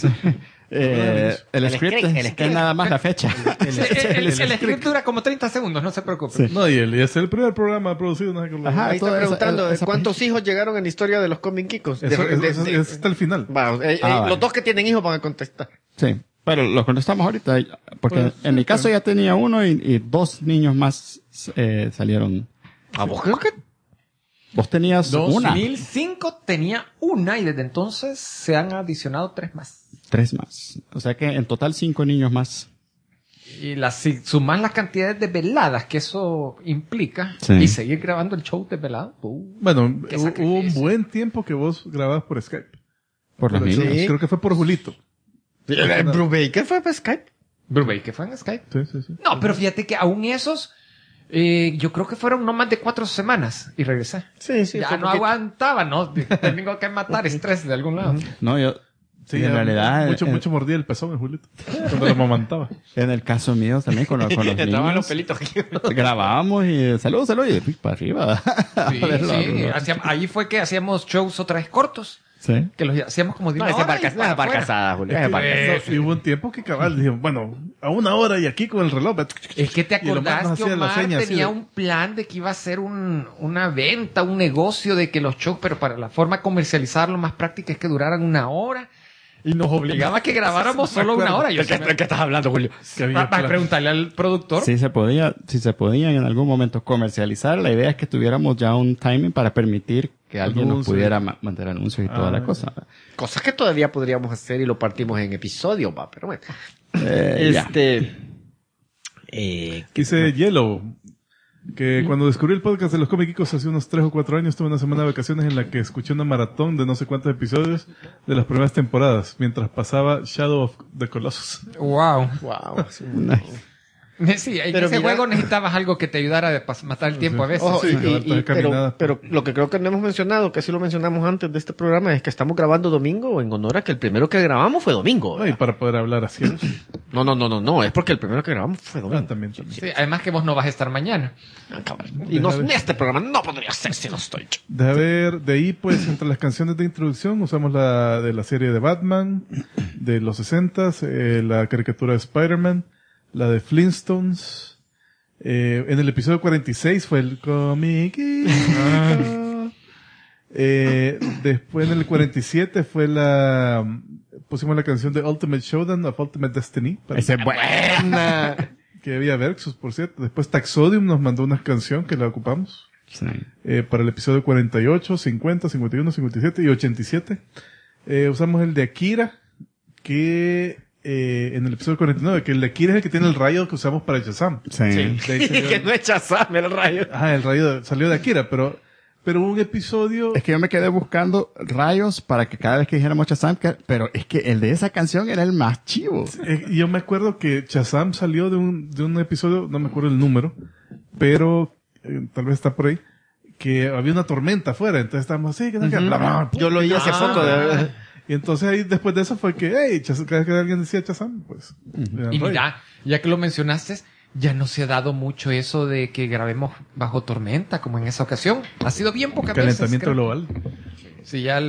Speaker 8: El script es nada más la fecha.
Speaker 1: El script dura como 30 segundos, no se preocupe.
Speaker 8: Sí.
Speaker 6: No, y es el primer programa producido, no sé qué.
Speaker 8: Ajá.
Speaker 4: Ahí está
Speaker 8: toda
Speaker 4: preguntando
Speaker 8: esa
Speaker 4: cuántos hijos llegaron en la historia de los Comin Kikos.
Speaker 6: Eso es hasta el final.
Speaker 4: Vale.
Speaker 8: vale.
Speaker 4: Los dos que tienen hijos van a contestar.
Speaker 8: Sí, pero lo contestamos ahorita, porque en mi caso ya tenía uno y 2 niños más salieron.
Speaker 4: ¿A vos creo que?
Speaker 8: Vos tenías una.
Speaker 1: 2005 tenía una y desde entonces se han adicionado 3 más.
Speaker 8: 3 más. O sea que en total 5 niños más.
Speaker 1: Y si sumas las cantidades de veladas que eso implica
Speaker 8: Sí.
Speaker 1: y seguir grabando el show de velado.
Speaker 6: Bueno,
Speaker 1: Qué
Speaker 6: hubo un
Speaker 1: sacrificio.
Speaker 6: buen tiempo que vos grababas por Skype.
Speaker 8: Por los
Speaker 6: Pero
Speaker 8: niños.
Speaker 4: Sí.
Speaker 6: creo que fue por Julito.
Speaker 4: Brubaker fue para Skype.
Speaker 1: Brubaker, que fue en Skype.
Speaker 6: Sí.
Speaker 1: No, pero fíjate que aún esos, yo creo que fueron no más de 4 semanas y regresé.
Speaker 4: Sí,
Speaker 1: Ya no aguantaba, ¿no? Tengo que matar estrés de algún lado.
Speaker 8: No, yo.
Speaker 6: Sí,
Speaker 8: en realidad.
Speaker 6: mucho mordía el pezón el Julito. Cuando lo mamantaba.
Speaker 8: En el caso mío también con los
Speaker 4: Estaban los
Speaker 8: niños.
Speaker 4: pelitos aquí.
Speaker 8: Grabábamos y salud, y para arriba.
Speaker 1: Sí, sí. Ahí fue que hacíamos shows otra vez cortos.
Speaker 8: Sí.
Speaker 1: Que los hacíamos como de
Speaker 4: No,
Speaker 1: una
Speaker 4: esa
Speaker 1: hora y para afuera.
Speaker 4: barcazada, Julio. Esa es barcazada.
Speaker 6: Y hubo un tiempo que cabal dijimos, bueno, a 1 hora y aquí con el reloj.
Speaker 1: Es que te
Speaker 6: Y el Omar
Speaker 1: acordás
Speaker 6: nos
Speaker 1: que
Speaker 6: hacía la
Speaker 1: Omar
Speaker 6: seña así
Speaker 1: tenía
Speaker 6: de-
Speaker 1: un plan de que iba a ser una venta, un negocio de que los shows, pero para la forma de comercializarlo más práctica es que duraran 1 hora. Y nos obligaba a que grabáramos solo 1 hora. Yo
Speaker 4: ¿De qué estás hablando, Julio?
Speaker 6: Que había
Speaker 1: para
Speaker 6: plan.
Speaker 1: preguntarle al productor.
Speaker 8: Si se podía en algún momento comercializar, la idea es que tuviéramos ya un timing para permitir que alguien nos
Speaker 6: Anuncio.
Speaker 8: pudiera mandar anuncios y toda la cosa.
Speaker 4: Cosas que todavía podríamos hacer y lo partimos en episodios, va, pero bueno.
Speaker 8: Ya.
Speaker 6: Dice Yellow que cuando descubrí el podcast de los Comikicos hace unos 3 o 4 años tuve una semana de vacaciones en la que escuché una maratón de no sé cuántos episodios de las primeras temporadas mientras pasaba Shadow of the Colossus.
Speaker 1: Wow.
Speaker 4: Wow.
Speaker 1: Sí, en
Speaker 9: Pero
Speaker 1: ese
Speaker 9: mira-
Speaker 1: juego necesitabas algo que te ayudara a matar el tiempo a veces.
Speaker 9: Ojo,
Speaker 6: Sí, acabar caminada.
Speaker 9: pero lo que creo que no hemos mencionado, que sí lo mencionamos antes de este programa, es que estamos grabando domingo en honor a que el primero que grabamos fue domingo.
Speaker 6: No, y para poder hablar así.
Speaker 9: No, es porque el primero que grabamos fue domingo.
Speaker 6: También.
Speaker 1: Sí, además que vos no vas a estar mañana.
Speaker 9: Ah, cabrón. Y no, este programa no podría ser si no estoy yo.
Speaker 6: Deja ver, de ahí pues entre las canciones de introducción usamos la de la serie de Batman, de los 60s, la caricatura de Spider-Man, la de Flintstones. En el episodio 46 fue el cómic. Después en el 47 fue pusimos la canción de Ultimate Showdown of Ultimate Destiny.
Speaker 8: Esa es buena.
Speaker 6: Que había Versus, por cierto. Después Taxodium nos mandó una canción que la ocupamos.
Speaker 8: Sí.
Speaker 6: Para el episodio 48, 50, 51, 57 y 87. Usamos el de Akira, que en el episodio 49, que el de Akira es el que tiene el rayo que usamos para Shazam.
Speaker 8: Sí.
Speaker 6: De ahí salió-
Speaker 9: Que no es Shazam el rayo.
Speaker 6: Ajá, el rayo salió de Akira, pero hubo un episodio...
Speaker 8: Es que yo me quedé buscando rayos para que cada vez que dijéramos Shazam, pero es que el de esa canción era el más chivo.
Speaker 6: Yo me acuerdo que Shazam salió de un episodio, no me acuerdo el número, pero tal vez está por ahí, que había una tormenta afuera, entonces estábamos así, que no, que bla, bla,
Speaker 9: Yo lo oí hace poco.
Speaker 6: y entonces ahí después de eso fue que, hey, cada vez que alguien decía Shazam, pues... le dan
Speaker 1: Y
Speaker 6: rayo.
Speaker 1: mira, ya que lo mencionaste, ya no se ha dado mucho eso de que grabemos bajo tormenta, como en esa ocasión. Ha sido bien pocas veces.
Speaker 6: Calentamiento
Speaker 1: creo.
Speaker 6: global.
Speaker 1: Sí, ya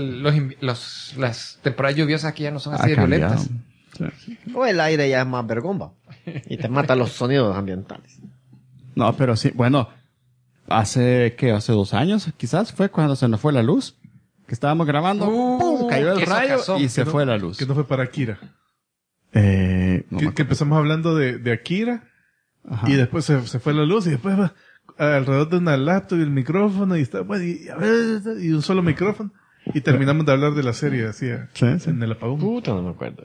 Speaker 1: las temporadas lluviosas aquí ya no son
Speaker 8: Ha
Speaker 1: así de
Speaker 8: cambiado.
Speaker 1: violentas.
Speaker 8: Sí.
Speaker 9: O el aire ya es más vergomba. Y te mata los sonidos ambientales.
Speaker 8: No, pero sí, bueno, hace 2 años quizás fue cuando se nos fue la luz, que estábamos grabando, ¡pum! Cayó el
Speaker 1: qué
Speaker 8: rayo
Speaker 1: socazón.
Speaker 8: y se fue la luz.
Speaker 6: Que no fue para Akira.
Speaker 8: No me acuerdo.
Speaker 6: Que empezamos hablando de Akira,
Speaker 8: Ajá.
Speaker 6: y después se fue la luz, y después alrededor de una laptop y el micrófono, y está, bueno, y un solo micrófono, y terminamos de hablar de la serie, así,
Speaker 8: Sí, sí.
Speaker 6: en el apagón.
Speaker 9: Puta, no me acuerdo.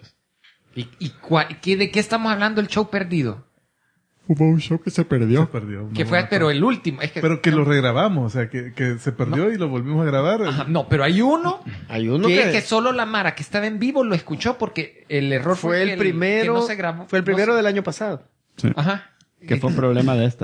Speaker 1: ¿De qué estamos hablando el show perdido?
Speaker 8: Hubo un show que se
Speaker 6: Se
Speaker 8: perdió.
Speaker 6: perdió.
Speaker 1: Que
Speaker 6: no
Speaker 1: fue,
Speaker 6: me
Speaker 1: pero
Speaker 6: acuerdo.
Speaker 1: el último. Es que,
Speaker 6: Pero que lo regrabamos, o sea, que se perdió y lo volvimos a grabar.
Speaker 1: Ajá, no, pero hay uno
Speaker 9: Hay uno
Speaker 1: que solo la Mara que estaba en vivo lo escuchó porque el error
Speaker 9: fue
Speaker 1: que
Speaker 9: el primero.
Speaker 1: que no se grabó.
Speaker 9: Fue el primero
Speaker 1: No se-
Speaker 9: del año pasado.
Speaker 1: Ajá.
Speaker 8: Que fue un problema de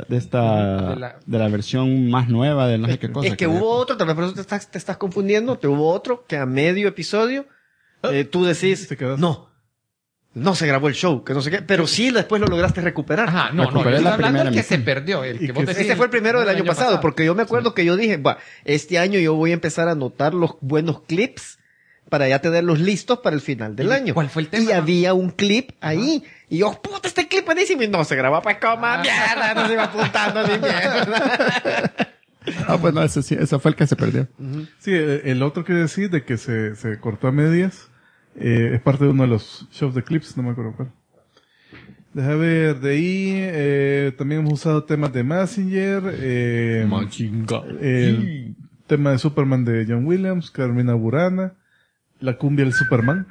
Speaker 8: la versión más nueva de no sé qué cosa.
Speaker 9: Es que hubo otro, tal vez por eso te estás confundiendo. Te hubo otro que a medio episodio tú decís,
Speaker 6: Se quedó.
Speaker 9: no se grabó el show, que no sé qué, pero sí después lo lograste recuperar.
Speaker 1: Ajá, no, yo
Speaker 8: Recuperé
Speaker 1: estoy
Speaker 8: la
Speaker 1: hablando del
Speaker 8: primera
Speaker 1: que se
Speaker 8: emisión.
Speaker 1: perdió. El
Speaker 6: Y
Speaker 1: que vos
Speaker 6: que-
Speaker 1: decís,
Speaker 9: Ese fue el primero del año pasado, porque yo me acuerdo que yo dije, va, este año yo voy a empezar a anotar los buenos clips para ya tenerlos listos para el final del
Speaker 1: ¿Y
Speaker 9: año.
Speaker 1: cuál fue el tema?
Speaker 9: Y había un clip ahí. Y yo, puta, este clip buenísimo. Y no se grabó, pues como mierda, no se iba apuntando ni mierda.
Speaker 8: Ah, pues no, ese fue el que se perdió.
Speaker 6: Sí, el otro que decir de que se cortó a medias, es parte de uno de los shows de clips, no me acuerdo cuál. Deja ver, de ahí, también hemos usado temas de Mazinger, el tema de Superman de John Williams, Carmina Burana, la cumbia del Superman.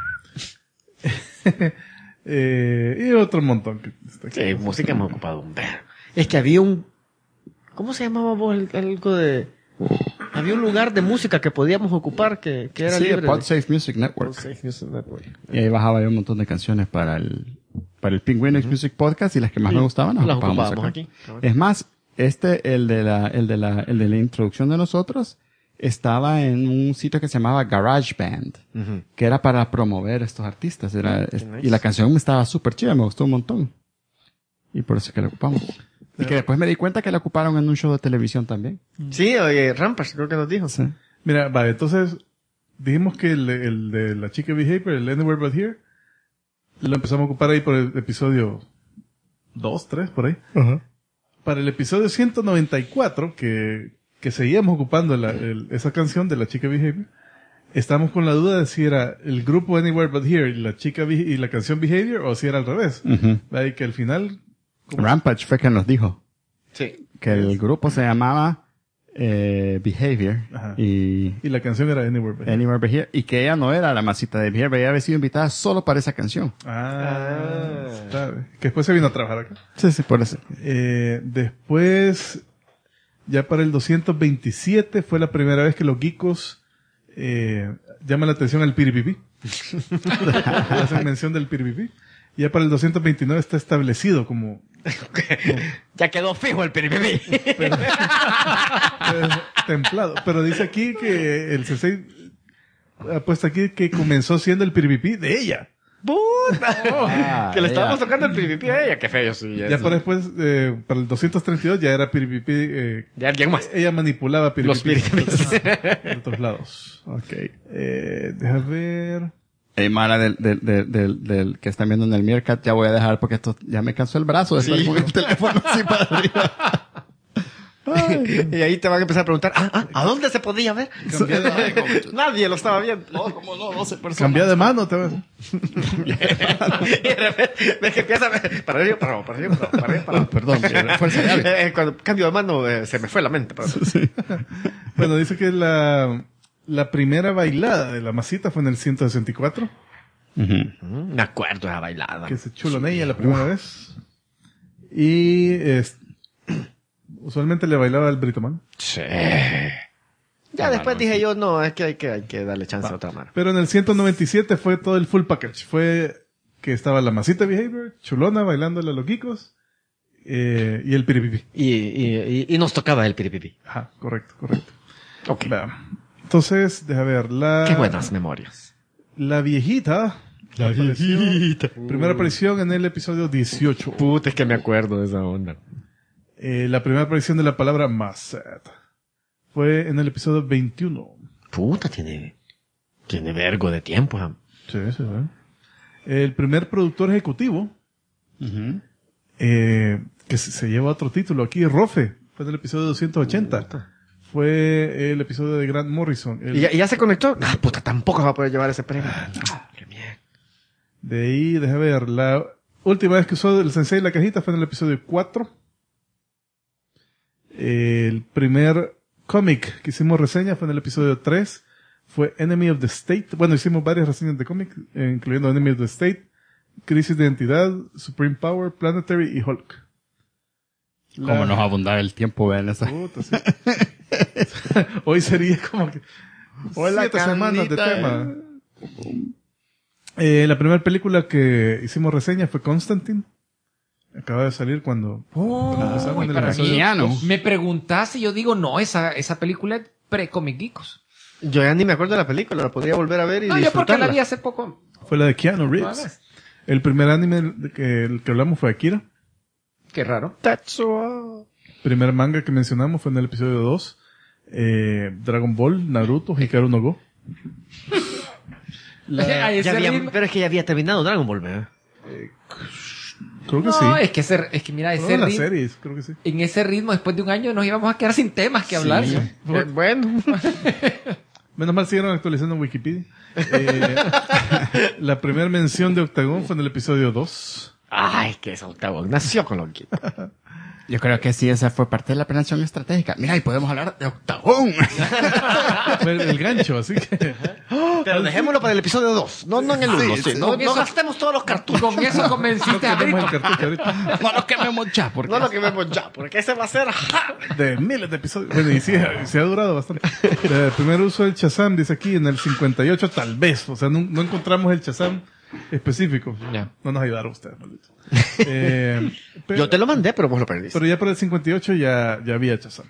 Speaker 6: Y otro montón. Que está aquí.
Speaker 9: Sí, música me ha ocupado un verbo. Es que había un... ¿Cómo se llamaba vos algo de...? Había un lugar de música que podíamos ocupar que era
Speaker 8: Sí,
Speaker 9: libre.
Speaker 8: PodSafe Music Network.
Speaker 9: PodSafe Music Network.
Speaker 8: Y ahí bajaba yo un montón de canciones para el Penguin Music Podcast y las que más me gustaban
Speaker 9: Las
Speaker 8: ocupábamos
Speaker 9: ocupábamos
Speaker 8: acá.
Speaker 9: aquí.
Speaker 8: Es más, el de la introducción de nosotros estaba en un sitio que se llamaba GarageBand, que era para promover estos artistas.
Speaker 9: nice.
Speaker 8: Y la canción estaba súper chida, me gustó un montón. Y por eso que la ocupamos. Y que después me di cuenta que la ocuparon en un show de televisión también.
Speaker 9: Sí, oye, Rampage creo que nos dijo.
Speaker 8: Sí.
Speaker 6: Mira, vale, entonces, dijimos que el de la chica Behavior, el Anywhere But Here, lo empezamos a ocupar ahí por el episodio 2, 3, por ahí. Para el episodio 194, que seguíamos ocupando esa canción de la chica Behavior, estábamos con la duda de si era el grupo Anywhere But Here y la chica y la canción Behavior, o si era al revés. Y que al final,
Speaker 8: Rampage fue quien nos dijo
Speaker 9: Sí.
Speaker 8: que el grupo se llamaba Behavior
Speaker 6: Ajá.
Speaker 8: y
Speaker 6: y la canción era Anywhere But Here.
Speaker 8: Anywhere But Here, y que ella no era la masita de Behavior, ella había sido invitada solo para esa canción.
Speaker 6: Está bien. Que después se vino a trabajar acá.
Speaker 8: Sí, sí, por eso.
Speaker 6: Después, ya para el 227 fue la primera vez que los geekos llaman la atención al piripipi. Hacen mención del piripipi. Ya para el 229 está establecido como
Speaker 9: Ya quedó fijo el piripipi.
Speaker 6: templado. Pero dice aquí que el sensei ha puesto aquí que comenzó siendo el piripipi de ella.
Speaker 9: ¡Puta! Que le estábamos tocando el piripipi a ella. Qué feo, sí.
Speaker 6: Ya para después, para el 232 ya era piripipi.
Speaker 9: De alguien más.
Speaker 6: Ella manipulaba piripipi.
Speaker 9: Los piripipis.
Speaker 6: De otros lados. Ok. Deja ver.
Speaker 8: Mara del que están viendo en el Meerkat, ya voy a dejar porque esto ya me cansó el brazo de estar con el teléfono así para arriba.
Speaker 9: Y ahí te van a empezar a preguntar, ¿a dónde se podía ver? Nadie lo estaba viendo.
Speaker 8: No, como no, 12 personas.
Speaker 6: Cambia de mano, te ves.
Speaker 9: Y de repente ves que empieza a ver para arriba, para abajo, para arriba, para abajo, para abajo.
Speaker 8: Perdón, fuerza de hábito.
Speaker 9: Cuando cambio de mano se me fue la mente.
Speaker 6: Bueno, dice que la primera bailada de la masita fue en el 164.
Speaker 9: Me acuerdo de la bailada.
Speaker 6: Que se chuló en ella la primera vez. Y usualmente le bailaba al Britoman.
Speaker 9: Sí. Ya después dije yo, no, es que hay que darle chance a otra mano.
Speaker 6: Pero en el 197 fue todo el full package. Fue que estaba la masita Behavior, chulona, bailando los loquicos, y el piripipi.
Speaker 9: Y nos tocaba el piripipi.
Speaker 6: Ajá, correcto.
Speaker 9: Ok.
Speaker 6: Vea. Entonces, deja ver,
Speaker 9: Qué buenas memorias.
Speaker 6: la viejita. Primera aparición en el episodio 18.
Speaker 9: Puta, es que me acuerdo de esa onda.
Speaker 6: La primera aparición de la palabra Masset fue en el episodio 21.
Speaker 9: Puta, tiene vergo de tiempo.
Speaker 6: Sí. El primer productor ejecutivo, que se lleva otro título aquí, Rofe, fue en el episodio 280. Fue el episodio de Grant Morrison.
Speaker 9: ¿Y ya se conectó? Ah, puta, tampoco va a poder llevar ese premio. Qué mierda.
Speaker 6: De ahí, deja ver, la última vez que usó el Sensei la cajita fue en el episodio 4. El primer cómic que hicimos reseña fue en el episodio 3. Fue Enemy of the State. Bueno, hicimos varias reseñas de cómic, incluyendo Enemy of the State, Crisis de Identidad, Supreme Power, Planetary y Hulk.
Speaker 8: Como nos abundaba el tiempo, vean esa.
Speaker 6: Puta, sí. Hoy sería como que 7 semanas de tema. La primera película que hicimos reseña fue Constantine. Acaba de salir cuando empezamos en el episodio.
Speaker 1: Me preguntaste y yo digo, no, esa película es pre-Comic Geekos.
Speaker 9: Yo ya ni me acuerdo de la película, la podría volver a ver y
Speaker 1: No, yo porque
Speaker 9: disfrutarla.
Speaker 1: la vi hace poco.
Speaker 6: Fue la de Keanu Reeves.
Speaker 1: Vale.
Speaker 6: El primer anime el que hablamos fue Akira.
Speaker 1: Qué raro.
Speaker 9: Tetsuo.
Speaker 6: Primer manga que mencionamos fue en el episodio 2. Dragon Ball, Naruto, Hikaru no Go.
Speaker 1: A ese ritmo-
Speaker 9: Pero es que ya había terminado Dragon Ball, ¿verdad?
Speaker 6: Creo que
Speaker 1: No,
Speaker 6: sí.
Speaker 1: es que mira, ese
Speaker 6: Todas las
Speaker 1: ritmo,
Speaker 6: series, creo que sí.
Speaker 1: en ese ritmo, después de un año, nos íbamos a quedar sin temas que hablar.
Speaker 8: Sí.
Speaker 1: ¿no?
Speaker 9: Bueno.
Speaker 6: Menos mal siguieron actualizando en Wikipedia. La primera mención de Octagon fue en el episodio 2.
Speaker 9: Ay, que es Octagon. Nació con lo que...
Speaker 8: Yo creo que sí, esa fue parte de la planeación estratégica. Mira, y podemos hablar de Octagón.
Speaker 6: Fue el gancho, así que...
Speaker 9: Pero dejémoslo para el episodio 2. No en el 1.
Speaker 8: sí.
Speaker 9: No,
Speaker 1: Con eso-
Speaker 9: gastemos todos los cartuchos.
Speaker 1: Con eso convenciste a
Speaker 6: Tenemos
Speaker 1: Brito.
Speaker 6: el cartucho ahorita
Speaker 8: No nos quememos ya, porque...
Speaker 9: No lo quememos ya, porque ese va a ser...
Speaker 6: de miles de episodios. Bueno, y sí, se ha durado bastante. El primer uso del Shazam, dice aquí, en el 58 tal vez. O sea, no encontramos el Shazam específico.
Speaker 1: Ya.
Speaker 6: No nos ayudaron ustedes, maldito.
Speaker 9: Yo te lo mandé, pero vos lo perdiste.
Speaker 6: Pero ya para el 58 ya había Shazam.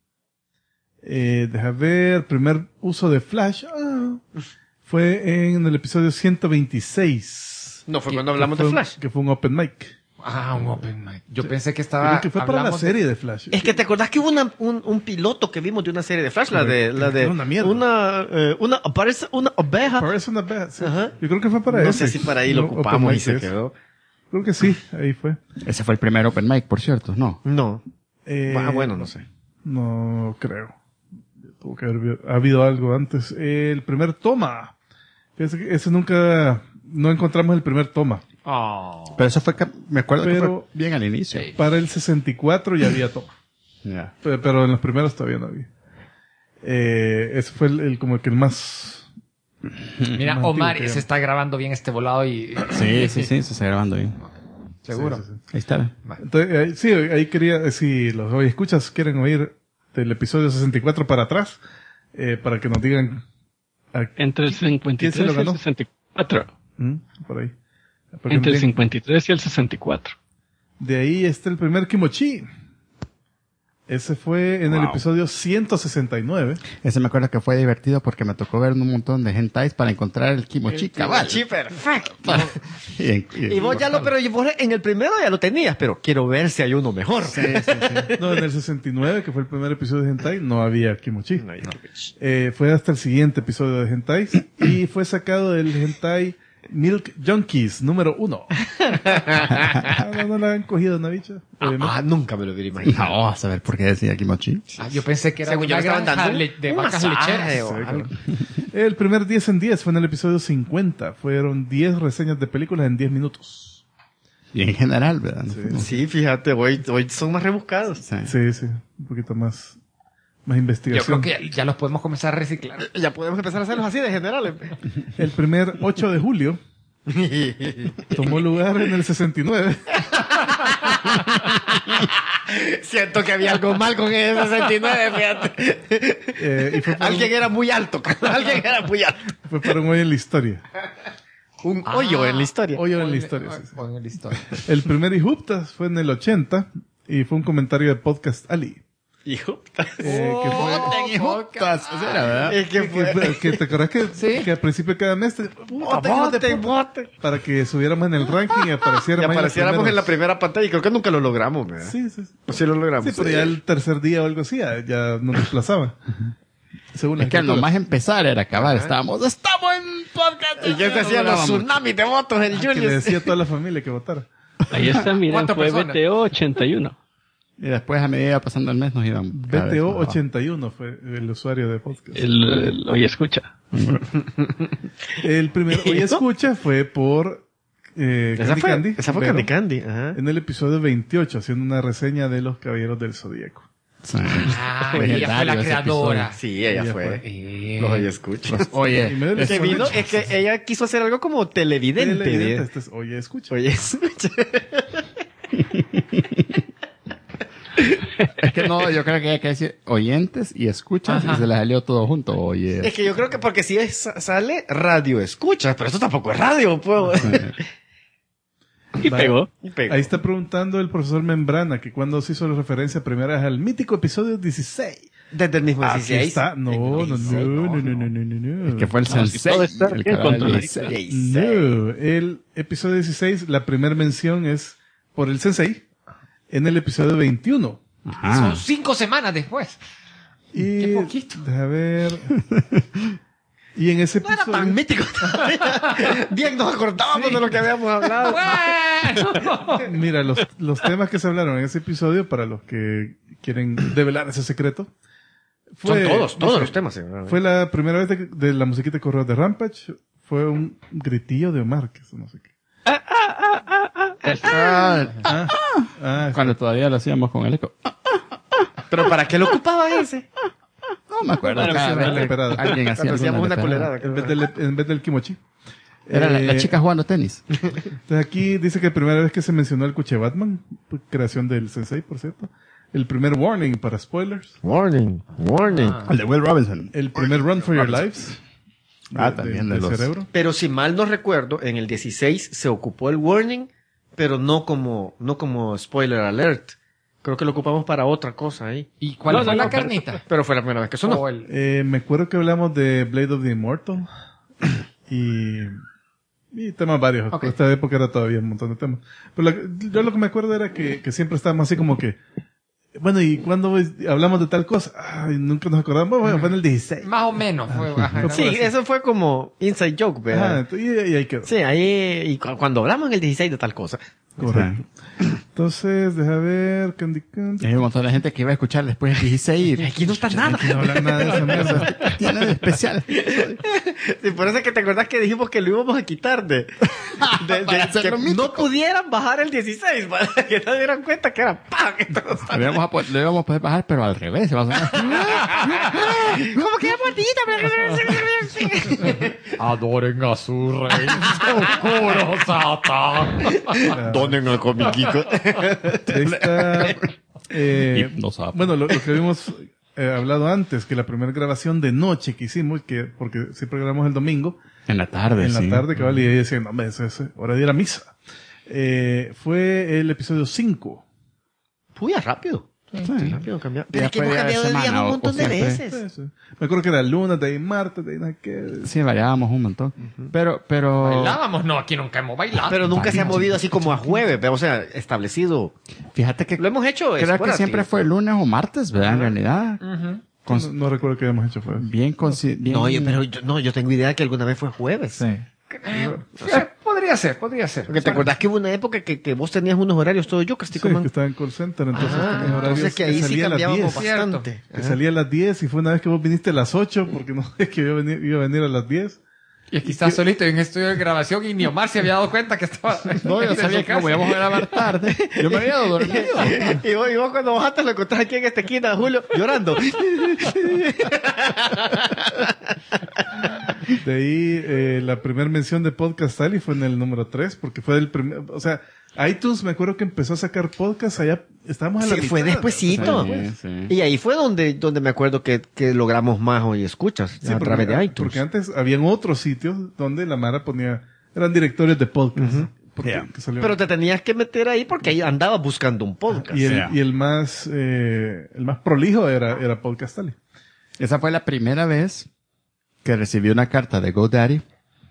Speaker 6: Deja ver, primer uso de Flash. Fue en el episodio 126.
Speaker 9: No fue cuando hablamos de
Speaker 6: Fue un-
Speaker 9: Flash.
Speaker 6: Que fue un open mic.
Speaker 1: Ah, un open mic. Yo pensé que estaba...
Speaker 6: Creo que fue para la
Speaker 1: hablamos de-
Speaker 6: serie de Flash.
Speaker 9: Es que te acordás que hubo un piloto que vimos de una serie de Flash, la de
Speaker 6: Era una mierda.
Speaker 9: parece una oveja.
Speaker 6: Parece una bad, sí.
Speaker 9: Ajá.
Speaker 6: Yo creo que fue para
Speaker 9: No
Speaker 6: ese.
Speaker 9: sé si para ahí lo
Speaker 6: No,
Speaker 9: ocupamos
Speaker 6: open
Speaker 9: y
Speaker 6: mic
Speaker 9: se
Speaker 6: es.
Speaker 9: quedó.
Speaker 6: Creo que sí, ahí fue.
Speaker 8: Ese fue el primer open mic, por cierto, ¿no?
Speaker 9: No. Bueno, no sé.
Speaker 6: No creo. Tuvo que haber habido algo antes. El primer toma. Ese nunca... No encontramos el primer toma.
Speaker 1: Oh.
Speaker 8: Pero eso fue, me acuerdo que
Speaker 6: Pero-
Speaker 8: fue bien al inicio.
Speaker 1: Sí.
Speaker 6: Para el 64 ya había toma.
Speaker 8: Ya.
Speaker 6: Pero en los primeros todavía no había. Ese fue como que el más...
Speaker 1: Mira,
Speaker 6: Más
Speaker 1: Omar,
Speaker 6: antiguo que
Speaker 1: se está grabando bien este volado y...
Speaker 8: Sí, se está grabando bien.
Speaker 1: Seguro.
Speaker 6: Sí, sí, sí.
Speaker 8: Ahí está.
Speaker 6: Entonces, ahí quería... Si los escuchas quieren oír del episodio 64 para atrás, para que nos digan...
Speaker 7: Entre el
Speaker 6: ¿Quién se
Speaker 7: 53
Speaker 6: lo
Speaker 7: y
Speaker 6: ganó?
Speaker 7: el 64.
Speaker 6: Por ahí. Porque
Speaker 7: Entre el
Speaker 6: no tiene-
Speaker 7: 53 y el 64.
Speaker 6: De ahí está el primer Kimochi. Ese fue en el episodio 169.
Speaker 8: Ese me acuerdo que fue divertido porque me tocó ver un montón de hentais para encontrar el kimochi cabal.
Speaker 9: Sí, perfecto.
Speaker 8: Y
Speaker 9: Y vos ya lo, pero vos en el primero ya lo tenías, pero quiero ver si hay uno mejor.
Speaker 6: No, en el 69, que fue el primer episodio de Hentai, no había Kimochi. Fue hasta el siguiente episodio de Hentai y fue sacado del Hentai Milk Junkies número 1. No la han cogido una bicha. obviamente.
Speaker 9: Nunca me lo hubiera imaginado.
Speaker 8: No, a saber por qué decía kimochi.
Speaker 1: Yo pensé que era
Speaker 9: Según yo
Speaker 1: una
Speaker 9: le estaban
Speaker 1: granja
Speaker 9: dando
Speaker 1: de
Speaker 9: un
Speaker 1: vacas
Speaker 9: masaje
Speaker 1: lecheras.
Speaker 9: o algo.
Speaker 6: El primer 10 en 10 fue en el episodio 50. Fueron 10 reseñas de películas en 10 minutos.
Speaker 8: Y en general, ¿verdad?
Speaker 9: Sí, fíjate, hoy son más rebuscados.
Speaker 8: Sí.
Speaker 6: Sí, un poquito más
Speaker 1: Yo
Speaker 6: investigación.
Speaker 1: creo que ya los podemos comenzar a reciclar.
Speaker 9: Ya podemos empezar a hacerlos así de generales.
Speaker 6: El primer 8 de julio tomó lugar en el 69.
Speaker 9: Siento que había algo mal con el 69, fíjate.
Speaker 6: Y fue por,
Speaker 9: Alguien era muy alto, alguien era muy alto.
Speaker 6: fue para un hoyo en la historia.
Speaker 9: Un hoyo en la historia.
Speaker 6: Hoyo en la historia, sí.
Speaker 1: Bueno, en la historia.
Speaker 6: El primer Ihuptas fue en el 80 y fue un comentario de Podcast Ali.
Speaker 9: Hijo.
Speaker 6: Que fue...
Speaker 8: ¿verdad?
Speaker 9: Es que fue.
Speaker 6: Que te acuerdas que,
Speaker 1: Sí.
Speaker 6: que al principio de cada mes
Speaker 9: Bote.
Speaker 6: para que subiéramos en el ranking y
Speaker 9: Y
Speaker 6: apareciéramos,
Speaker 9: apareciéramos en la
Speaker 6: primeras.
Speaker 9: primera pantalla y creo que nunca lo logramos, ¿verdad?
Speaker 6: Sí.
Speaker 9: Sí lo logramos.
Speaker 6: Sí, pero ya el tercer día o algo así ya nos desplazaba. Según
Speaker 8: Es
Speaker 6: las
Speaker 8: que
Speaker 6: escrituras.
Speaker 8: nomás empezar era acabar. Estamos en podcast.
Speaker 9: Y ya se hacían los tsunamis de votos el
Speaker 6: Que le
Speaker 9: Julius.
Speaker 6: decía a toda la familia que votara.
Speaker 7: Ahí está, miren,
Speaker 1: ¿Cuántas
Speaker 7: fue
Speaker 1: personas?
Speaker 7: BTO 81.
Speaker 8: Y después, a medida iba pasando el mes, nos iban. cada vez
Speaker 6: BTO
Speaker 8: para abajo.
Speaker 6: 81 fue el usuario de podcast.
Speaker 7: Oye, escucha.
Speaker 6: El primer Hoy Escucha fue por
Speaker 9: Esa fue
Speaker 6: Candy.
Speaker 9: Esa fue
Speaker 6: Vero,
Speaker 9: Candy Candy. Ajá.
Speaker 6: en el episodio 28, haciendo una reseña de los Caballeros del Zodíaco.
Speaker 8: Sí.
Speaker 1: Ah,
Speaker 8: Fue
Speaker 1: ella fue la
Speaker 8: legendario ese
Speaker 1: creadora.
Speaker 9: Sí, ella
Speaker 6: Ella
Speaker 9: fue. Los Oye Escucha.
Speaker 8: Oye,
Speaker 6: Y medio de
Speaker 9: Que vino, es que ella quiso hacer algo como televidente.
Speaker 6: Televidente, este es Oye Escucha.
Speaker 9: Oye Escucha.
Speaker 8: es que no, yo creo que hay que decir oyentes y escuchas y se les salió todo junto. Oye.
Speaker 9: Es que yo creo que porque si sale radio escucha, pero eso tampoco es radio, pues.
Speaker 7: Y
Speaker 6: Vale.
Speaker 7: pegó.
Speaker 9: Y pegó.
Speaker 6: Ahí está preguntando el profesor Membrana que cuando se hizo la referencia primera vez al mítico episodio 16.
Speaker 9: Desde el mismo
Speaker 6: Aquí
Speaker 9: 16.
Speaker 6: está. No.
Speaker 8: Que fue el sensei.
Speaker 7: todo está
Speaker 8: el
Speaker 7: bien
Speaker 8: canal
Speaker 7: controladito.
Speaker 8: 16.
Speaker 6: No, el episodio 16, la primera mención es por el Sensei en el episodio 21.
Speaker 8: Ajá.
Speaker 1: Son 5 semanas después.
Speaker 6: Y
Speaker 1: Qué poquito.
Speaker 6: deja ver. Y en ese
Speaker 9: No era
Speaker 6: episodio
Speaker 9: tan mítico todavía. Bien nos acordábamos de lo que habíamos hablado.
Speaker 1: Bueno.
Speaker 6: mira, los temas que se hablaron en ese episodio, para los que quieren develar ese secreto,
Speaker 9: Son todos
Speaker 6: dice,
Speaker 9: los temas.
Speaker 6: Fue la primera vez de la musiquita de correo de Rampage. Fue un gritillo de Omar, que eso no sé qué.
Speaker 8: Cuando todavía lo hacíamos con el eco.
Speaker 9: Pero ¿para qué lo ocupaba ese?
Speaker 8: No me acuerdo.
Speaker 7: Bueno,
Speaker 8: cada
Speaker 6: sí,
Speaker 8: vez
Speaker 6: la
Speaker 8: que
Speaker 6: leperada.
Speaker 8: alguien hacía
Speaker 9: Cuando hacíamos
Speaker 8: alguna
Speaker 9: una
Speaker 8: leperada.
Speaker 9: colerada.
Speaker 6: En vez del Kimochi.
Speaker 8: Era la chica jugando tenis.
Speaker 6: Entonces aquí dice que la primera vez que se mencionó el Kuche Batman, creación del Sensei, por cierto. El primer warning para spoilers.
Speaker 9: Warning.
Speaker 8: El de Will Robinson.
Speaker 6: El primer Run for Your Lives.
Speaker 8: También de los...
Speaker 6: cerebro.
Speaker 9: Pero si mal no recuerdo, en el 16 se ocupó el warning, pero no como spoiler alert. Creo que lo ocupamos para otra cosa ahí.
Speaker 1: ¿Y cuál
Speaker 7: No,
Speaker 1: fue
Speaker 7: no,
Speaker 1: la
Speaker 7: no, pero-
Speaker 1: carnita?
Speaker 9: Pero fue la primera vez que sonó.
Speaker 1: O el-
Speaker 6: Me acuerdo que hablamos de Blade of the Immortal. y temas varios.
Speaker 1: Ok.
Speaker 6: En esta época era todavía un montón de temas. Pero yo lo que me acuerdo era que siempre estábamos así como que... Bueno, ¿y cuando hablamos de tal cosa? Ay, nunca nos acordamos. Bueno, fue en el 16.
Speaker 1: Más o menos. Fue, ajá,
Speaker 6: Fue
Speaker 9: Sí,
Speaker 6: así.
Speaker 9: eso fue como inside joke,
Speaker 6: Ajá,
Speaker 9: ¿verdad?
Speaker 6: y ahí quedó.
Speaker 9: Sí, ahí, y cuando hablamos en el 16 de tal cosa.
Speaker 6: Correcto. Entonces, deja ver... Candy.
Speaker 8: Hay un montón de gente que iba a escuchar después del 16.
Speaker 9: Aquí no está nada.
Speaker 6: No hablan nada de esa mierda.
Speaker 8: Tiene de especial.
Speaker 9: Sí, por eso es que te acordás que dijimos que lo íbamos a quitar
Speaker 8: Para hacerlo
Speaker 9: que
Speaker 8: mítico.
Speaker 9: no pudieran bajar el 16, para que no se dieran cuenta que era ¡pam!
Speaker 8: Lo íbamos a poder bajar, pero al revés. Va a sonar.
Speaker 9: ¿Cómo que maldita?
Speaker 1: Adoren a su rey. Oscuro Satán.
Speaker 9: Donen al comiquito.
Speaker 6: Ahí está...
Speaker 8: No sabe.
Speaker 6: bueno, lo que vimos hablado antes, que la primera grabación de noche que hicimos, porque siempre grabamos el domingo,
Speaker 8: En la tarde,
Speaker 6: en
Speaker 8: sí.
Speaker 6: la tarde, cabal, y ahí decían, no, eso es hora de ir a misa. Fue el episodio 5.
Speaker 9: Fui rápido. Rápido cambiar. Pero
Speaker 8: Ya
Speaker 9: es que
Speaker 8: fue
Speaker 9: hemos
Speaker 8: día de
Speaker 9: cambiado de día
Speaker 8: semana,
Speaker 9: un
Speaker 8: o
Speaker 9: montón de
Speaker 8: siempre.
Speaker 9: veces.
Speaker 6: Sí. Me acuerdo que era lunes, de ahí martes, de ahí nada que...
Speaker 8: Sí, variábamos un montón. Pero...
Speaker 1: Bailábamos, no, aquí nunca hemos bailado.
Speaker 9: Pero nunca se ha movido así como a jueves, o sea, establecido.
Speaker 8: Fíjate que
Speaker 9: Lo hemos hecho.
Speaker 8: creo que siempre fue lunes o martes, ¿verdad? En realidad.
Speaker 6: No recuerdo que habíamos hecho fue.
Speaker 8: Bien, bien...
Speaker 9: No, yo tengo idea que alguna vez fue jueves.
Speaker 6: Sí.
Speaker 1: Podría ser.
Speaker 9: Porque te acordás que hubo una época que vos tenías unos horarios todo yo,
Speaker 6: Sí, que estaba en call center, entonces tenía horarios
Speaker 9: entonces que ahí sí
Speaker 6: salía a las
Speaker 9: cambiábamos
Speaker 6: 10.
Speaker 9: bastante.
Speaker 6: Que salía a las 10 y fue una vez que vos viniste a las 8 porque no es que iba a venir a las 10.
Speaker 1: Y aquí estás solito en un estudio de grabación y ni Omar se había dado cuenta que estaba...
Speaker 8: No, yo sabía que como íbamos a grabar tarde, yo me había dormido.
Speaker 9: Y vos cuando bajaste lo encontrás aquí en esta esquina, Julio, llorando.
Speaker 6: De ahí la primera mención de Podcast Alley fue en el número 3 porque fue el primer, o sea, iTunes me acuerdo que empezó a sacar podcast allá, estábamos a la
Speaker 9: Sí,
Speaker 6: mitad.
Speaker 9: fue despuesito.
Speaker 8: Sí.
Speaker 9: Y ahí fue donde me acuerdo que logramos más hoy escuchas
Speaker 6: Sí,
Speaker 9: a
Speaker 6: porque-
Speaker 9: través de iTunes.
Speaker 6: Porque antes habían otros sitios donde la Mara ponía, eran directorios de podcast. Porque-
Speaker 8: Yeah.
Speaker 6: que salió-
Speaker 9: Pero te tenías que meter ahí porque ahí andabas buscando un podcast.
Speaker 6: y el,
Speaker 8: sea.
Speaker 6: y el más prolijo era Podcast Alley.
Speaker 8: Esa fue la primera vez que recibí una carta de GoDaddy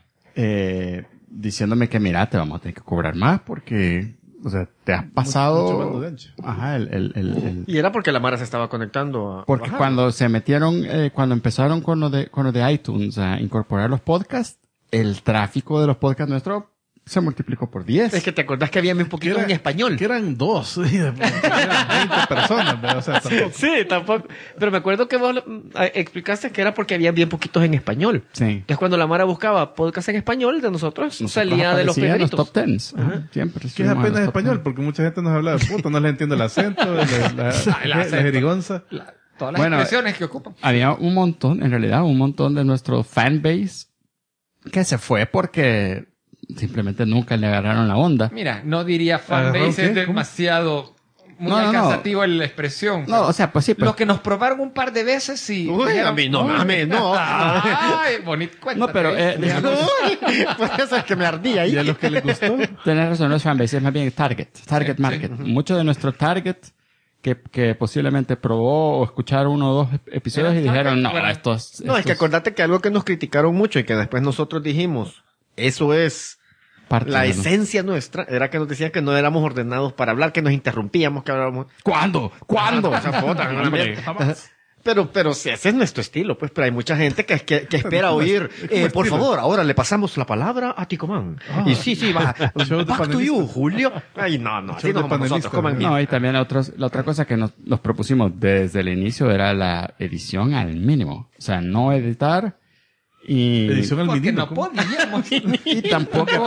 Speaker 8: diciéndome que mira, te vamos a tener que cobrar más porque, o sea, te has pasado...
Speaker 6: mucho bando de ancho.
Speaker 8: Ajá,
Speaker 9: Y era porque la Mara se estaba conectando a
Speaker 8: porque
Speaker 9: bajar.
Speaker 8: cuando se metieron, cuando empezaron con lo de iTunes a incorporar los podcasts, el tráfico de los podcasts nuestros se multiplicó por 10.
Speaker 9: Es que te acordás que había un poquito en español.
Speaker 6: Que eran 2, sí, eran 20 personas, ¿verdad? O sea, tampoco.
Speaker 9: Sí, tampoco. Pero me acuerdo que vos explicaste que era porque había bien poquitos en español.
Speaker 8: Sí.
Speaker 9: Entonces cuando la Mara buscaba podcast en español de nosotros salía de los
Speaker 8: aparecía en los
Speaker 9: primeritos.
Speaker 8: top 10. Ajá, siempre.
Speaker 6: Que es
Speaker 8: estuvimos en
Speaker 6: apenas
Speaker 8: los top
Speaker 6: español,
Speaker 8: 10.
Speaker 6: porque mucha gente nos habla de puta, no les entiende el acento, la jerigonza.
Speaker 1: Todas las
Speaker 8: Bueno,
Speaker 1: expresiones que ocupan.
Speaker 8: Había un montón, en realidad, un montón de nuestro fanbase que se fue porque simplemente nunca le agarraron la onda.
Speaker 1: Mira, no diría
Speaker 6: ¿Agarró
Speaker 1: fanbase,
Speaker 6: qué?
Speaker 1: es demasiado... Muy
Speaker 8: No, no, no.
Speaker 1: cansativo la expresión.
Speaker 8: No, o sea, pues sí, pero...
Speaker 1: Los que nos probaron un par de veces y...
Speaker 9: Uy,
Speaker 1: dijeron,
Speaker 9: a mí no
Speaker 1: "Uy,
Speaker 9: mames, no".
Speaker 1: Ay, bonito, cuéntate.
Speaker 8: No, pero digamos,
Speaker 9: Por eso es que me ardía ahí.
Speaker 6: Y a los que les gustó,
Speaker 8: tenés razón, no es fanbase, es más bien target market. Mucho de nuestro target que posiblemente probó o escucharon uno o dos episodios y
Speaker 1: Era
Speaker 8: dijeron,
Speaker 1: target,
Speaker 8: no,
Speaker 1: bueno.
Speaker 8: estos...
Speaker 9: No, es que acordate que algo que nos criticaron mucho y que después nosotros dijimos, eso es
Speaker 8: parte
Speaker 9: la
Speaker 8: de-
Speaker 9: esencia nuestra, era que nos decían que no éramos ordenados para hablar, que nos interrumpíamos, que hablábamos.
Speaker 8: ¿Cuándo? ¿Cuándo?
Speaker 9: Esa puta, no,
Speaker 8: Hombre,
Speaker 9: Pero si ese es nuestro estilo, pues, pero hay mucha gente que espera oír, por favor, ahora le pasamos la palabra a Ticomán. Y sí, va,
Speaker 6: show de
Speaker 9: back to
Speaker 6: panelistas.
Speaker 9: you, Julio. Ay, no, así
Speaker 6: Show
Speaker 9: no
Speaker 6: de
Speaker 9: somos nosotros,
Speaker 6: panelistas,
Speaker 9: coman
Speaker 6: ¿no?
Speaker 8: No, y también la otra cosa que nos propusimos desde el inicio era la edición al mínimo. O sea, no editar y...
Speaker 6: edición al
Speaker 1: Porque
Speaker 6: mínimo.
Speaker 1: no
Speaker 6: ¿cómo?
Speaker 1: podíamos.
Speaker 8: y tampoco...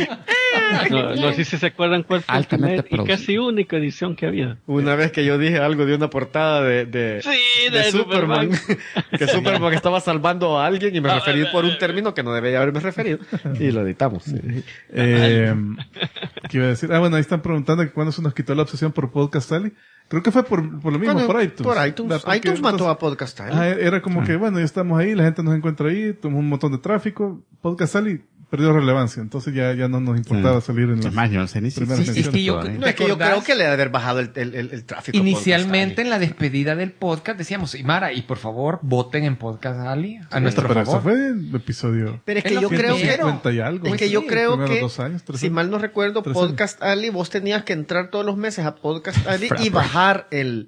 Speaker 7: No sé si se acuerdan cuál fue la
Speaker 8: Altamente
Speaker 7: primera y
Speaker 8: producido.
Speaker 7: casi única edición que había.
Speaker 9: Una vez que yo dije algo de una portada de
Speaker 7: Sí,
Speaker 9: de Superman, que Superman estaba salvando a alguien y me
Speaker 7: Ah,
Speaker 9: referí por un término que no debería haberme referido y lo editamos.
Speaker 6: ¿Qué iba a decir? Ah, bueno, ahí están preguntando que cuándo se nos quitó la obsesión por Podcast Alley. Creo que fue por lo mismo,
Speaker 9: Bueno,
Speaker 6: por iTunes.
Speaker 9: Por iTunes.
Speaker 6: ¿Verdad? Porque
Speaker 9: iTunes mató
Speaker 6: entonces-
Speaker 9: a Podcast Time.
Speaker 6: Era como que, bueno, ya estamos ahí, la gente nos encuentra ahí, tenemos un montón de tráfico. Podcast Alley perdió relevancia, entonces ya no nos importaba salir en
Speaker 8: Es
Speaker 6: las
Speaker 8: más, yo no sé ni si
Speaker 6: primeras
Speaker 1: Sí, es que yo-
Speaker 6: menciones.
Speaker 9: No, es que yo
Speaker 1: ¿recordás?
Speaker 9: creo que le debe haber bajado el tráfico.
Speaker 1: Inicialmente en la despedida del podcast decíamos, y Mara, y por favor, voten en Podcast Ali a nuestro
Speaker 6: Pero eso
Speaker 1: favor.
Speaker 6: fue el episodio.
Speaker 9: Pero es
Speaker 1: Es
Speaker 9: que
Speaker 1: lo
Speaker 9: yo
Speaker 1: que
Speaker 9: creo que...
Speaker 6: 150 y algo.
Speaker 9: Es que yo
Speaker 1: Sí,
Speaker 9: creo
Speaker 6: primeros
Speaker 9: que,
Speaker 6: 2 años, 3
Speaker 9: si
Speaker 6: años.
Speaker 9: mal no recuerdo,
Speaker 6: 3 años.
Speaker 9: Podcast Alley, vos tenías que entrar todos los meses a Podcast Alley y bajar el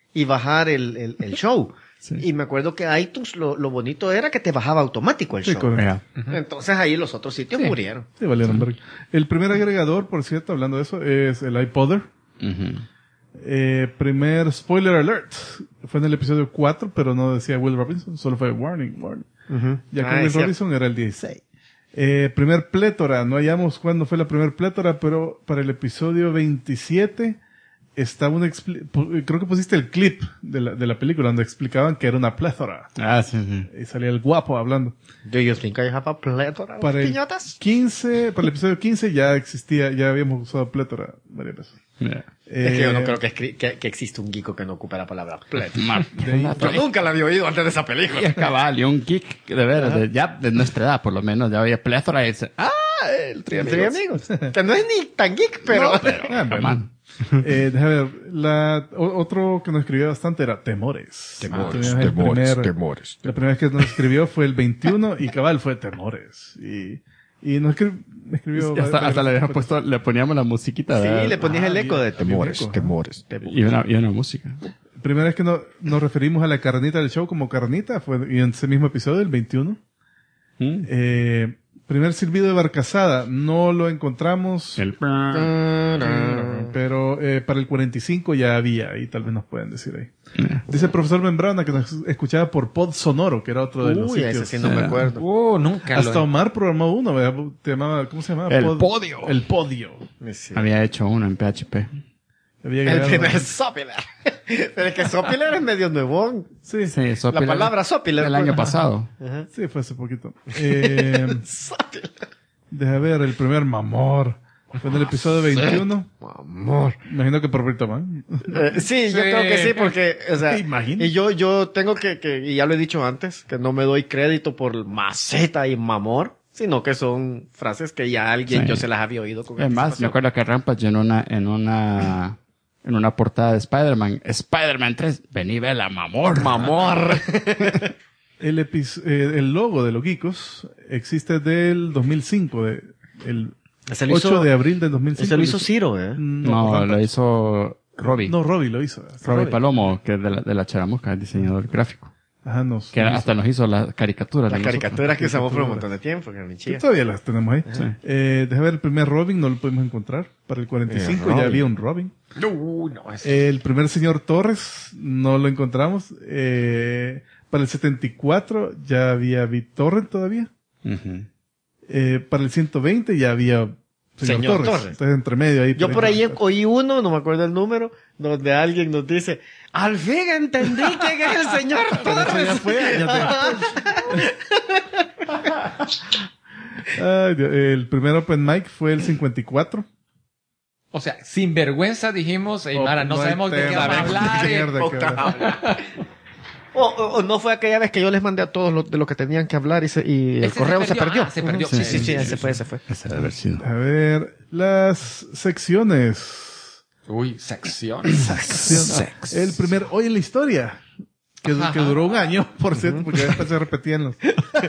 Speaker 9: show. Y me acuerdo que iTunes lo bonito era que te bajaba automático el
Speaker 6: Sí,
Speaker 9: show.
Speaker 6: correcto.
Speaker 9: Entonces ahí los otros sitios murieron.
Speaker 6: Sí, valieron verga. El primer agregador, por cierto, hablando de eso, es el iPodder. Primer spoiler alert. Fue en el episodio 4, pero no decía Will Robinson, solo fue warning. Ya que
Speaker 9: Ah,
Speaker 6: Will
Speaker 9: es cierto.
Speaker 6: Robinson era el 16. Primer plétora, no hallamos cuándo fue la primer plétora, pero para el episodio 27 estaba creo que pusiste el clip de la película donde explicaban que era una pléthora.
Speaker 8: Ah, sí, sí.
Speaker 6: Y salía el guapo hablando.
Speaker 9: Do you think I have a plethora of
Speaker 6: Para el
Speaker 9: piñatas?
Speaker 6: 15, para el episodio 15 ya habíamos usado pléthora varias veces.
Speaker 8: Yeah.
Speaker 9: Es que yo no creo que existe un geeko que no ocupe la palabra plethora.
Speaker 6: De ahí-
Speaker 9: Yo nunca la había oído antes de esa película.
Speaker 8: Y es cabal, y un geek de veras, ya de nuestra edad por lo menos, ya había pléthora y dice, el
Speaker 9: Entre amigos. Que no es ni tan geek, pero...
Speaker 6: Ah, bueno.
Speaker 8: man.
Speaker 6: Deja ver, otro que nos escribió bastante era Temores.
Speaker 8: Temores,
Speaker 6: La primera
Speaker 8: temores.
Speaker 6: La primera vez que nos escribió fue el 21 y cabal fue Temores. Y nos escribió...
Speaker 8: Hasta le poníamos la musiquita.
Speaker 9: Sí,
Speaker 8: ¿verdad?
Speaker 9: le ponías el eco de
Speaker 6: Temores,
Speaker 9: temores.
Speaker 6: temores.
Speaker 8: Y una música.
Speaker 6: Primera vez que nos referimos a la carnita del show como carnita fue y en ese mismo episodio, el 21. Primer silbido de Barcazada, no lo encontramos, pero para el 45 ya había, y tal vez nos pueden decir ahí. Dice el profesor Membrana que nos escuchaba por Pod Sonoro, que era otro de los
Speaker 9: Uy, ese
Speaker 6: sitios.
Speaker 9: sí no me acuerdo.
Speaker 1: Nunca
Speaker 6: Hasta Omar programó uno, ¿verdad? Te llamaba, ¿cómo se llamaba?
Speaker 8: El Podio.
Speaker 6: El Podio.
Speaker 9: Sí.
Speaker 8: Había hecho uno en PHP.
Speaker 6: Había
Speaker 9: El
Speaker 6: agregado-
Speaker 9: primer Sopiler. Pero es que Sopiler es medio nuevón.
Speaker 6: Sí,
Speaker 8: Sí,
Speaker 9: La palabra Sopiler.
Speaker 8: el año pasado.
Speaker 9: Ajá.
Speaker 6: sí, fue hace poquito.
Speaker 9: Sopiler.
Speaker 6: Deja ver, el primer Mamor. Fue en el episodio 21.
Speaker 9: Amor.
Speaker 6: Imagino que por Rita Man.
Speaker 9: Sí, yo creo que sí, porque, o sea,
Speaker 6: Imagino.
Speaker 9: y yo tengo que, y ya lo he dicho antes, que no me doy crédito por maceta y mamor, sino que son frases que ya alguien,
Speaker 8: Sí.
Speaker 9: yo se las había oído con
Speaker 8: Es más, me
Speaker 9: anticipación.
Speaker 8: acuerdo que Rampage en una portada de Spider-Man 3, vení ve la mamor.
Speaker 9: Mamor.
Speaker 6: El logo de los Geekos existe del 2005, el
Speaker 9: Ese lo
Speaker 6: 8
Speaker 9: hizo-
Speaker 6: de abril del 2005.
Speaker 9: Ese lo hizo Ciro,
Speaker 8: No,
Speaker 6: Rampage.
Speaker 8: lo hizo Robbie.
Speaker 6: No, Robbie lo hizo.
Speaker 8: Robbie Palomo, que es de la Charamusca, el diseñador gráfico.
Speaker 6: Ajá,
Speaker 8: Que hasta nos hizo las caricaturas.
Speaker 9: Las
Speaker 8: de
Speaker 9: caricaturas que usamos por un montón de tiempo, que eran bien
Speaker 6: Que
Speaker 9: chidas.
Speaker 6: todavía las tenemos ahí.
Speaker 8: Sí.
Speaker 6: Deja ver, el primer Robin no lo pudimos encontrar. Para el 45
Speaker 9: Robin.
Speaker 6: ya había un Robin.
Speaker 1: No, es...
Speaker 6: El primer señor Torres no lo encontramos. Para el 74 ya había BitTorrent todavía.
Speaker 8: Ujú.
Speaker 6: Para el 120 ya había
Speaker 9: Señor Torres.
Speaker 6: Entonces, entre medio ahí.
Speaker 9: Yo por ahí oí uno, no me acuerdo el número, donde alguien nos dice, al fin entendí quién es el señor
Speaker 6: Pero eso ya
Speaker 9: Torres.
Speaker 6: fue años después. Ay, Dios, el primer Open Mic fue el 54.
Speaker 1: O sea, sin vergüenza dijimos, hey, Mara, no
Speaker 6: hay
Speaker 1: sabemos de qué
Speaker 6: tema,
Speaker 1: vamos a hablar.
Speaker 6: mierda, que hablar.
Speaker 9: O no fue aquella vez que yo les mandé a todos de lo que tenían que hablar y el
Speaker 1: Ese
Speaker 9: correo se perdió.
Speaker 1: Ah, se perdió.
Speaker 9: Sí, ese fue.
Speaker 8: Ese debe haber sido.
Speaker 6: A ver, las secciones.
Speaker 1: Uy, sección.
Speaker 6: El primer Hoy en la Historia. Que duró un año, por cierto, porque después se repetían los...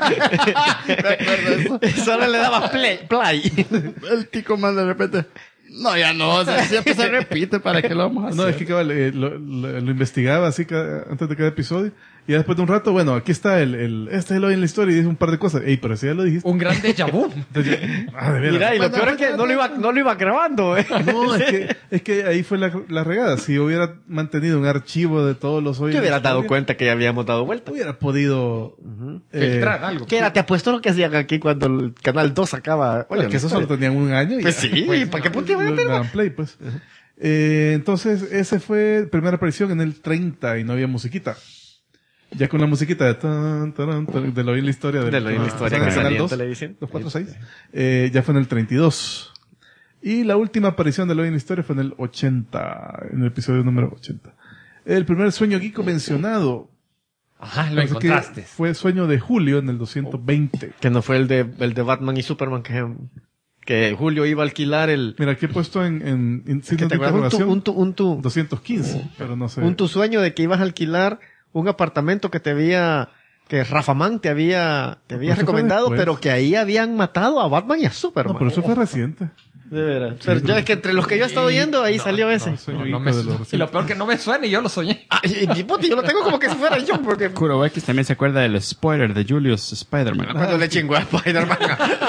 Speaker 9: Solo le daba play.
Speaker 8: El tico más de repente. No, ya no, o sea, siempre se repite, ¿para qué lo vamos a hacer?
Speaker 6: No, es que cabal, lo investigaba así antes de cada episodio. Y ya después de un rato, bueno, aquí está este es el Hoy en la Historia y dice un par de cosas. Ey, pero si ya lo dijiste.
Speaker 1: Un gran déjà vu.
Speaker 6: Entonces, de veras.
Speaker 9: Mira, y lo peor es que no lo iba grabando,
Speaker 6: No, es que ahí fue la regada. Si hubiera mantenido un archivo de todos los hoy.
Speaker 9: Te hubieras dado cuenta que ya habíamos dado vuelta.
Speaker 6: Hubiera podido.
Speaker 1: Filtrar algo.
Speaker 9: ¿Qué era? Te apuesto lo que hacían aquí cuando el Canal 2 sacaba.
Speaker 6: Oye, que eso solo tenían un año. Y
Speaker 9: Pues
Speaker 6: ya.
Speaker 9: sí, ¿para qué punto iban a
Speaker 6: Le
Speaker 9: tener?
Speaker 6: daban play, pues. Entonces, ese fue primera aparición en el 30 y no había musiquita. Ya con la musiquita de de lo en la historia
Speaker 9: De lo en la historia
Speaker 6: en el
Speaker 9: que
Speaker 6: canal
Speaker 9: salía en
Speaker 6: 2,
Speaker 9: televisión.
Speaker 6: 246, ya fue en el 32. Y la última aparición de lo en la historia fue en el 80, en el episodio número 80. El primer sueño geeko mencionado.
Speaker 1: Ajá, lo
Speaker 6: Parece que
Speaker 1: encontraste.
Speaker 6: fue Sueño de Julio en el 220.
Speaker 9: Que no fue el de Batman y Superman que Julio iba a alquilar el...
Speaker 6: Mira, aquí he puesto en
Speaker 9: que
Speaker 6: signos
Speaker 9: te
Speaker 6: de
Speaker 9: acuerdas
Speaker 6: interrogación
Speaker 9: tu
Speaker 6: 215, pero no sé.
Speaker 9: tu sueño de que ibas a alquilar un apartamento que Rafamán te había
Speaker 6: Pero eso fue
Speaker 9: recomendado,
Speaker 6: después.
Speaker 9: pero que ahí habían matado a Batman y a Superman.
Speaker 6: No, pero eso fue reciente.
Speaker 9: De veras. Pero ya es que entre los que yo he estado oyendo, ahí salió ese.
Speaker 6: Sueño
Speaker 1: No
Speaker 6: geeko
Speaker 1: me
Speaker 6: de
Speaker 1: suena.
Speaker 6: los
Speaker 1: Y lo peor que no me suena y yo lo soñé.
Speaker 9: Ah, y puti, yo lo tengo como que si fuera yo, porque
Speaker 8: Kuro X también se acuerda del spoiler de Julius Spider-Man.
Speaker 9: cuando le chingó a Spider-Man.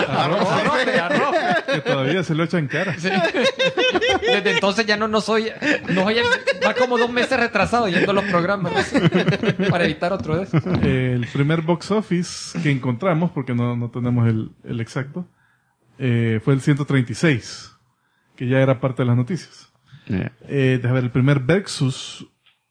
Speaker 6: que todavía se lo echan en cara.
Speaker 1: Desde entonces ya no soy, va como 2 meses retrasado yendo a los programas para evitar otro de esos.
Speaker 6: El primer box office que encontramos, porque no tenemos el exacto, fue el 136, que ya era parte de las noticias. Déjame ver, el primer Versus.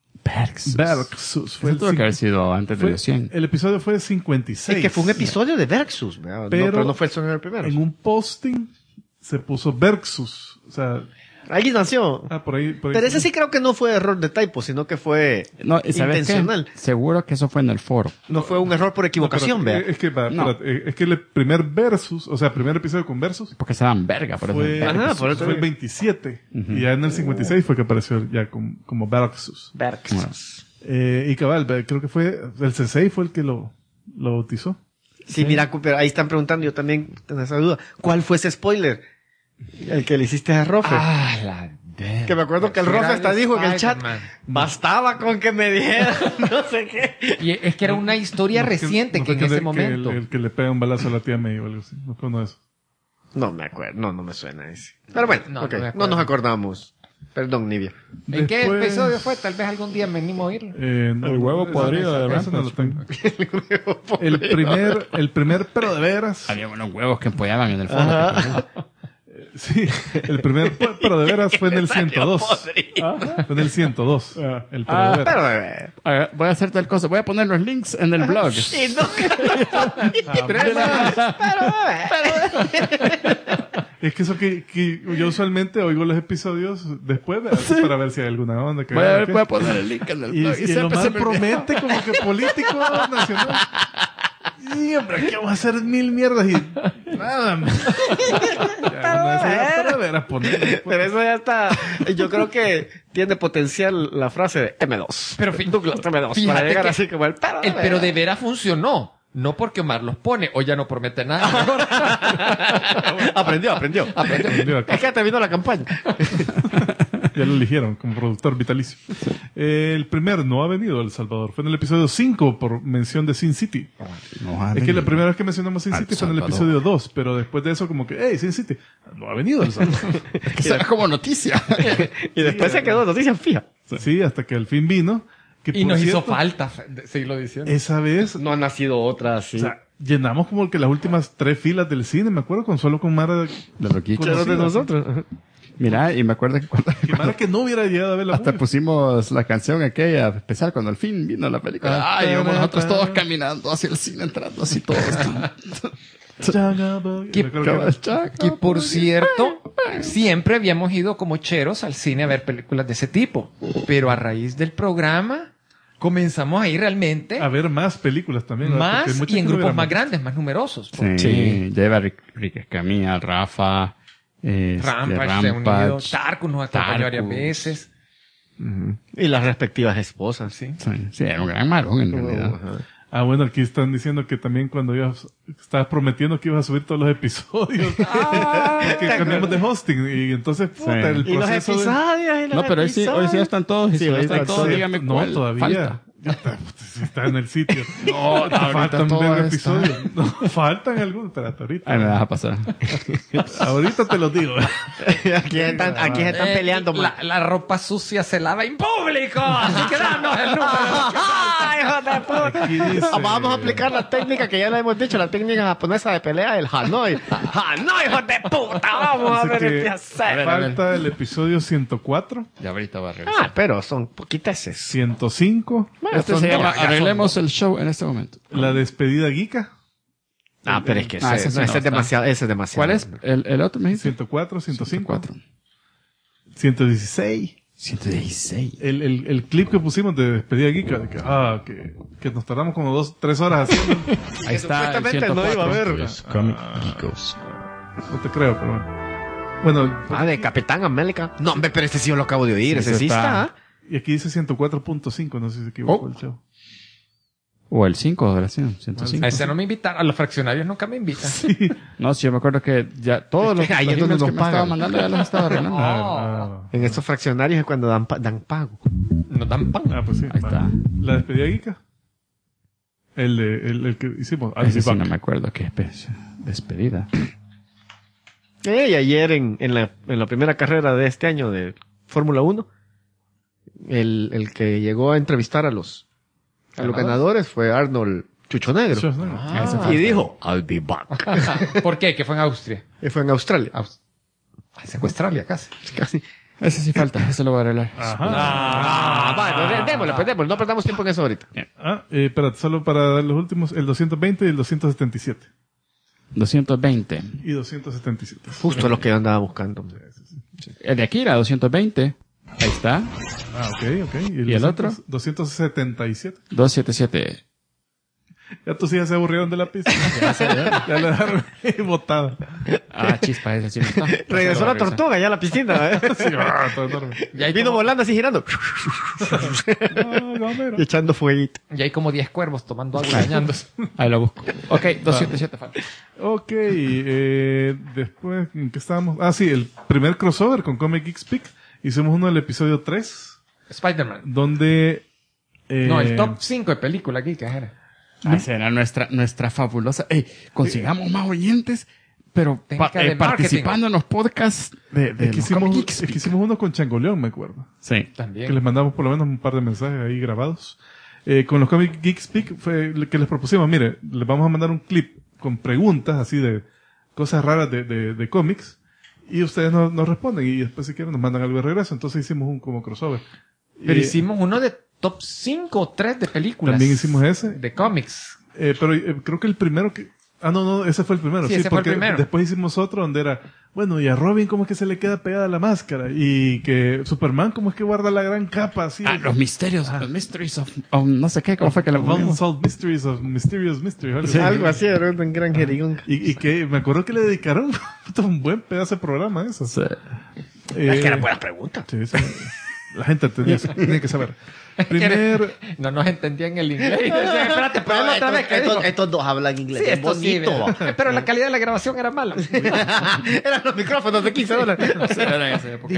Speaker 6: Fue
Speaker 8: Eso tuvo que haber sido antes de los 100.
Speaker 6: El episodio fue 56.
Speaker 9: Es que fue un episodio de Versus, ¿verdad? Pero no fue el primero.
Speaker 6: En un posting se puso Versus. O sea,
Speaker 9: Ahí nació.
Speaker 6: por ahí.
Speaker 9: Pero ese sí creo que no fue error de typo, sino que fue
Speaker 8: No, ¿sabes
Speaker 9: intencional.
Speaker 8: qué? Seguro que eso fue en el foro.
Speaker 9: No fue un error por equivocación,
Speaker 6: pero
Speaker 9: vea.
Speaker 6: es que,
Speaker 8: No.
Speaker 6: es que el primer Versus, o sea, el primer episodio con Versus,
Speaker 8: Porque se dan verga, por eso.
Speaker 6: fue,
Speaker 9: Ajá, por eso
Speaker 6: fue el 27. Y ya en el 56 fue que apareció ya como Versus.
Speaker 9: Versus.
Speaker 6: Y cabal, creo que fue el C6 fue el que lo bautizó.
Speaker 9: Sí, mira, pero ahí están preguntando, yo también tengo esa duda. ¿Cuál fue ese spoiler? El que le hiciste a Rofe. Que me acuerdo que el Rofe hasta dijo en el chat, bastaba con que me dijeran no sé qué.
Speaker 1: Y es que era una historia reciente que en ese momento.
Speaker 6: El que le pega un balazo a la tía May o algo así. No fue uno de esos.
Speaker 9: No me acuerdo, no me suena ese. Pero bueno,
Speaker 1: No,
Speaker 9: ok,
Speaker 1: no me
Speaker 9: no
Speaker 1: acuerdo.
Speaker 9: nos acordamos. Perdón, Nivia.
Speaker 1: ¿En qué
Speaker 6: Después-
Speaker 1: episodio fue? Tal vez algún día me animo a oírlo.
Speaker 8: El huevo podrido de
Speaker 6: eso no lo
Speaker 8: Rampage.
Speaker 6: tengo. El primer pero de veras.
Speaker 8: Había unos huevos que empollaban en el fondo.
Speaker 6: Sí, el primer pero de veras fue en el 102. Fue en el 102. El pero de veras.
Speaker 9: Pero,
Speaker 8: A ver, voy a hacer tal cosa. Voy a poner los links en el blog.
Speaker 9: y no,
Speaker 6: Es que eso que yo usualmente oigo los episodios después para ver si hay alguna onda. Que
Speaker 8: Voy a poner el link en el
Speaker 6: y,
Speaker 8: blog.
Speaker 6: y lo
Speaker 8: siempre
Speaker 6: más
Speaker 8: se me olvida.
Speaker 6: promete como que político nacional. Y hombre, ¿qué vamos a hacer 1000 mierdas? Y nada, man. Ya, una de esas ya para ver a poner.
Speaker 9: pero eso ya está. Yo creo que tiene potencial la frase de M2.
Speaker 1: Pero
Speaker 9: Douglas M2.
Speaker 1: fíjate
Speaker 9: Para llegar
Speaker 1: que
Speaker 9: así como el pero.
Speaker 1: El pero de veras funcionó. No porque Omar los pone o ya no promete nada.
Speaker 9: Aprendió.
Speaker 6: Aprendió acá.
Speaker 9: Es que terminó la campaña.
Speaker 6: Ya lo eligieron como productor vitalicio. El primero no ha venido a El Salvador. Fue en el episodio 5 por mención de Sin City. Es que la primera vez que mencionamos Sin City fue en el episodio 2, pero después de eso como que, hey, Sin City, no ha venido a El Salvador.
Speaker 8: Que será como noticia.
Speaker 9: Y después se quedó noticia fija.
Speaker 6: Sí, hasta que al fin vino. Que,
Speaker 1: Y
Speaker 6: por
Speaker 1: nos hizo
Speaker 6: cierto,
Speaker 1: falta seguirlo diciendo.
Speaker 6: Esa vez,
Speaker 9: No ha nacido otra así.
Speaker 6: o sea, llenamos como que las últimas 3 filas del cine, me acuerdo, con solo con Mara,
Speaker 8: De loquitos.
Speaker 6: Pero
Speaker 9: de nosotros.
Speaker 8: Mira, y me acuerdo que cuando...
Speaker 6: que Mara que no hubiera llegado a ver la
Speaker 8: Hasta
Speaker 6: movie.
Speaker 8: pusimos la canción aquella especial cuando al fin vino la película. Ay, íbamos nosotros todos caminando hacia el cine, entrando así todos.
Speaker 1: Que-
Speaker 6: Me acuerdo que-
Speaker 1: Que por cierto, siempre habíamos ido como cheros al cine a ver películas de ese tipo. Pero a raíz del programa, comenzamos a ir realmente
Speaker 6: a ver más películas también. ¿verdad? Porque
Speaker 1: más
Speaker 6: muchas
Speaker 1: y en
Speaker 6: que no
Speaker 1: grupos
Speaker 6: hubiéramos.
Speaker 1: más grandes, más numerosos.
Speaker 8: Sí, lleva Rick Escamilla, Rafa,
Speaker 1: Rampage se unido,
Speaker 8: Rampage.
Speaker 1: Tarku nos acompañó varias
Speaker 8: Tarku.
Speaker 1: veces.
Speaker 9: Y las respectivas esposas, sí.
Speaker 8: Sí, era un gran marón en realidad.
Speaker 6: Ah, bueno, aquí están diciendo que también cuando estabas prometiendo que ibas a subir todos los episodios. que cambiamos de hosting. Y entonces, puta, el
Speaker 9: Y los
Speaker 6: proceso de...
Speaker 9: episodios.
Speaker 8: No, pero hoy sí ya están todos. Y
Speaker 9: Sí,
Speaker 8: si no
Speaker 9: hoy
Speaker 8: están
Speaker 9: están
Speaker 8: todos,
Speaker 9: todos.
Speaker 8: dígame
Speaker 6: No,
Speaker 8: cuál
Speaker 6: todavía.
Speaker 8: falta.
Speaker 6: Ya está en el sitio.
Speaker 8: No,
Speaker 6: Te faltan
Speaker 8: todo
Speaker 6: ver
Speaker 8: está.
Speaker 6: episodios. No, faltan algunos. Espérate, ahorita.
Speaker 8: Ay, me vas a pasar.
Speaker 6: Ahorita te los digo.
Speaker 9: Aquí se están peleando.
Speaker 1: La ropa sucia se lava en público. Así que danos el número.
Speaker 9: ¡Ay, hijo de puta!
Speaker 6: Aquí dice-
Speaker 9: Vamos a aplicar la técnica que ya le hemos dicho, la técnica japonesa de pelea, el Hanoi. ¡Hanoi, hijo de puta! Vamos a
Speaker 6: Dice
Speaker 9: ver
Speaker 6: que
Speaker 9: este hacer.
Speaker 6: falta el episodio 104,
Speaker 8: Ya ahorita va a revisar.
Speaker 9: Ah, pero son poquiteses.
Speaker 6: 105,
Speaker 8: Este se llama Arreglemos el show en este momento.
Speaker 6: la despedida geeka,
Speaker 9: Ah, pero es que
Speaker 8: Ah,
Speaker 9: ese,
Speaker 8: ese sí
Speaker 9: no,
Speaker 8: no
Speaker 9: ese es
Speaker 8: está.
Speaker 9: demasiado, ese es demasiado.
Speaker 8: ¿Cuál es el otro? ¿Me dijiste?
Speaker 6: 104, 105,
Speaker 8: 4.
Speaker 6: 116.
Speaker 8: 116.
Speaker 6: El clip que pusimos de despedida geeka, de que nos tardamos como 2-3 horas haciendo.
Speaker 8: Ahí está. el
Speaker 9: Supuestamente no iba a
Speaker 8: 104.
Speaker 9: haber.
Speaker 6: No te creo, pero bueno.
Speaker 9: Ah, de Capitán América. No, hombre, pero este sí yo lo acabo de oír.
Speaker 8: Sí,
Speaker 9: ese sí
Speaker 8: ese está.
Speaker 9: está.
Speaker 6: Y aquí dice 104.5, no sé si se equivocó el show.
Speaker 8: O el 5 de la 105.
Speaker 1: A ese no me invitaron. A los fraccionarios nunca me invitan.
Speaker 8: No, sí, yo me acuerdo que ya todos los
Speaker 9: Ahí es donde
Speaker 8: emails
Speaker 9: nos
Speaker 8: que me estaba
Speaker 9: pagan.
Speaker 8: mandando ya los estaba arreglando.
Speaker 9: En estos fraccionarios es cuando dan pago.
Speaker 1: Nos dan pan.
Speaker 6: Pues sí.
Speaker 8: Ahí está.
Speaker 6: La despedida geeka. El que hicimos.
Speaker 8: Ese sí no me acuerdo qué especie. Despedida.
Speaker 9: Y ayer en la primera carrera de este año de Fórmula 1, el que llegó a entrevistar a los ganadores fue Arnold Chucho Negro. Y dijo, I'll be back.
Speaker 1: ¿Por qué? Que fue en Austria.
Speaker 9: Y fue en Australia.
Speaker 1: Secuestralia casi.
Speaker 9: Casi.
Speaker 8: Ese sí falta, ese lo voy a arreglar.
Speaker 9: Vale, démosle, no perdamos tiempo en eso ahorita.
Speaker 6: Espérate, solo para dar los últimos, el 220 y el 277.
Speaker 8: 220.
Speaker 6: Y 277.
Speaker 9: Justo lo que yo andaba buscando.
Speaker 8: El de Akira, 220. Ahí está.
Speaker 6: Ok.
Speaker 8: ¿Y el otro?
Speaker 6: 277.
Speaker 8: 277.
Speaker 6: Ya tus hijas se aburrieron de la pista. Ya le dejaron botada.
Speaker 8: Ah, chispa, ese sí no está.
Speaker 9: Regresó la tortuga ya a la piscina.
Speaker 6: Sí, todo enorme.
Speaker 9: Vino volando así girando. Y echando fueguito.
Speaker 1: Y hay como 10 cuervos tomando agua bañándose.
Speaker 8: Ahí lo busco. Ok, 277 falta.
Speaker 6: Ok, después, ¿en qué estábamos? Ah, sí, el primer crossover con Comic Geek Speak. Hicimos uno del episodio 3.
Speaker 1: Spider-Man.
Speaker 6: Donde...
Speaker 1: No, el top 5 de película aquí, que era.
Speaker 8: Esa era nuestra fabulosa. Consigamos más oyentes, pero
Speaker 1: Técnica de
Speaker 8: participando en los podcasts de
Speaker 6: Es que hicimos uno con Changoleón, me acuerdo.
Speaker 8: Sí.
Speaker 1: También.
Speaker 6: Que les mandamos por lo menos un par de mensajes ahí grabados. Con los Comic Geek Speak fue que les propusimos, mire, les vamos a mandar un clip con preguntas así de cosas raras de cómics y ustedes nos responden y después si quieren nos mandan algo de regreso. Entonces hicimos un como crossover.
Speaker 1: Pero hicimos uno de top 5 o 3 de películas.
Speaker 6: También hicimos ese.
Speaker 1: De cómics.
Speaker 6: Pero creo que el primero que... no, ese fue el primero.
Speaker 1: Sí, ese fue el
Speaker 6: porque
Speaker 1: primero.
Speaker 6: Después hicimos otro donde era, bueno, y a Robin cómo es que se le queda pegada la máscara y que Superman cómo es que guarda la gran capa así.
Speaker 8: Los misterios, los mysteries of no sé qué, ¿cómo fue que lo pusimos?
Speaker 6: Unsolved Mysteries of Mysterious Mystery.
Speaker 9: Sí, algo así, era un gran jerigón.
Speaker 6: Y que me acuerdo que le dedicaron un buen pedazo de programa a eso.
Speaker 8: Sí.
Speaker 9: Es que eran buenas preguntas.
Speaker 6: Sí. La gente tenía que saber.
Speaker 1: No nos entendían el inglés. Y decían, espérate, ponelo otra vez.
Speaker 9: Estos dos hablan inglés.
Speaker 1: Sí,
Speaker 9: es
Speaker 1: esto sí,
Speaker 9: bonito.
Speaker 1: ¿verdad? Pero la calidad de la grabación era mala.
Speaker 9: Eran los micrófonos de $15.
Speaker 8: Era en esa época.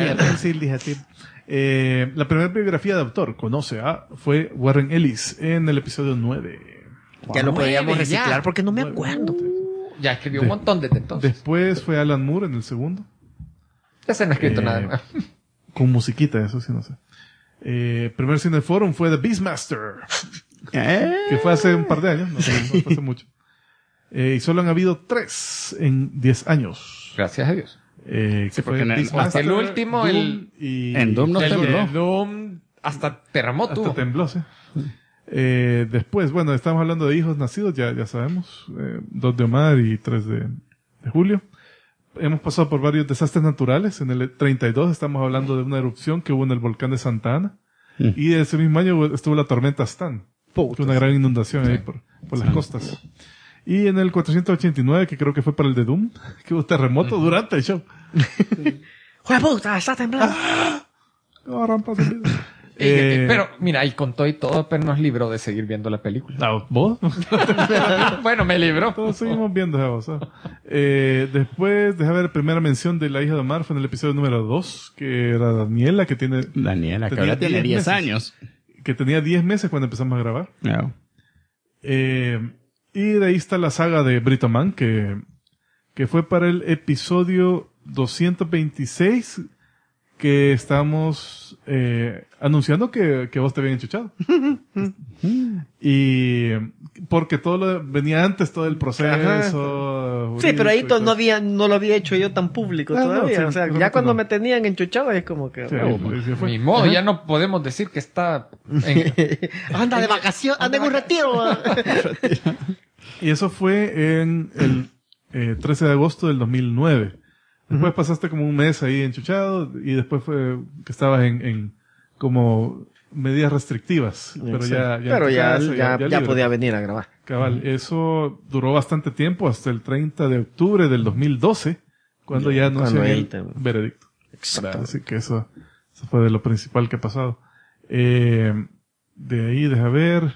Speaker 6: La primera biografía de autor, fue Warren Ellis en el episodio 9.
Speaker 9: Ya lo podríamos
Speaker 1: 9,
Speaker 9: reciclar
Speaker 1: ya.
Speaker 9: porque no me acuerdo.
Speaker 1: Ya escribió un montón desde entonces.
Speaker 6: Después fue Alan Moore en el segundo.
Speaker 1: Ese no ha escrito nada más.
Speaker 6: Con musiquita, eso sí no sé. Primer Cineforum fue The Beastmaster. Que fue hace un par de años, no fue hace mucho. Y solo han habido 3 en 10 años.
Speaker 1: Gracias a Dios.
Speaker 6: Que
Speaker 8: Sí,
Speaker 6: fue
Speaker 8: porque
Speaker 6: Beastmaster,
Speaker 1: el último,
Speaker 6: Doom y...
Speaker 8: En Doom no tembló.
Speaker 1: Doom, hasta terremoto.
Speaker 6: Hasta tembló, sí. Después, bueno, estamos hablando de hijos nacidos, ya sabemos. 2 de Omar y 3 de julio. Hemos pasado por varios desastres naturales. En el 32 estamos hablando de una erupción que hubo en el volcán de Santa Ana. Y ese mismo año estuvo la tormenta Stan. Fue una gran inundación ahí por las costas. Y en el 489, que creo que fue para el de Doom, que hubo terremoto durante el show.
Speaker 9: ¡Jue puta! ¡Está temblando!
Speaker 6: Oh, rampas de vida.
Speaker 1: Pero, mira, y con todo y todo, pero nos libró de seguir viendo la película.
Speaker 6: ¿Vos?
Speaker 1: Bueno, me libró.
Speaker 6: Todos seguimos viendo esa cosa. Después, déjame ver, primera mención de la hija de Omar fue en el episodio número 2, que era Daniela, que
Speaker 8: Daniela, que ahora tiene 10 años.
Speaker 6: Que tenía 10 meses cuando empezamos a grabar.
Speaker 8: No.
Speaker 6: Y de ahí está la saga de Brito Man, que fue para el episodio 226, que estamos anunciando que vos te habían enchuchado. Y porque todo venía antes, todo el proceso.
Speaker 9: Sí, pero ahí no lo había hecho yo tan público todavía.
Speaker 6: sí,
Speaker 9: o sea,
Speaker 6: creo
Speaker 9: ya
Speaker 6: que
Speaker 9: cuando
Speaker 6: no.
Speaker 9: me tenían enchuchado es como que...
Speaker 6: Sí, sí fue.
Speaker 1: Ni modo, ya no podemos decir que está
Speaker 9: anda de vacaciones, anda en un retiro.
Speaker 6: Y eso fue en el 13 de agosto del 2009. Después pasaste como un mes ahí enchuchado y después fue que estabas en como medidas restrictivas. Pero
Speaker 9: ya podía venir a grabar.
Speaker 6: Cabal, eso duró bastante tiempo, hasta el 30 de octubre del 2012, cuando ya anunció el veredicto.
Speaker 9: Exacto.
Speaker 6: Así que eso fue de lo principal que ha pasado. De ahí, deja ver.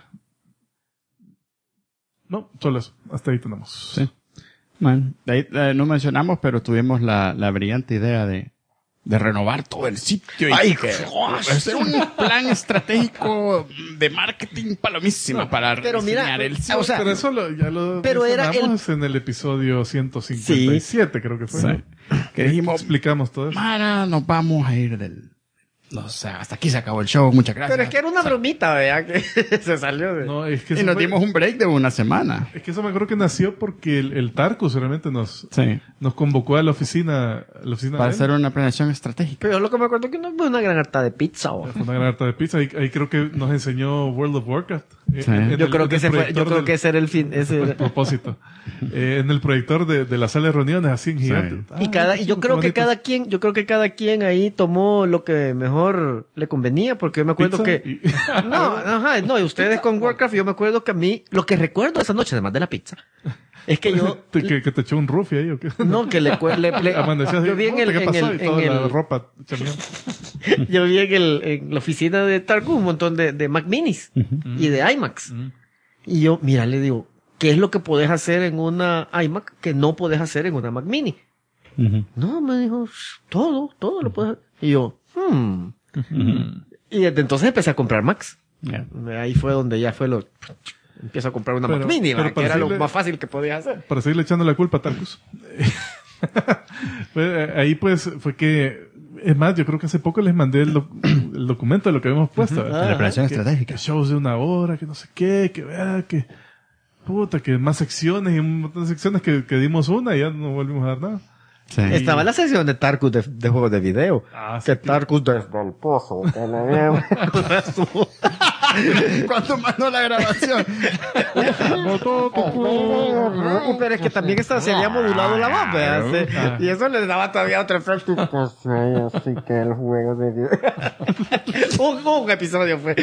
Speaker 6: No, solo eso. Hasta ahí tenemos.
Speaker 8: Sí. Bueno, de ahí, no mencionamos, pero tuvimos la brillante idea de renovar todo el sitio.
Speaker 9: ¡Ay,
Speaker 8: hacer un plan estratégico de marketing palomísimo para
Speaker 9: pero mira,
Speaker 8: reseñar el sitio.
Speaker 9: o sea,
Speaker 6: pero eso ya lo
Speaker 9: pero era
Speaker 6: mencionamos en el episodio 157, creo que fue.
Speaker 8: Sí.
Speaker 6: ¿no?
Speaker 8: Que dijimos,
Speaker 6: Explicamos todo eso.
Speaker 8: Mara, nos vamos a ir No sé, hasta aquí se acabó el show. Muchas gracias.
Speaker 9: Pero es que era una bromita, vea, que se salió de...
Speaker 6: No, es que
Speaker 8: Y
Speaker 6: eso
Speaker 8: nos
Speaker 6: fue-
Speaker 8: dimos un break de una semana.
Speaker 6: Es que eso me acuerdo que nació porque el Tarkus realmente nos
Speaker 8: Sí.
Speaker 6: convocó a la oficina
Speaker 8: Para
Speaker 6: de él.
Speaker 8: hacer una planeación estratégica.
Speaker 9: Pero yo lo que me acuerdo que no fue una gran harta de pizza, o...
Speaker 6: Fue una gran harta de pizza. Ahí creo que nos enseñó World of Warcraft.
Speaker 8: Sí.
Speaker 9: Yo creo que ese era el fin, ese...
Speaker 6: propósito. En el proyector de la sala de reuniones, así en gigante.
Speaker 9: Y yo creo que cada quien ahí tomó lo que mejor le convenía, porque yo me acuerdo que no, y ustedes con Warcraft, yo me acuerdo que a mí lo que recuerdo esa noche, además de la pizza, es que yo
Speaker 6: que te echó un rufio ahí o qué.
Speaker 9: no que le
Speaker 6: Amanecías así,
Speaker 9: yo vi en
Speaker 6: ¿qué pasó? Y toda la
Speaker 9: el
Speaker 6: ropa chameando.
Speaker 9: yo vi en la oficina de Tarkus un montón de Mac Minis y de iMacs. Y yo, mira, le digo, ¿qué es lo que podés hacer en una iMac que no podés hacer en una Mac Mini? No, me dijo, todo lo puedes hacer. Y yo, Y desde entonces empecé a comprar Macs.
Speaker 8: Yeah.
Speaker 9: Ahí fue donde ya fue empiezo a comprar una Mac Mini,
Speaker 6: pero
Speaker 9: ¿va? Que era lo
Speaker 6: para
Speaker 9: más fácil que podía hacer.
Speaker 6: Para seguirle echando la culpa a Tarkus. Ahí pues fue que, es más, yo creo que hace poco les mandé el documento de lo que habíamos puesto.
Speaker 8: De la planeación
Speaker 6: Que
Speaker 8: estratégica.
Speaker 6: shows de 1 hora, que no sé qué, que vea, que puta, que más secciones y un montón de secciones que dimos una y ya no volvimos a dar nada.
Speaker 8: Sí.
Speaker 9: Estaba la sección de Tarkus de juegos de video.
Speaker 6: Sí,
Speaker 9: Que Tarkus desde el pozo.
Speaker 8: ¿Cuánto mandó la grabación?
Speaker 9: Pero es que también se había modulado la voz, ¿verdad? Y eso le daba todavía otro efecto. Así que el juego de video. un episodio fue.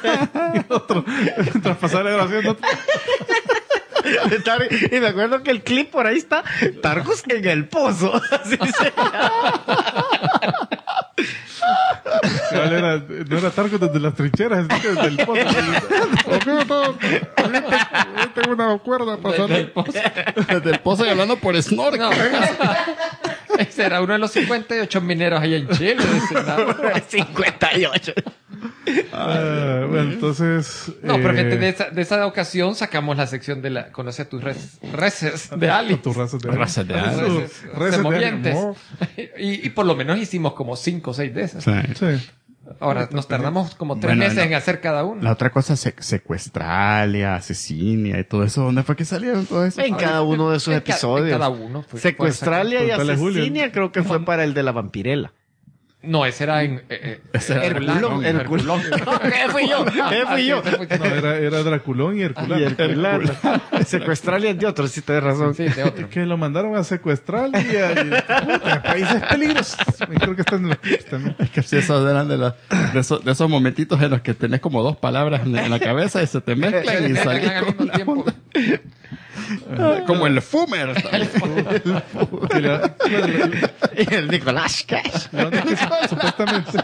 Speaker 6: Tras pasar la grabación, otro.
Speaker 9: Y me acuerdo que el clip por ahí está, Tarkus en el pozo. Así se llama.
Speaker 6: No era Tarkus desde las trincheras, es desde el pozo.
Speaker 8: Tengo una cuerda pasando desde el pozo y hablando por snorkel.
Speaker 1: No, ese era uno de los 58 mineros allá en Chile.
Speaker 9: 58.
Speaker 6: Bueno, entonces...
Speaker 1: No, pero fíjate, de esa ocasión sacamos la sección de la conoce a tus reces de Ali.
Speaker 6: tus razas de
Speaker 8: Razas de Ali.
Speaker 6: Reces de
Speaker 1: movientes.
Speaker 6: amor.
Speaker 1: Y por lo menos hicimos como 5 o 6 de esas.
Speaker 8: Sí.
Speaker 6: Sí.
Speaker 1: Ahora nos tardamos como 3
Speaker 8: Bueno,
Speaker 1: meses
Speaker 8: no.
Speaker 1: en hacer cada uno.
Speaker 8: La otra cosa, Secuestralia, Asesinia y todo eso. ¿Dónde fue que salieron todo eso?
Speaker 9: En cada uno de esos
Speaker 1: En
Speaker 9: episodios.
Speaker 1: cada uno.
Speaker 9: Secuestralia y
Speaker 6: Preguntale a Julio.
Speaker 9: Asesinia creo que fue para el de la vampirela.
Speaker 1: No, ese era en...
Speaker 8: Ese era
Speaker 1: Herculán.
Speaker 8: Herculán.
Speaker 1: ¿Qué fui yo?
Speaker 9: fui yo.
Speaker 6: No, era Draculón y Herculán.
Speaker 9: Y Herculán. Secuestralia es de otro, sí tenés razón.
Speaker 1: Sí, de otro.
Speaker 6: Es que lo mandaron a secuestrar y a países peligrosos. Creo que están en los clips también.
Speaker 8: Es que sí, esos eran de esos momentitos en los que tenés como 2 palabras en la cabeza y se te mezclan y salís
Speaker 1: Al mismo tiempo.
Speaker 8: como el fumer.
Speaker 6: Que
Speaker 9: Y el Nicolás Cage.
Speaker 6: la onda es que supuestamente...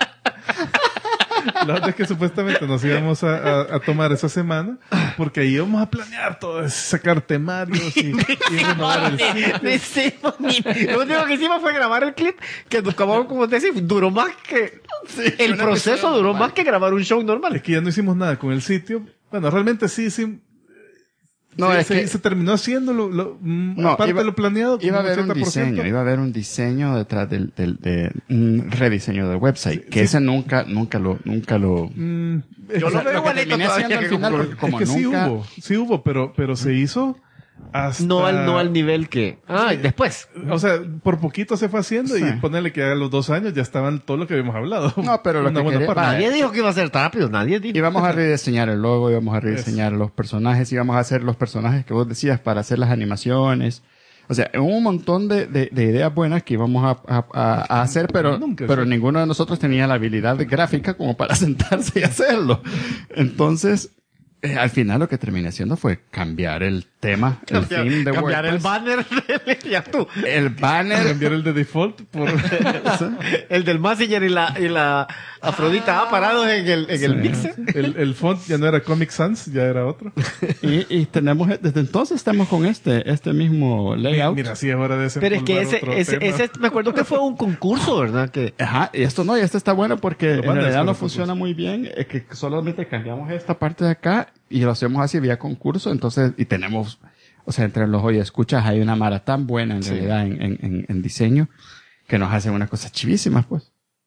Speaker 6: La verdad es que supuestamente nos íbamos a tomar esa semana porque ahí íbamos a planear todo, sacar temarios y renovar el sitio.
Speaker 9: Lo único que hicimos fue grabar el clip que nos acabamos, como te decía, duró más que... el proceso duró más que grabar un show normal.
Speaker 6: Es que ya no hicimos nada con el sitio. Bueno, realmente sí.
Speaker 8: No, es que
Speaker 6: se terminó haciendo aparte de lo planeado.
Speaker 8: Iba a
Speaker 6: como
Speaker 8: haber un
Speaker 6: 80%.
Speaker 8: diseño, iba a haber un diseño detrás de un rediseño del website, que ese nunca lo,
Speaker 9: Yo lo veo igualito
Speaker 8: terminé haciendo
Speaker 9: todavía
Speaker 8: al
Speaker 9: que
Speaker 8: final,
Speaker 9: con-
Speaker 8: porque como
Speaker 6: es que
Speaker 8: nunca,
Speaker 6: sí hubo, pero se hizo hasta...
Speaker 9: No al nivel que... después.
Speaker 6: O sea, por poquito se fue haciendo
Speaker 8: Sí.
Speaker 6: y ponerle que a los 2 años ya estaban todo lo que habíamos hablado.
Speaker 8: No, pero lo
Speaker 6: Una
Speaker 8: que
Speaker 6: buena
Speaker 8: quería-
Speaker 6: parte.
Speaker 9: Nadie dijo que iba a ser rápido, nadie dijo.
Speaker 8: íbamos a rediseñar el logo, íbamos a rediseñar los personajes, íbamos a hacer los personajes que vos decías para hacer las animaciones. O sea, hubo un montón de ideas buenas que íbamos a hacer, pero ninguno de nosotros tenía la habilidad gráfica como para sentarse y hacerlo. Entonces, al final lo que terminé haciendo fue cambiar el tema, el theme de
Speaker 9: Cambiar el
Speaker 8: WordPress.
Speaker 9: banner. Ya tú.
Speaker 8: El banner.
Speaker 6: Cambiar el de default por...
Speaker 9: El del Messenger y la Afrodita parados en el mixer.
Speaker 6: el font ya no era Comic Sans, ya era otro.
Speaker 8: Y tenemos, desde entonces estamos con este mismo layout.
Speaker 6: Mira, sí, ahora de
Speaker 9: Pero es que ese me acuerdo que fue un concurso, ¿verdad? Que
Speaker 8: Ajá, y esto no, y este está bueno porque en
Speaker 6: mandas
Speaker 8: realidad
Speaker 6: con
Speaker 8: no
Speaker 6: el
Speaker 8: funciona
Speaker 6: concurso.
Speaker 8: muy bien, es que solamente cambiamos esta parte de acá y lo hacemos así vía concurso, entonces, y tenemos, o sea, entre los hoy escuchas hay una mara tan buena en realidad en diseño que nos hacen unas cosas chivísimas, pues.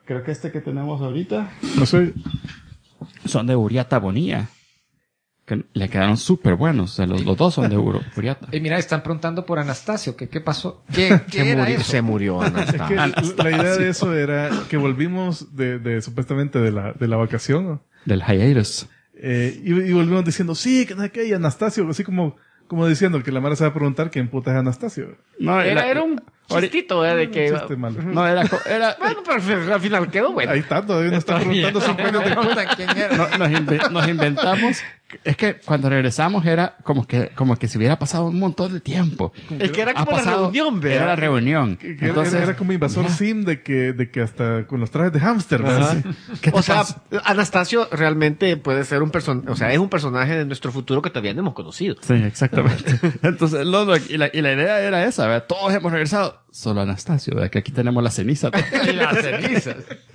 Speaker 8: Creo que este que tenemos ahorita
Speaker 6: No sé.
Speaker 8: son de Uriata Bonilla. Que le quedaron súper buenos. O sea, los dos son de Uriata.
Speaker 1: Y mira, están preguntando por Anastasio. ¿Qué pasó? ¿Qué era eso?
Speaker 9: Se murió
Speaker 6: Es que
Speaker 9: Anastasio.
Speaker 6: la idea de eso era que volvimos supuestamente de la vacación, ¿no?
Speaker 8: Del hiatus.
Speaker 6: Y volvimos diciendo, sí, que no sé qué, y Anastasio, así como diciendo que la Mara se va a preguntar quién puta es Anastasio.
Speaker 8: No,
Speaker 9: Era un chistito, de que...
Speaker 6: Chiste malo.
Speaker 8: No, era...
Speaker 9: Bueno, pero al final quedó bueno.
Speaker 6: Ahí está, todavía nos están preguntando 50 de
Speaker 1: Preguntan quién era.
Speaker 8: Nos inventamos. Es que cuando regresamos era como que se hubiera pasado un montón de tiempo.
Speaker 9: Es que era
Speaker 8: Ha
Speaker 9: como la
Speaker 8: pasado-
Speaker 9: reunión,
Speaker 8: Era la
Speaker 9: ¿verdad?
Speaker 8: reunión. Entonces,
Speaker 6: era como invasor sim de que hasta con los trajes de hámster, ¿verdad?
Speaker 9: Ajá.
Speaker 6: Sí.
Speaker 8: ¿qué te
Speaker 9: O sea,
Speaker 8: pasa?
Speaker 9: Anastasio realmente puede ser o sea, es un personaje de nuestro futuro que todavía no hemos conocido.
Speaker 8: Sí, exactamente. Entonces, y la idea era esa, ¿verdad? Todos hemos regresado. Solo Anastasio, ¿verdad? Que aquí tenemos la ceniza.
Speaker 1: Y las cenizas.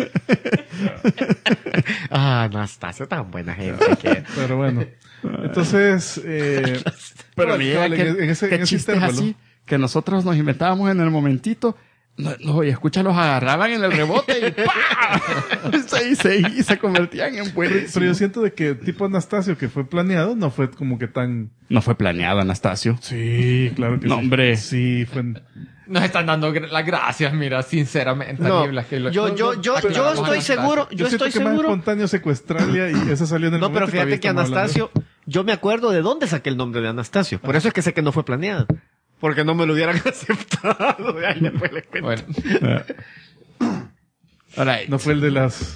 Speaker 9: Anastasio, tan buena gente que...
Speaker 6: Pero bueno. Entonces,
Speaker 8: Pero mira,
Speaker 6: en
Speaker 8: qué
Speaker 6: ese
Speaker 8: chistes
Speaker 6: intervalo.
Speaker 8: así que nosotros nos inventábamos en el momentito. Y escucha, los agarraban en el rebote y ¡pah! se convertían en buenos.
Speaker 6: Pero yo siento de que tipo Anastasio que fue planeado no fue como que tan...
Speaker 8: No fue planeado, Anastasio.
Speaker 6: Sí, claro que
Speaker 8: No,
Speaker 6: sí.
Speaker 8: hombre.
Speaker 6: Sí, fue...
Speaker 1: Nos están dando las gracias, mira, sinceramente.
Speaker 9: No,
Speaker 1: Aníbal, que
Speaker 9: yo
Speaker 1: aclaramos
Speaker 9: estoy
Speaker 1: a
Speaker 9: seguro,
Speaker 6: Yo siento que más espontáneo Secuestralia y esa salió en el
Speaker 9: No, pero
Speaker 6: momento
Speaker 9: fíjate que
Speaker 6: todavía estamos
Speaker 9: Anastasio, yo me acuerdo de dónde saqué el nombre de Anastasio. Por eso es que sé que no fue planeado. Porque no me lo hubieran aceptado. Ahí después les cuento.
Speaker 1: Bueno,
Speaker 8: All right.
Speaker 6: hablando. No fue el de las...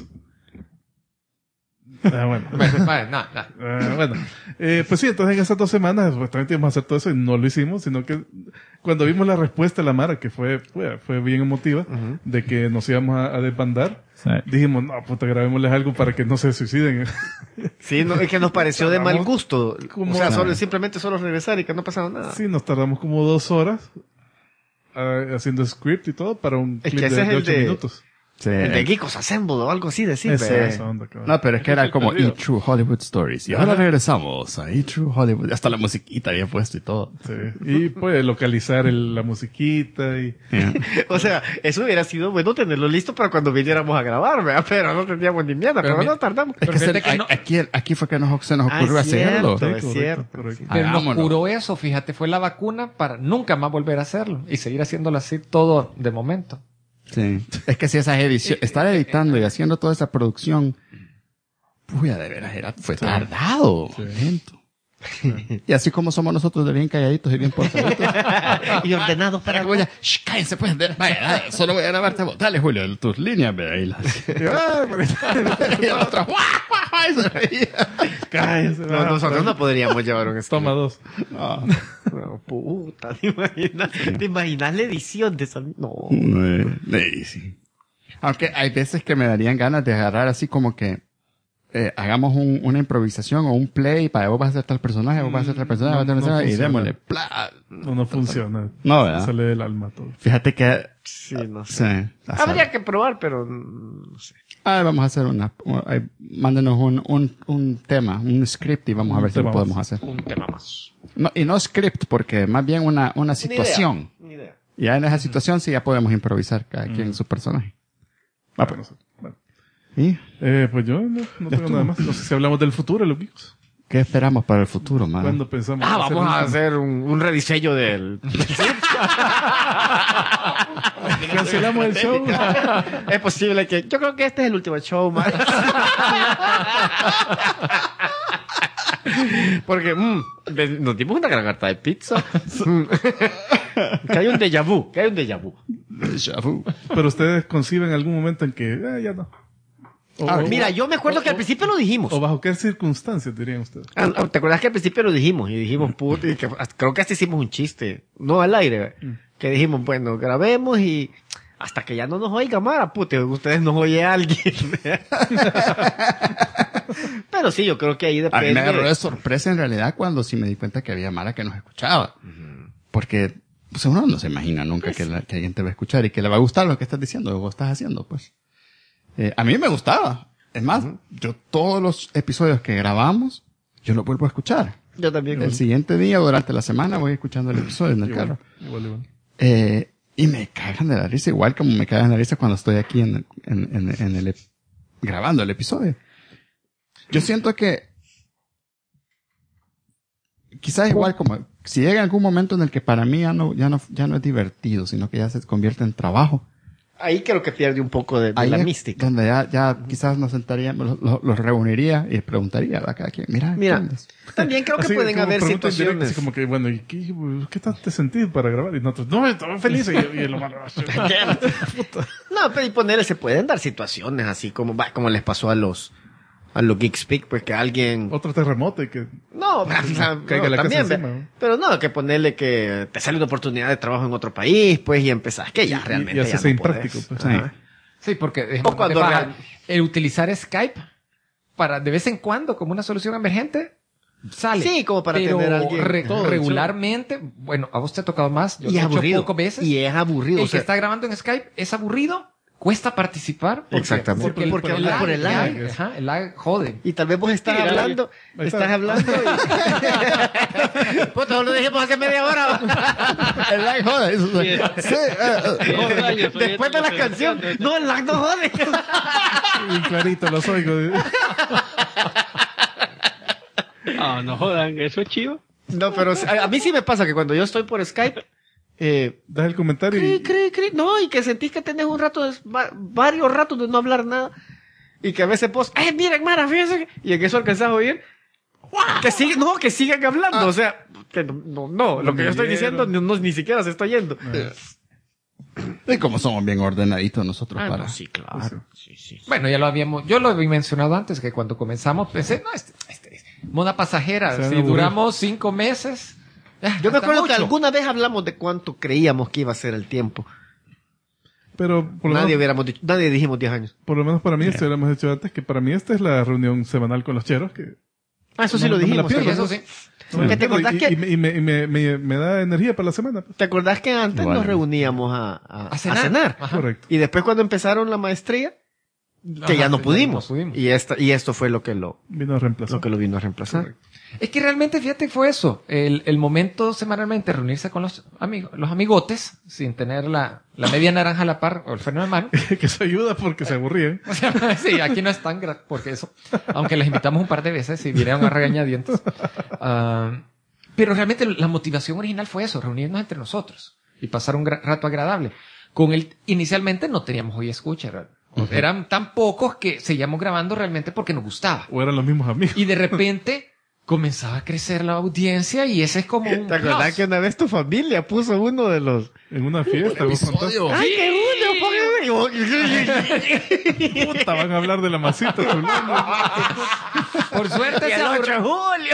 Speaker 6: bueno.
Speaker 1: vale, no.
Speaker 6: Bueno, pues sí, entonces en esas 2 semanas supuestamente íbamos a hacer todo eso y no lo hicimos, sino que cuando vimos la respuesta de la Mara, que fue bien emotiva, de que nos íbamos a desbandar, dijimos, no, puta, grabémosles algo para que no se suiciden.
Speaker 9: Sí, no, es que nos pareció de mal gusto.
Speaker 6: ¿Cómo?
Speaker 9: O sea, simplemente solo regresar y que no pasara nada.
Speaker 6: Sí, nos tardamos como 2 horas haciendo script y todo para un
Speaker 9: Es
Speaker 6: clip
Speaker 9: que ese es
Speaker 6: de
Speaker 9: el
Speaker 6: 8
Speaker 9: de-
Speaker 6: minutos.
Speaker 8: Sí.
Speaker 9: El de Geekos Assemble o algo así, decir.
Speaker 6: Esa onda, cabrón.
Speaker 8: No, pero es que era como E! True Hollywood Stories. Y ahora regresamos a E! True Hollywood. Hasta la musiquita había puesto y todo.
Speaker 6: Sí. Y pues localizar la musiquita y...
Speaker 9: O sea, eso hubiera sido bueno tenerlo listo para cuando viniéramos a grabar, ¿verdad? Pero no teníamos ni mierda, pero no tardamos.
Speaker 8: Es que
Speaker 1: fíjate que no-
Speaker 8: aquí fue que se nos ocurrió
Speaker 9: es cierto,
Speaker 8: hacerlo.
Speaker 9: es
Speaker 6: correcto,
Speaker 9: cierto.
Speaker 6: correcto.
Speaker 1: Pero nos
Speaker 8: Hagámoslo.
Speaker 1: curó eso, fíjate, fue la vacuna para nunca más volver a hacerlo y seguir haciéndolo así todo de momento.
Speaker 8: Sí. Es que si esas ediciones, estar editando y haciendo toda esa producción, puya, de veras, fue tardado, lento. Y así como somos nosotros de bien calladitos y bien portaditos.
Speaker 9: Y ordenados para...
Speaker 8: Voy a, shh, cállense pues, vaya, dale, solo voy a grabarte vos. Dale, Julio, tus líneas, ve ahí las. Y el otro, ¡guau, guau! Y se reía.
Speaker 6: Cállense,
Speaker 9: No, nosotros no podríamos llevar un
Speaker 6: Toma 2.
Speaker 8: No,
Speaker 9: No, puta, ¿te imaginas la edición de esa? No.
Speaker 8: sí. Aunque hay veces que me darían ganas de agarrar así como que hagamos una improvisación o un play para vos vas a ser tal personaje, vos vas a ser tal personaje, vos vas a ser tal personaje, y
Speaker 6: funciona.
Speaker 8: démosle, ¡plá!
Speaker 6: No funciona.
Speaker 8: No, ¿verdad?
Speaker 6: Sale del alma todo.
Speaker 8: Fíjate que...
Speaker 9: Sí, no sé.
Speaker 8: Sí.
Speaker 9: Habría que probar, pero no sé.
Speaker 8: Vamos a hacer mándenos un tema, un script y vamos a ver si lo
Speaker 6: tema
Speaker 8: podemos
Speaker 6: más.
Speaker 8: hacer.
Speaker 9: Un tema más.
Speaker 8: No, y no script, porque más bien una situación.
Speaker 9: Ni idea.
Speaker 8: Y ya en esa situación sí ya podemos improvisar cada quien su personaje.
Speaker 6: Bueno, bueno.
Speaker 8: ¿Y
Speaker 6: Pues yo no tengo nada más. No sé si hablamos del futuro, los geeks.
Speaker 8: qué esperamos para el futuro, man?
Speaker 6: ¿Cuándo pensamos?
Speaker 9: Vamos a hacer un rediseño del...
Speaker 6: Cancelamos el show.
Speaker 9: Es posible que... Yo creo que este es el último show, man. Porque nos dimos una gran harta de pizza. Que hay un déjà vu.
Speaker 8: Déjà vu.
Speaker 6: Pero ustedes conciben algún momento en que ya no.
Speaker 9: Mira, yo me acuerdo que al principio lo dijimos.
Speaker 6: ¿O bajo qué circunstancias dirían ustedes?
Speaker 9: ¿Te acuerdas que al principio lo dijimos? Y dijimos, puta, y que creo que hasta hicimos un chiste. No al aire. Que dijimos, bueno, grabemos y hasta que ya no nos oiga Mara, puta, ustedes nos oye alguien. Pero sí, yo creo que ahí
Speaker 8: A
Speaker 9: depende.
Speaker 8: mí me agarró de sorpresa en realidad cuando sí me di cuenta que había Mara que nos escuchaba. Porque pues uno no se imagina nunca que alguien te va a escuchar y que le va a gustar lo que estás diciendo, lo que vos estás haciendo, pues. A mí me gustaba. Es más, yo todos los episodios que grabamos, yo los vuelvo a escuchar.
Speaker 9: Yo también.
Speaker 8: El siguiente día o durante la semana voy escuchando el episodio en el carro.
Speaker 6: Igual.
Speaker 8: Y me cagan de la risa, igual como me cagan de la risa cuando estoy aquí grabando el episodio. Yo siento que quizás igual como si llega algún momento en el que para mí ya no es divertido, sino que ya se convierte en trabajo.
Speaker 9: Ahí creo que pierde un poco de
Speaker 8: Ahí
Speaker 9: la
Speaker 8: es
Speaker 9: mística.
Speaker 8: donde ya quizás nos sentaríamos, los reuniría y preguntaría a cada quien, mira, ¿qué onda?
Speaker 9: También creo que
Speaker 6: Así,
Speaker 9: pueden
Speaker 6: como
Speaker 9: haber
Speaker 6: preguntas directas,
Speaker 9: situaciones.
Speaker 6: así como que, bueno, ¿y qué tal te sentís para grabar? Y nosotros, no, estaba feliz. Y el humano,
Speaker 9: No, pero y ponerle, se pueden dar situaciones así como les pasó a los Geekspeak, pues que alguien...
Speaker 6: otro terremoto y que...
Speaker 9: No, o sea,
Speaker 6: Caiga la casa
Speaker 9: también,
Speaker 6: encima,
Speaker 9: ve.
Speaker 6: ¿no?
Speaker 9: Pero no, que ponerle que te sale una oportunidad de trabajo en otro país, pues, y empezás, que ya realmente
Speaker 6: y
Speaker 9: ya
Speaker 6: hacerse
Speaker 9: no podés.
Speaker 6: impráctico, pues.
Speaker 9: Ajá.
Speaker 1: Sí, porque
Speaker 9: O cuando
Speaker 1: el utilizar Skype para de vez en cuando como una solución emergente sale.
Speaker 9: Sí, como para
Speaker 1: pero
Speaker 9: tener a alguien.
Speaker 6: todo el
Speaker 1: regularmente, bueno, a vos te ha tocado más, yo
Speaker 9: Y
Speaker 1: lo
Speaker 9: es
Speaker 1: he hecho
Speaker 9: aburrido.
Speaker 1: pocas veces.
Speaker 9: Y es aburrido.
Speaker 1: El
Speaker 9: o sea,
Speaker 1: que está grabando en Skype es aburrido, cuesta participar.
Speaker 9: Exactamente. Porque habla por el lag.
Speaker 1: Ajá, el lag jode.
Speaker 9: y tal vez vos estás
Speaker 7: Sí,
Speaker 9: hablando,
Speaker 6: ahí está.
Speaker 9: estás hablando y... Puta, no lo dijimos hace media hora.
Speaker 8: El lag jode, eso sí.
Speaker 9: Después de la canción. No, el lag no jode.
Speaker 6: Y clarito los oigo.
Speaker 7: Ah, no jodan, eso es chido.
Speaker 9: No, pero a mí sí me pasa que cuando yo estoy por Skype,
Speaker 6: Das el comentario y...
Speaker 9: no, y que sentís que tenés un rato, varios ratos de no hablar nada. Y que a veces vos, miren, Mara, fíjense. Y en eso alcanzás a oír. Que sigan hablando. O sea, que no, lo que yo estoy diciendo ni siquiera se está yendo.
Speaker 8: Y como somos bien ordenaditos nosotros para...
Speaker 9: No, sí, claro. Sí.
Speaker 1: Bueno, yo lo había mencionado antes, que cuando comenzamos pensé, no, moda pasajera,
Speaker 6: Se van a
Speaker 1: si
Speaker 6: aburrir.
Speaker 1: duramos 5 meses.
Speaker 9: Yo me
Speaker 1: hasta
Speaker 9: acuerdo que
Speaker 1: mucho.
Speaker 9: alguna vez hablamos de cuánto creíamos que iba a ser el tiempo.
Speaker 6: Pero por lo,
Speaker 9: Nadie dijimos 10 años.
Speaker 6: por lo menos para mí, esto lo hemos hecho antes, que para mí esta es la reunión semanal con los cheros. Que
Speaker 9: Eso sí
Speaker 6: No,
Speaker 9: lo
Speaker 6: no me la
Speaker 9: dijimos.
Speaker 6: pierdo,
Speaker 1: Sí,
Speaker 9: ¿te
Speaker 1: eso sí.
Speaker 6: no me
Speaker 9: ¿Que te
Speaker 6: pierdo,
Speaker 9: acordás que-
Speaker 6: y me da energía para la semana. pues.
Speaker 9: ¿Te acordás que antes
Speaker 8: Vale.
Speaker 9: nos reuníamos a cenar?
Speaker 1: Ajá.
Speaker 6: Correcto.
Speaker 9: Y después cuando empezaron la maestría, que ya no pudimos.
Speaker 1: no pudimos.
Speaker 9: Y esto fue lo que lo
Speaker 6: Vino a reemplazar.
Speaker 9: vino a reemplazar.
Speaker 1: Es que realmente, fíjate, fue eso. El momento semanalmente reunirse con los amigos, los amigotes, sin tener la media naranja a la par o el freno de mano.
Speaker 6: Que eso ayuda porque se aburrían.
Speaker 1: O sea, sí, aquí no es tan porque eso. Aunque les invitamos un par de veces y vinieron a regañadientes. Pero realmente la motivación original fue eso, reunirnos entre nosotros y pasar un rato agradable. Inicialmente no teníamos hoy escucha. Eran tan pocos que seguíamos grabando realmente porque nos gustaba.
Speaker 6: O eran los mismos amigos.
Speaker 1: Y de repente comenzaba a crecer la audiencia y ese es como un
Speaker 9: ¿Te acordás
Speaker 1: plus.
Speaker 9: que una vez tu familia puso uno de los...
Speaker 6: En una fiesta. vos contaste.
Speaker 9: ¡Ay, qué Julio!
Speaker 6: Puta, van a hablar de la masita. chulano.
Speaker 1: Por suerte
Speaker 9: Y el
Speaker 1: se
Speaker 9: 8 de julio.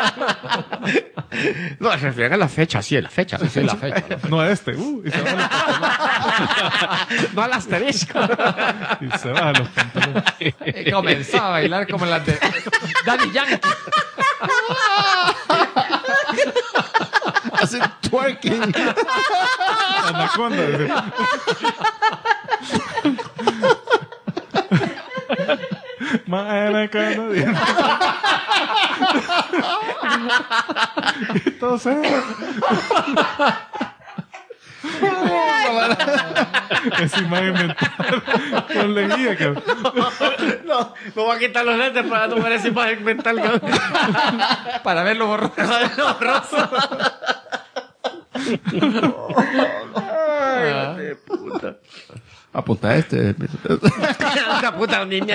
Speaker 9: No, se refiere a la fecha, sí, a la fecha.
Speaker 1: Sí, la fecha.
Speaker 6: No a este. Y se baja los
Speaker 9: No al asterisco.
Speaker 6: pantalones. Y se baja los pantalones.
Speaker 1: Y comenzaba a bailar como las de Daddy Yankee.
Speaker 8: Hace twerking.
Speaker 6: Anaconda. Anaconda. Y todo se Esa imagen mental. No le guía, cabrón.
Speaker 9: No, me voy a quitar los lentes para no ver esa imagen mental. cabrón.
Speaker 1: Para verlo borroso.
Speaker 9: Ay, puta.
Speaker 8: Apunta este.
Speaker 9: Una puta niña.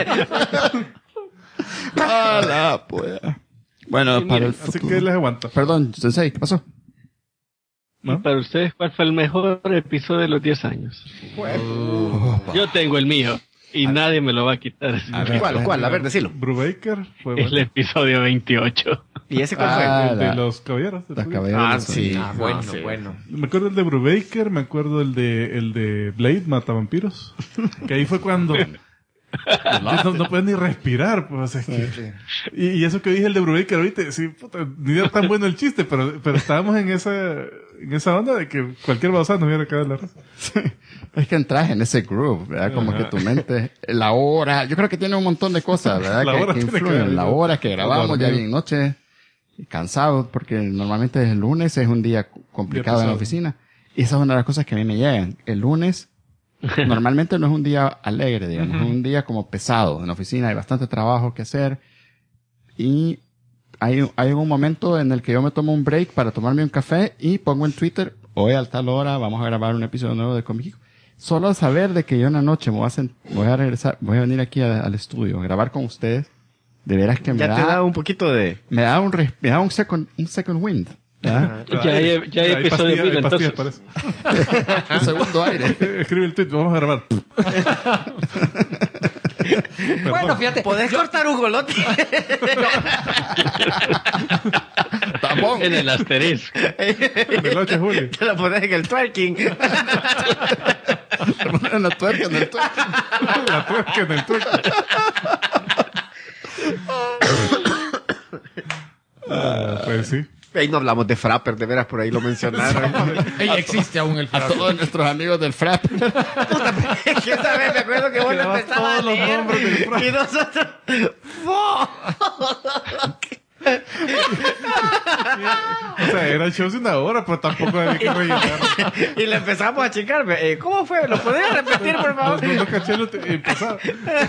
Speaker 8: A la pueda. Bueno, para el
Speaker 6: Así
Speaker 8: futuro.
Speaker 6: que les aguanto.
Speaker 8: Perdón, Sensei, ¿qué pasó?
Speaker 7: ¿Y
Speaker 6: ¿No?
Speaker 7: para ustedes cuál fue el mejor episodio de los 10 años? Yo tengo el mío y nadie me lo va a quitar.
Speaker 9: ¿Cuál? A ver, decilo.
Speaker 6: Brubaker fue
Speaker 7: El
Speaker 6: bueno.
Speaker 7: episodio 28.
Speaker 9: ¿Y ese cuál fue?
Speaker 8: Ah,
Speaker 6: El de
Speaker 8: la-
Speaker 6: los caballeros.
Speaker 8: Las caballeras.
Speaker 9: sí.
Speaker 1: Bueno,
Speaker 9: sí.
Speaker 1: bueno.
Speaker 6: Me acuerdo el de Brubaker, me acuerdo el de Blade, Matavampiros. Que ahí fue cuando... no puedes ni respirar, pues. Es que, y eso que dije el de Brubaker ahorita, sí, puta, ni era tan bueno el chiste, pero estábamos en esa onda de que cualquier babosada nos hubiera quedado la raza.
Speaker 8: Es que entras en ese groove, ¿verdad? Como que tu mente, la hora, yo creo que tiene un montón de cosas, ¿verdad?
Speaker 6: La hora
Speaker 8: que
Speaker 6: tiene que
Speaker 8: influyen.
Speaker 6: ver,
Speaker 8: La
Speaker 6: ¿no?
Speaker 8: hora que grabamos, ya
Speaker 6: Dormido.
Speaker 8: bien noche, y cansado, porque normalmente el lunes es un día complicado en la
Speaker 6: pesado.
Speaker 8: oficina. Y esa es una de las cosas que a mí me llegan. El lunes, normalmente no es un día alegre, digamos. Es un día como pesado. En la oficina hay bastante trabajo que hacer. Y hay un momento en el que yo me tomo un break para tomarme un café y pongo en Twitter, hoy a tal hora vamos a grabar un episodio nuevo de Comic. Solo saber de que yo en la noche voy a regresar, voy a venir aquí al estudio a grabar con ustedes. De veras que
Speaker 9: Ya te da un poquito de...
Speaker 8: me da un second wind. ¿Ya?
Speaker 7: Ya hay episodio
Speaker 6: hay
Speaker 7: de
Speaker 6: pastillas
Speaker 7: entonces.
Speaker 6: para eso.
Speaker 8: Un segundo aire.
Speaker 6: Escribe el tweet, vamos a grabar.
Speaker 1: Bueno, fíjate.
Speaker 9: ¿Podés cortar un golote?
Speaker 8: Tapón.
Speaker 7: En el asterisco.
Speaker 6: Del 8 de julio.
Speaker 9: Te lo pones en el twerking.
Speaker 8: En la tuerca, en el tuerca.
Speaker 6: La tuerca en el tuerca. Pues sí.
Speaker 9: Ahí no hablamos de Frapper, de veras, por ahí lo mencionaron.
Speaker 1: Ey, existe aún el
Speaker 8: A
Speaker 1: fraude.
Speaker 8: todos nuestros amigos del FRAP.
Speaker 9: Que esa vez me acuerdo que vos lo
Speaker 6: dabas
Speaker 9: empezabas a
Speaker 6: todos los
Speaker 9: leer.
Speaker 6: nombres del Frapper.
Speaker 9: Y nosotros...
Speaker 6: O sea, era el show de una hora, pero tampoco había que rellenar.
Speaker 9: Y le empezamos a checar. ¿Cómo fue? ¿Lo podrías repetir, por favor?
Speaker 6: No caché lo que empezaba.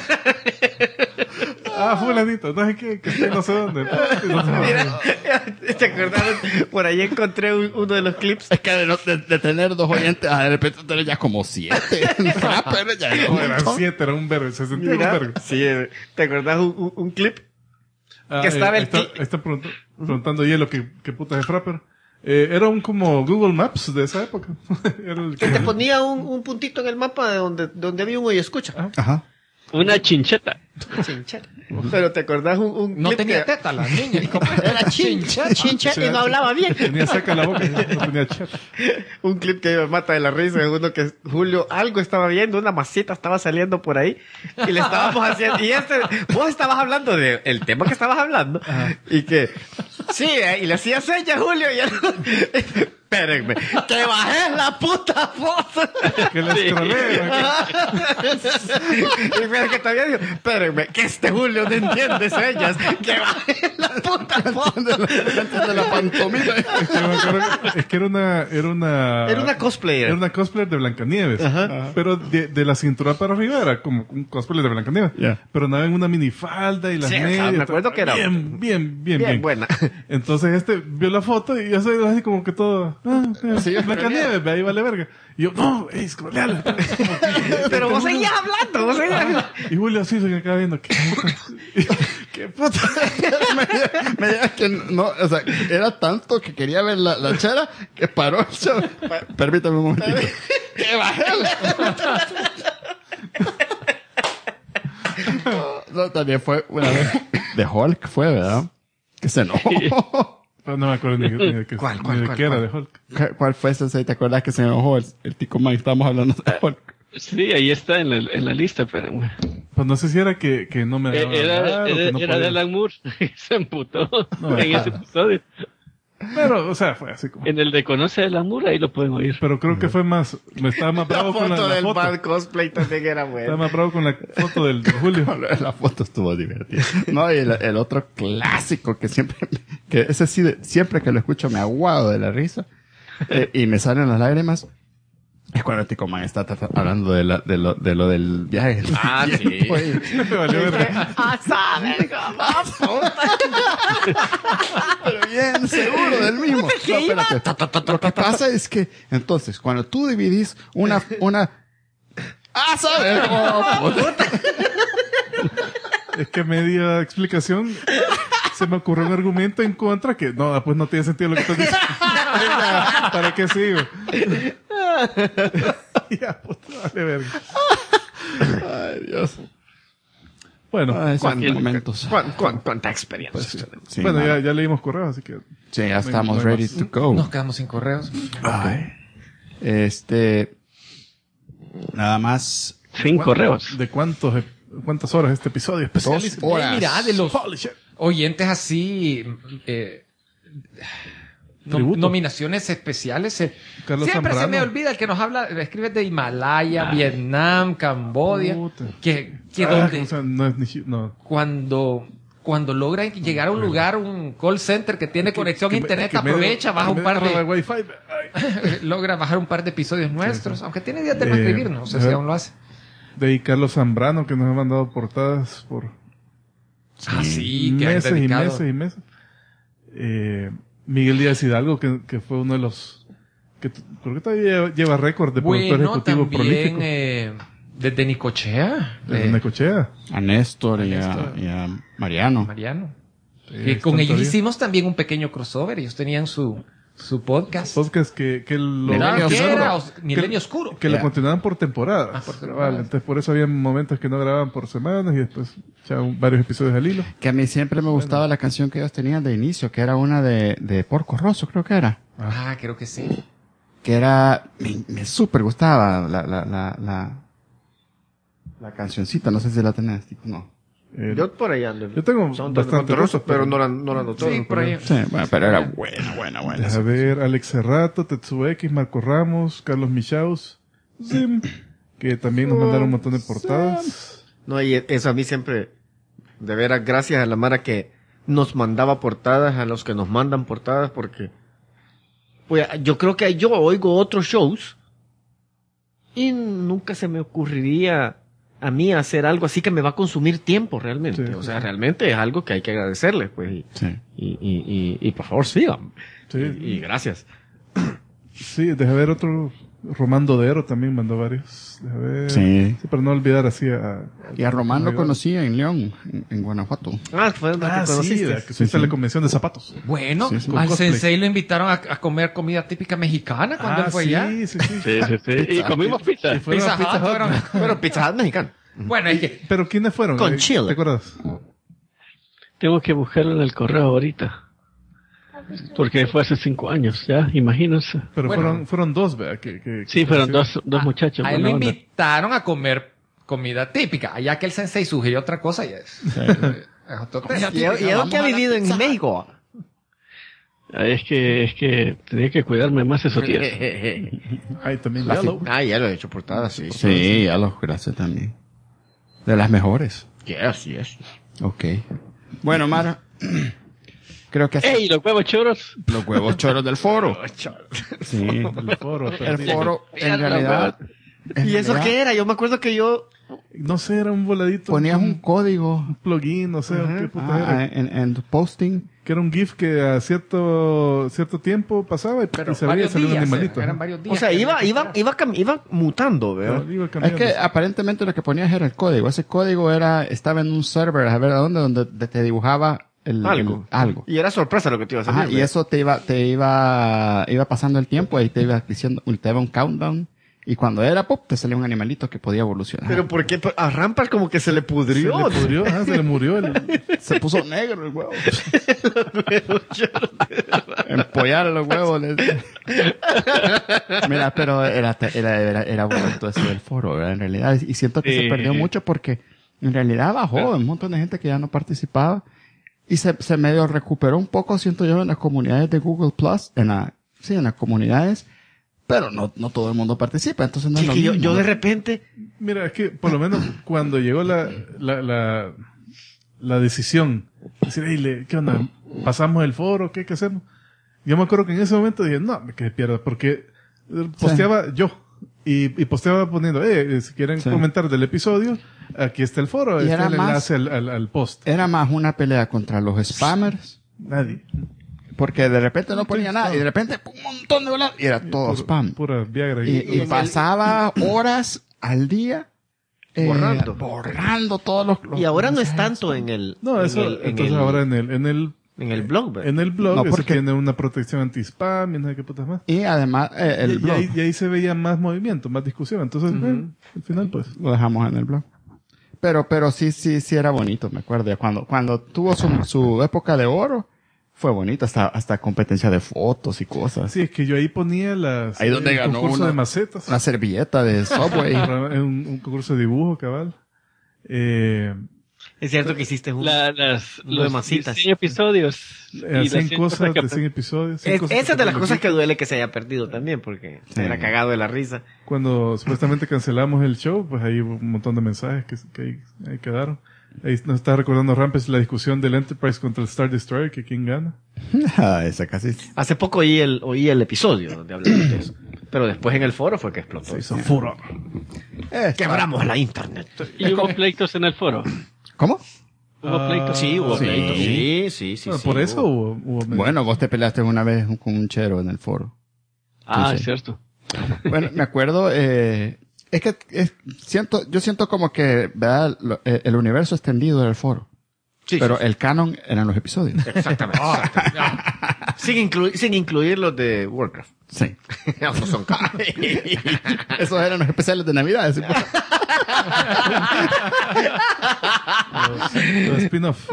Speaker 6: Fulanito, no sé qué, que esté no sé dónde.
Speaker 9: Mira, ¿te acordás? Por ahí encontré uno de los clips.
Speaker 8: Es que de tener 2 oyentes, de repente tener ya como 7. FRAP, pero ya
Speaker 6: No, eran 7, era un verbo, se sentía un
Speaker 9: Mira,
Speaker 6: verbo.
Speaker 9: sí, ¿te acordás un clip? Que estaba el
Speaker 6: está preguntando Hielo qué puta es Frapper. Era un como Google Maps de esa época. Era el
Speaker 9: Que te ponía un puntito en el mapa de donde había un oye escucha.
Speaker 8: Ajá.
Speaker 7: Una chincheta.
Speaker 9: Chincheta. Pero ¿te acordás un
Speaker 1: No
Speaker 9: clip
Speaker 1: tenía
Speaker 9: que
Speaker 1: teta la niña.
Speaker 9: era chincheta y no hablaba bien?
Speaker 6: Tenía seca la boca, no tenía chat.
Speaker 9: Un clip que me mata de la risa es uno que Julio algo estaba viendo, una masita estaba saliendo por ahí y le estábamos haciendo, y vos estabas hablando de el tema que estabas hablando y que sí, y le hacía señas Julio y él, espérenme, que bajé la puta foto.
Speaker 6: Que la escrolé.
Speaker 9: Y mira que todavía digo, espérenme, que Julio no entiende señas, que bajé la puta foto.
Speaker 8: De la pantomima.
Speaker 6: Es que era una
Speaker 9: cosplayer.
Speaker 6: Era una cosplayer de Blancanieves. Pero de la cintura para arriba era como un cosplayer de Blancanieves.
Speaker 8: Yeah.
Speaker 6: Pero andaba en una minifalda y las
Speaker 9: Sí, o sea,
Speaker 6: medias.
Speaker 9: me acuerdo que era
Speaker 6: bien
Speaker 9: buena.
Speaker 6: Entonces vio la foto y ya se así como que todo.
Speaker 8: Sí,
Speaker 6: Blancanieves, ahí vale verga. Y yo, no, scrolleala.
Speaker 9: Pero vos seguías hablando, vos seguías hablando.
Speaker 6: Y Julio así se acaba viendo. ¿Qué puta?
Speaker 8: Me digas que no, o sea, era tanto que quería ver la chera que paró el show. Permítame un momentito. ¡Que bajé! No, también fue una vez de Hulk, fue, ¿verdad? Que se enojó.
Speaker 6: No me acuerdo ni de qué
Speaker 9: ¿Cuál
Speaker 6: era de Hulk.
Speaker 8: ¿Cuál fue ese? ¿Te acuerdas que se enojó el Tico Man? Estábamos hablando de Hulk.
Speaker 7: Sí, ahí está en la lista, pero bueno.
Speaker 6: Pues no sé si era que no me dejaba hablar, o que no
Speaker 7: Era de
Speaker 6: podía.
Speaker 7: Alan Moore. Se emputó
Speaker 6: No,
Speaker 7: en ese episodio.
Speaker 6: Pero, o sea, fue así como.
Speaker 7: En el de Conoce a Alan Moore, ahí lo pueden oír.
Speaker 6: Pero creo que fue más. Me estaba más
Speaker 9: La
Speaker 6: bravo con
Speaker 9: foto
Speaker 6: la
Speaker 9: del
Speaker 6: foto.
Speaker 9: bad cosplay también era
Speaker 6: Estaba
Speaker 9: buena.
Speaker 6: más bravo con la foto del de Julio.
Speaker 8: La foto estuvo divertida. No, y el otro clásico que que ese sí, siempre que lo escucho me aguado de la risa y me salen las lágrimas. Es cuando el Tico Man está hablando de lo del viaje.
Speaker 9: Ah, sí.
Speaker 6: Me valió verga.
Speaker 8: Pero bien seguro del mismo. No, espérate. Lo que pasa es que, entonces, cuando tú dividís una, ¿sabes? Oh, puta.
Speaker 6: Es que media explicación se me ocurrió un argumento en contra que no, pues no tiene sentido lo que estás diciendo. ¿Para qué sigo? Ya, puta, vale verga.
Speaker 8: Ay, Dios.
Speaker 6: Bueno,
Speaker 8: Ay, son momentos.
Speaker 9: ¿Cuánta experiencia?
Speaker 8: Sí,
Speaker 6: bueno,
Speaker 8: nada.
Speaker 6: ya leímos correos, así que.
Speaker 8: Sí, ya estamos
Speaker 6: no hay
Speaker 8: ready
Speaker 6: más.
Speaker 8: to go.
Speaker 1: Nos quedamos sin correos.
Speaker 8: Ay. Nada más.
Speaker 7: 5 correos.
Speaker 6: ¿De cuántas horas este episodio especial?
Speaker 8: 2 horas.
Speaker 1: Mira, de los
Speaker 6: Holy shit.
Speaker 1: oyentes así,
Speaker 6: Tributo.
Speaker 1: nominaciones especiales.
Speaker 6: Carlos
Speaker 1: Siempre se
Speaker 6: Zambrano.
Speaker 1: me olvida el que nos habla, escribe de Himalaya, Vietnam, Cambodia,
Speaker 6: Puta.
Speaker 1: que
Speaker 6: Ah,
Speaker 1: donde
Speaker 6: o sea, no es ni no.
Speaker 1: cuando cuando logra llegar a un lugar, un call center que tiene conexión a internet,
Speaker 6: que me-
Speaker 1: aprovecha, baja un par
Speaker 6: de
Speaker 1: de...
Speaker 6: Wi-Fi. Ay.
Speaker 1: logra bajar un par de episodios nuestros, aunque tiene días de no escribir, no sé si aún lo hace.
Speaker 6: De ahí Carlos Zambrano, que nos ha mandado portadas por
Speaker 1: Sí, que han
Speaker 6: meses y
Speaker 1: dedicado.
Speaker 6: meses y meses. Miguel Díaz Hidalgo, que fue uno de los... creo que todavía lleva récord de productor
Speaker 1: Bueno,
Speaker 6: ejecutivo
Speaker 1: también
Speaker 6: prolífico.
Speaker 1: desde Nicochea,
Speaker 6: Desde Necochea.
Speaker 8: A Néstor, y
Speaker 1: Néstor.
Speaker 8: y a Mariano.
Speaker 1: Mariano.
Speaker 6: Sí,
Speaker 1: Que con
Speaker 6: están
Speaker 1: ellos
Speaker 6: todavía.
Speaker 1: hicimos también un pequeño crossover. Ellos tenían su podcast.
Speaker 6: Podcast que lo...
Speaker 8: Milenio
Speaker 1: ¿Qué
Speaker 8: Oscuro.
Speaker 1: era? Milenio Oscuro.
Speaker 6: Que lo continuaban por temporadas.
Speaker 1: Ah, por temporadas.
Speaker 6: Vale, entonces por eso había momentos que no grababan por semanas y después echaban varios episodios al hilo.
Speaker 8: Que a mí siempre me gustaba la canción que ellos tenían de inicio, que era una de Porco Rosso, creo que era.
Speaker 1: Ah, creo que sí.
Speaker 8: Que era, me súper gustaba la cancioncita, no sé si la tenés, tipo, no.
Speaker 9: Yo por ahí ando.
Speaker 6: Yo tengo
Speaker 9: Son
Speaker 6: bastante
Speaker 9: rosas,
Speaker 6: cosas,
Speaker 9: pero no la noté.
Speaker 1: Sí, por ahí.
Speaker 8: Sí, bueno, pero era buena.
Speaker 6: A ver, Alex Cerrato, Tetsuo X, Marco Ramos, Carlos Michaus, Zim, que también nos mandaron un montón de portadas.
Speaker 9: No, y eso a mí siempre, de veras, gracias a la Mara que nos mandaba portadas, a los que nos mandan portadas, porque pues yo creo que yo oigo otros shows y nunca se me ocurriría a mí hacer algo así que me va a consumir tiempo realmente.
Speaker 6: Sí,
Speaker 9: o sea, realmente es algo que hay que agradecerles, pues,
Speaker 8: Sí.
Speaker 9: y por favor sigan.
Speaker 6: Sí.
Speaker 9: Y gracias.
Speaker 6: Sí, deja ver otro. Román Dodero también mandó varios. Deja ver.
Speaker 8: Sí.
Speaker 6: Para no olvidar así a...
Speaker 8: Y a Román lo conocí en León, en Guanajuato.
Speaker 9: Ah, fue donde te
Speaker 6: sí,
Speaker 9: conociste.
Speaker 6: que fuiste a la convención de zapatos.
Speaker 1: Bueno,
Speaker 8: Sí, sí.
Speaker 1: al
Speaker 6: Cosplay.
Speaker 1: sensei lo invitaron a comer comida típica mexicana cuando él fue allá.
Speaker 6: sí, sí, sí.
Speaker 7: Sí, sí, sí. Y comimos pizza.
Speaker 6: Y fueron a
Speaker 1: Pizza
Speaker 6: Pizza
Speaker 1: Hut,
Speaker 6: Hut.
Speaker 1: fueron.
Speaker 9: Pero Pizza Hut mexicano.
Speaker 1: Bueno, es que
Speaker 6: Pero ¿quiénes fueron?
Speaker 9: Con chile.
Speaker 6: ¿Te acuerdas?
Speaker 7: Tengo que buscarlo en el correo ahorita. Porque fue hace 5 años, ya, imagínense.
Speaker 6: Pero
Speaker 1: Bueno.
Speaker 6: fueron dos, ¿verdad?
Speaker 7: Sí, fueron dos muchachos.
Speaker 1: a él lo
Speaker 7: buena onda.
Speaker 1: invitaron a comer comida típica. Allá que el sensei sugirió otra cosa y es otro tema.
Speaker 9: ¿Y a dónde ha vivido en México?
Speaker 7: Es que tenía que cuidarme más esos días.
Speaker 6: Ahí también
Speaker 8: La
Speaker 6: Yellow.
Speaker 9: Ah, ya lo he hecho portada, sí.
Speaker 8: Sí, ya los gracias también. De las mejores.
Speaker 9: Yes.
Speaker 8: Ok. Bueno, Mara, creo que
Speaker 7: ¡Ey, los huevos choros!
Speaker 8: los huevos choros del foro. Sí.
Speaker 6: El foro.
Speaker 8: El foro, en realidad... en
Speaker 9: ¿Y eso
Speaker 8: realidad,
Speaker 9: qué era? Yo me acuerdo que yo...
Speaker 6: No sé, era un voladito.
Speaker 8: Ponías un código
Speaker 6: plugin, no sé qué puta era.
Speaker 8: en tu posting.
Speaker 6: Que era un GIF que a cierto tiempo pasaba y se abría y salía un animalito.
Speaker 1: eran varios días.
Speaker 9: O sea,
Speaker 1: que
Speaker 9: iba mutando, ¿verdad?
Speaker 6: Iba
Speaker 8: Es
Speaker 6: cambiando.
Speaker 8: que aparentemente lo que ponías era el código. Ese código estaba en un server, a ver a donde te dibujaba algo.
Speaker 9: Y era sorpresa lo que te iba a salir.
Speaker 8: Ajá, y eso te iba pasando el tiempo y te iba diciendo, te daba un countdown. Y cuando era pop, te salía un animalito que podía evolucionar.
Speaker 9: Pero ¿por qué? A Rampart como que se le pudrió.
Speaker 6: Se le murió
Speaker 8: Se puso negro el huevo. Empollar los huevos. Mira, pero era bonito eso del foro, ¿verdad? En realidad. Y siento que se perdió mucho porque en realidad bajó un montón de gente que ya no participaba. Y se medio recuperó un poco, siento yo, en las comunidades de Google Plus, en las comunidades. Pero no todo el mundo participa, entonces no es lo
Speaker 9: que
Speaker 8: mismo.
Speaker 9: yo de repente...
Speaker 6: Mira, es que por lo menos cuando llegó la decisión, decir, hey, ¿qué onda? ¿Pasamos el foro? ¿Qué hacemos? Yo me acuerdo que en ese momento dije, no, que pierda, porque posteaba yo. Y posteaba poniendo, si quieren comentar del episodio, aquí está el foro,
Speaker 8: Y
Speaker 6: este
Speaker 8: era
Speaker 6: es el
Speaker 8: más-
Speaker 6: enlace al post.
Speaker 8: Era más una pelea contra los spammers,
Speaker 6: Nadie.
Speaker 8: porque de repente no ponía nada, y de repente un montón de bolas, y era todo spam.
Speaker 6: Pura Viagra.
Speaker 8: Y pasaba horas al día
Speaker 9: Borrando.
Speaker 8: todos los
Speaker 9: Y ahora no es
Speaker 8: mensajes.
Speaker 9: tanto en el...
Speaker 6: No, eso, entonces ahora en el
Speaker 9: blog, ¿verdad?
Speaker 6: en el blog
Speaker 8: No,
Speaker 6: eso
Speaker 8: porque-
Speaker 6: tiene una protección anti-spam y no sé qué putas más.
Speaker 8: Y además el
Speaker 6: Y
Speaker 8: blog
Speaker 6: ahí se veía más movimiento, más discusión. Entonces, al final, pues.
Speaker 8: lo dejamos en el blog. Pero sí era bonito, me acuerdo. Cuando tuvo su época de oro, fue bonito, hasta competencia de fotos y cosas.
Speaker 6: Sí, es que yo ahí ponía
Speaker 8: Ahí donde
Speaker 6: el
Speaker 8: ganó
Speaker 6: concurso
Speaker 8: una-
Speaker 6: de macetas.
Speaker 8: Una servilleta de Subway.
Speaker 6: un concurso de dibujo, cabal.
Speaker 9: Es cierto que hiciste un...
Speaker 7: Los
Speaker 9: de masitas.
Speaker 7: 100 episodios. Y las
Speaker 6: 100 cosas
Speaker 7: que
Speaker 6: de 100 episodios. 100 cosas
Speaker 9: Esa es de las
Speaker 6: que
Speaker 9: cosas que duele que se haya perdido también, porque
Speaker 8: Sí.
Speaker 9: era cagado de la risa.
Speaker 6: Cuando supuestamente cancelamos el show, pues ahí hubo un montón de mensajes que ahí quedaron. Ahí nos está recordando Rampage la discusión del Enterprise contra el Star Destroyer, que quién gana.
Speaker 8: Esa casi.
Speaker 9: Hace poco oí el episodio donde hablamos de eso. Pero después en el foro fue que explotó.
Speaker 6: Se hizo furor.
Speaker 9: Quebramos la internet.
Speaker 7: ¿Y hubo pleitos en el foro?
Speaker 8: ¿Cómo?
Speaker 7: ¿Hubo pleitos?
Speaker 9: Sí, hubo
Speaker 8: Sí.
Speaker 9: pleitos. Sí.
Speaker 6: Bueno,
Speaker 9: sí,
Speaker 6: por
Speaker 9: hubo.
Speaker 6: eso hubo
Speaker 8: Bueno, vos te peleaste una vez con un chero en el foro.
Speaker 7: Ah,
Speaker 8: Sí.
Speaker 7: es cierto.
Speaker 8: Bueno, me acuerdo, yo siento como que, ¿verdad? El universo extendido era el foro.
Speaker 9: Sí,
Speaker 8: Pero
Speaker 9: sí.
Speaker 8: el canon eran los episodios.
Speaker 9: Exactamente. sin incluir los de Warcraft.
Speaker 8: Sí.
Speaker 9: Esos son caros.
Speaker 8: Esos eran los especiales de Navidad. ¿Sí?
Speaker 6: los spin-off.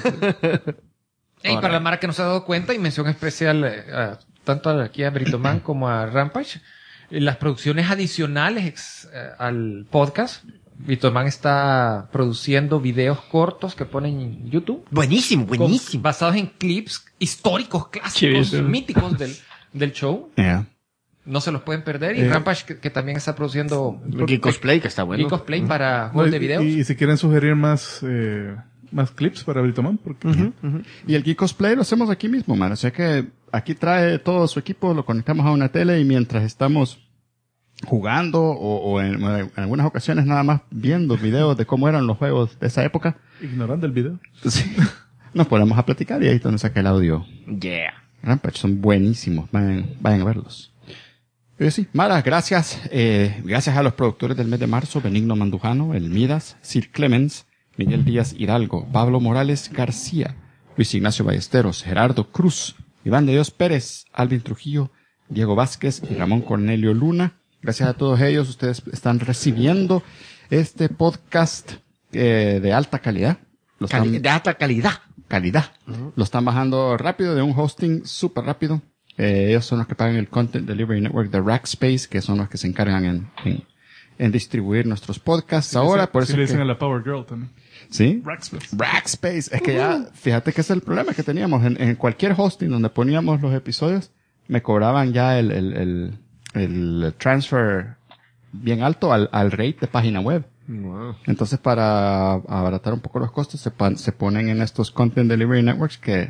Speaker 1: Y para la Mara que no se ha dado cuenta, y mención especial tanto aquí a Britoman como a Rampage, las producciones adicionales al podcast. Britoman está produciendo videos cortos que ponen en YouTube.
Speaker 9: Buenísimo.
Speaker 1: Basados en clips históricos, clásicos,
Speaker 7: Chivísimo.
Speaker 1: míticos del show.
Speaker 8: Yeah.
Speaker 1: No se los pueden perder. Y Rampage, que también está produciendo
Speaker 9: Geek Cosplay, que está bueno.
Speaker 1: Geek Cosplay para
Speaker 6: No,
Speaker 1: juegos de videos.
Speaker 6: y si quieren sugerir más clips para Britoman, porque
Speaker 8: Y el Geek Cosplay lo hacemos aquí mismo, man. O sea que aquí trae todo su equipo, lo conectamos a una tele y mientras estamos jugando o en algunas ocasiones nada más viendo videos de cómo eran los juegos de esa época,
Speaker 6: ignorando el video.
Speaker 8: sí, nos ponemos a platicar y ahí es donde saca el audio.
Speaker 9: Yeah.
Speaker 8: Rampage son buenísimos, vayan a verlos. Pero sí, Mara, gracias. Gracias a los productores del mes de marzo, Benigno Mandujano, El Midas, Sir Clemens, Miguel Díaz Hidalgo, Pablo Morales García, Luis Ignacio Ballesteros, Gerardo Cruz, Iván de Dios Pérez, Alvin Trujillo, Diego Vázquez y Ramón Cornelio Luna. Gracias a todos ellos, ustedes están recibiendo este podcast de alta calidad.
Speaker 9: De alta calidad.
Speaker 8: Lo están bajando rápido de un hosting súper rápido. Ellos son los que pagan el Content Delivery Network de Rackspace, que son los que se encargan en distribuir nuestros podcasts ahora. Por
Speaker 6: Sí
Speaker 8: eso
Speaker 6: le
Speaker 8: es
Speaker 6: dicen
Speaker 8: que,
Speaker 6: a la Power Girl también.
Speaker 8: ¿sí?
Speaker 6: Rackspace.
Speaker 8: Rackspace. Es que ya, fíjate que ese es el problema que teníamos. En cualquier hosting donde poníamos los episodios, me cobraban ya el transfer bien alto al rate de página web.
Speaker 9: Wow.
Speaker 8: Entonces, para abaratar un poco los costos, se ponen en estos Content Delivery Networks que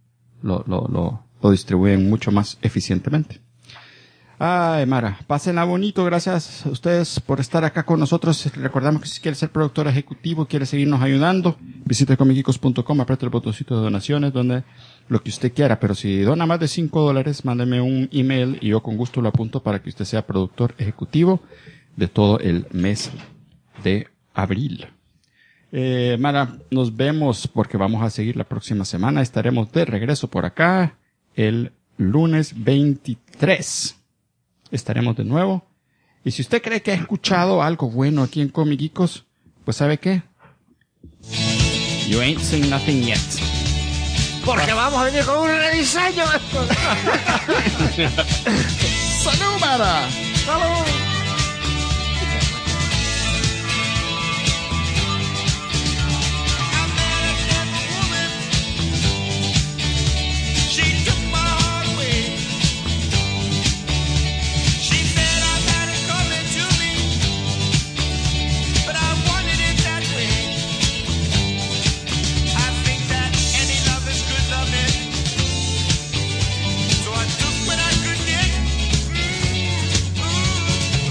Speaker 8: lo distribuyen mucho más eficientemente. Ay, Mara, pásenla bonito. Gracias a ustedes por estar acá con nosotros. Recordamos que si quieres ser productor ejecutivo, quieres seguirnos ayudando, visite comicicos.com, aprieta el botoncito de donaciones, donde lo que usted quiera. Pero si dona más de $5, mándeme un email y yo con gusto lo apunto para que usted sea productor ejecutivo de todo el mes de abril. Mara, nos vemos porque vamos a seguir la próxima semana. Estaremos de regreso por acá el lunes 23. Estaremos de nuevo. Y si usted cree que ha escuchado algo bueno aquí en Comiquicos, pues ¿sabe qué? You ain't seen nothing yet.
Speaker 9: Porque vamos a venir con un rediseño.
Speaker 8: ¡Salud, Mara!
Speaker 3: She took my heart away. She said I got it coming to me, but I wanted it that way. I think that any lovers could love it, so I took what I could get.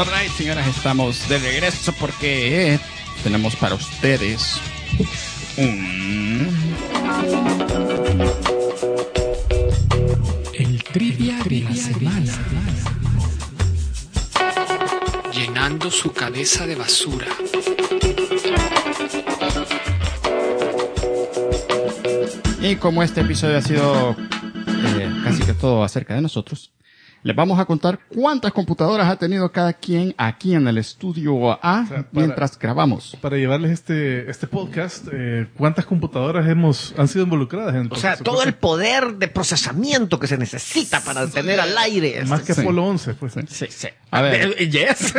Speaker 5: Alright, señoras, estamos de regreso porque tenemos para ustedes
Speaker 1: El trivia de la semana. Llenando su cabeza de basura.
Speaker 5: Y como este episodio ha sido casi que todo acerca de nosotros, les vamos a contar cuántas computadoras ha tenido cada quien aquí en el estudio A mientras grabamos.
Speaker 6: Para llevarles este podcast, ¿cuántas computadoras han sido involucradas en el
Speaker 9: O sea,
Speaker 6: proceso?
Speaker 9: todo el poder de procesamiento que se necesita para tener al aire.
Speaker 6: Más que
Speaker 5: Sí.
Speaker 6: Apolo 11, pues.
Speaker 9: Sí, sí.
Speaker 5: A ver.
Speaker 9: Yes.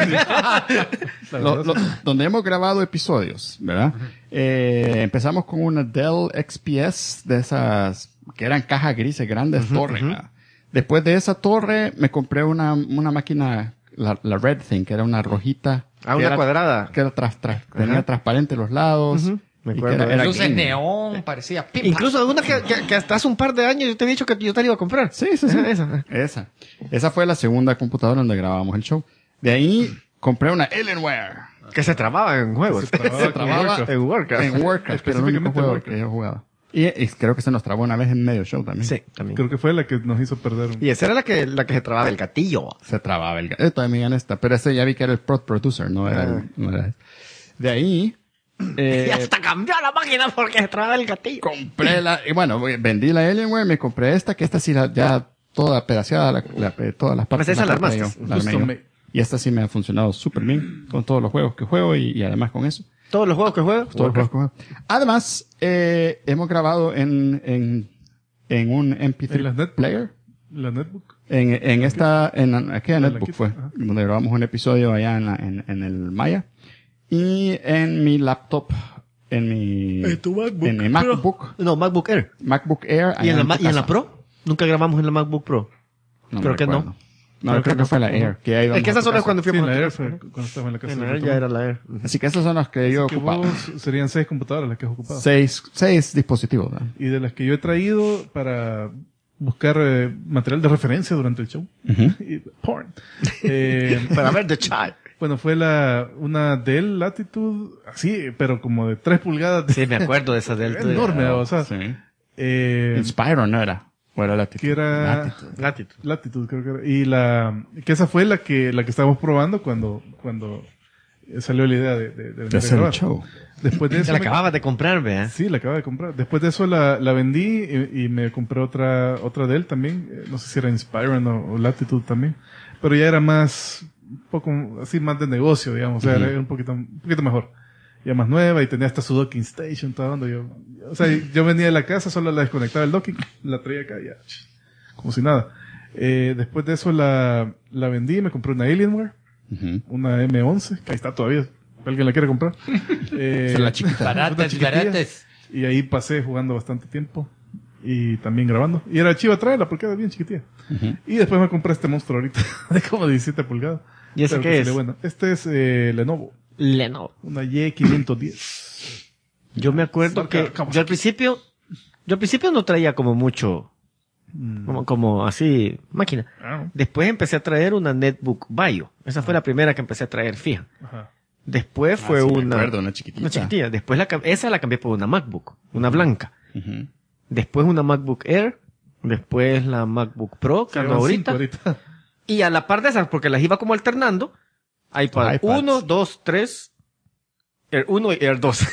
Speaker 5: Donde hemos grabado episodios, ¿verdad? Empezamos con una Dell XPS de esas que eran cajas grises grandes, torre. ¿verdad? Después de esa torre me compré una máquina, la Red Thing, que era una rojita.
Speaker 9: Ah,
Speaker 5: que
Speaker 9: una
Speaker 5: era-
Speaker 9: cuadrada.
Speaker 5: Que era tenía transparente los lados.
Speaker 9: Me
Speaker 5: y
Speaker 9: acuerdo.
Speaker 5: que era
Speaker 1: Luces
Speaker 5: green.
Speaker 1: neón, parecía pipa.
Speaker 9: Incluso una que hasta hace un par de años yo te he dicho que yo te la iba a comprar.
Speaker 5: Sí, sí, sí.
Speaker 9: Esa.
Speaker 5: Esa fue la segunda computadora donde grabábamos el show. De ahí compré una Alienware.
Speaker 9: Que se trababa en juegos.
Speaker 6: Se trababa
Speaker 9: en Warcraft.
Speaker 5: En Warcraft, que era el único
Speaker 6: Específicamente
Speaker 5: juego
Speaker 6: Warcraft.
Speaker 5: que yo jugaba. Y creo que se nos trabó una vez en medio show también.
Speaker 9: Sí, también.
Speaker 6: Creo que fue la que nos hizo perder.
Speaker 9: Y esa era la que se trababa el gatillo.
Speaker 5: Se trababa el gato. También en esta. Pero ese ya vi que era el Prod Producer, no era no era. De ahí,
Speaker 9: Y hasta cambió la máquina porque se trababa el gatillo.
Speaker 5: compré y bueno, vendí la Alienware, me compré esta, que esta sí ya toda pedaceada, todas las partes.
Speaker 9: Pues esa la
Speaker 5: compré
Speaker 9: armaste.
Speaker 5: yo, la armé yo.
Speaker 6: Custom made.
Speaker 5: Y esta sí me ha funcionado súper bien con todos los juegos que juego y además con eso.
Speaker 9: Todos los juegos que juego.
Speaker 5: Todos los juegos que juego. Además, hemos grabado en un
Speaker 6: En
Speaker 5: MP3
Speaker 6: las netbook.
Speaker 5: player.
Speaker 6: La netbook.
Speaker 5: En aquella
Speaker 6: la
Speaker 5: netbook
Speaker 6: Kit,
Speaker 5: fue,
Speaker 6: ajá.
Speaker 5: donde grabamos un episodio allá en el Maya. Y en mi laptop, en mi MacBook,
Speaker 9: No, MacBook Air.
Speaker 5: MacBook Air.
Speaker 9: ¿Y
Speaker 5: allá
Speaker 9: en
Speaker 5: tu
Speaker 9: la
Speaker 5: casa.
Speaker 9: Pro? Nunca grabamos en la MacBook Pro.
Speaker 5: No
Speaker 9: creo
Speaker 5: me
Speaker 9: que no.
Speaker 5: recuerdo. No, creo que fue la Air. Que ahí
Speaker 9: Es
Speaker 5: vamos
Speaker 9: que
Speaker 5: a
Speaker 9: esas
Speaker 5: tu
Speaker 9: son las
Speaker 5: casa.
Speaker 9: cuando
Speaker 6: Sí,
Speaker 9: fuimos
Speaker 6: la
Speaker 9: a
Speaker 6: Air
Speaker 9: tu
Speaker 6: fue
Speaker 9: casa.
Speaker 6: cuando estaba en la casa.
Speaker 9: En
Speaker 6: de
Speaker 9: la Air
Speaker 6: Tomás.
Speaker 9: ya era la Air.
Speaker 5: Así que esas son las que yo he
Speaker 6: Que
Speaker 5: ocupado.
Speaker 6: vos serían 6 computadoras las que has ocupado.
Speaker 5: Seis dispositivos. ¿verdad?
Speaker 6: Y de las que yo he traído para buscar material de referencia durante el show. Y porn.
Speaker 9: Para ver The Child.
Speaker 6: Bueno, fue una Dell Latitude, así, pero como de 3 pulgadas.
Speaker 9: Sí, me acuerdo de esa Delta.
Speaker 6: Enorme, o sea.
Speaker 5: Sí.
Speaker 6: eh,
Speaker 5: Inspiron, ¿no era? ¿O era Latitude?
Speaker 6: que era
Speaker 9: Latitude.
Speaker 6: Latitude, creo que era. Y que esa fue la que estábamos probando cuando salió la idea de venir
Speaker 5: De
Speaker 6: a
Speaker 5: hacer el
Speaker 6: grabar.
Speaker 5: show.
Speaker 6: Después de
Speaker 9: Se
Speaker 6: eso.
Speaker 9: la acababas de comprar, vea.
Speaker 6: Sí, la acababa de comprar. Después de eso la vendí y me compré otra Dell también. No sé si era Inspiron o Latitude también. Pero ya era un poco así más de negocio, digamos. O sea, era un poquito mejor. Ya más nueva y tenía hasta su docking station, toda onda. Yo venía de la casa, solo la desconectaba el docking, la traía acá y ya, como si nada. Después de eso la vendí, me compré una Alienware, una M11, que ahí está todavía. ¿Alguien la quiere comprar?
Speaker 5: Esa es la chiquita.
Speaker 1: Baratas, baratas.
Speaker 6: Y ahí pasé jugando bastante tiempo. Y también grabando. Y era chiva traerla porque era bien chiquitilla. Y después me compré este monstruo ahorita de como 17 pulgadas.
Speaker 9: ¿Y ese
Speaker 6: Pero
Speaker 9: qué
Speaker 6: que
Speaker 9: es?
Speaker 6: salió bueno. Este es Lenovo.
Speaker 9: Lenovo.
Speaker 6: Una Y510.
Speaker 9: Yo me acuerdo
Speaker 6: Marca
Speaker 9: que
Speaker 6: Kawasaki.
Speaker 9: yo al principio no traía como mucho, como así, máquina.
Speaker 6: Ah,
Speaker 9: Después empecé a traer una Netbook Bio. Esa fue la primera que empecé a traer fija.
Speaker 6: ajá.
Speaker 9: Después fue
Speaker 5: sí, me
Speaker 9: una...
Speaker 5: acuerdo, una chiquitita.
Speaker 9: Una chiquitilla. Después esa la cambié por una MacBook. Una blanca.
Speaker 5: Ujú.
Speaker 9: Después una MacBook Air. Después la MacBook Pro, que ando
Speaker 6: Llevan
Speaker 9: ahorita.
Speaker 6: 5 ahorita.
Speaker 9: Y a la par de esas, porque las iba como alternando, iPad
Speaker 5: iPads.
Speaker 9: 1, 2, 3, Air 1 y Air 2.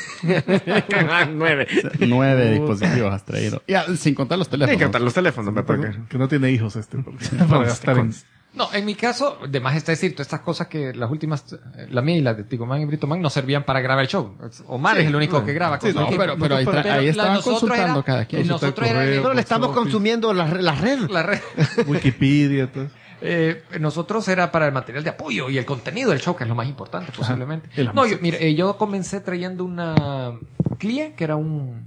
Speaker 9: 9.
Speaker 5: 9 dispositivos has traído. Ya, sin contar los
Speaker 9: Hay que
Speaker 5: teléfonos.
Speaker 9: contar los teléfonos, me parece.
Speaker 6: Que no tiene hijos porque, para gastar en...
Speaker 1: No, en mi caso, de más está decir, todas estas cosas que las últimas, la mía y la de Tigoman y Britoman, no servían para grabar el show. Omar es el único que graba.
Speaker 6: Sí,
Speaker 1: cosas
Speaker 6: no,
Speaker 1: que-
Speaker 5: pero ahí,
Speaker 1: pero
Speaker 5: ahí
Speaker 1: la
Speaker 5: estaban
Speaker 1: nosotros
Speaker 5: consultando
Speaker 1: era-
Speaker 5: cada quien.
Speaker 1: Nosotros era
Speaker 6: correo.
Speaker 9: No, le estamos
Speaker 6: Office.
Speaker 9: consumiendo la red.
Speaker 1: la red.
Speaker 6: Wikipedia, todo.
Speaker 1: Nosotros era para el material de apoyo y el contenido del show, que es lo más importante posiblemente.
Speaker 6: Y las
Speaker 1: No,
Speaker 6: músicas.
Speaker 1: mire, yo comencé trayendo una Clio, que era
Speaker 9: Una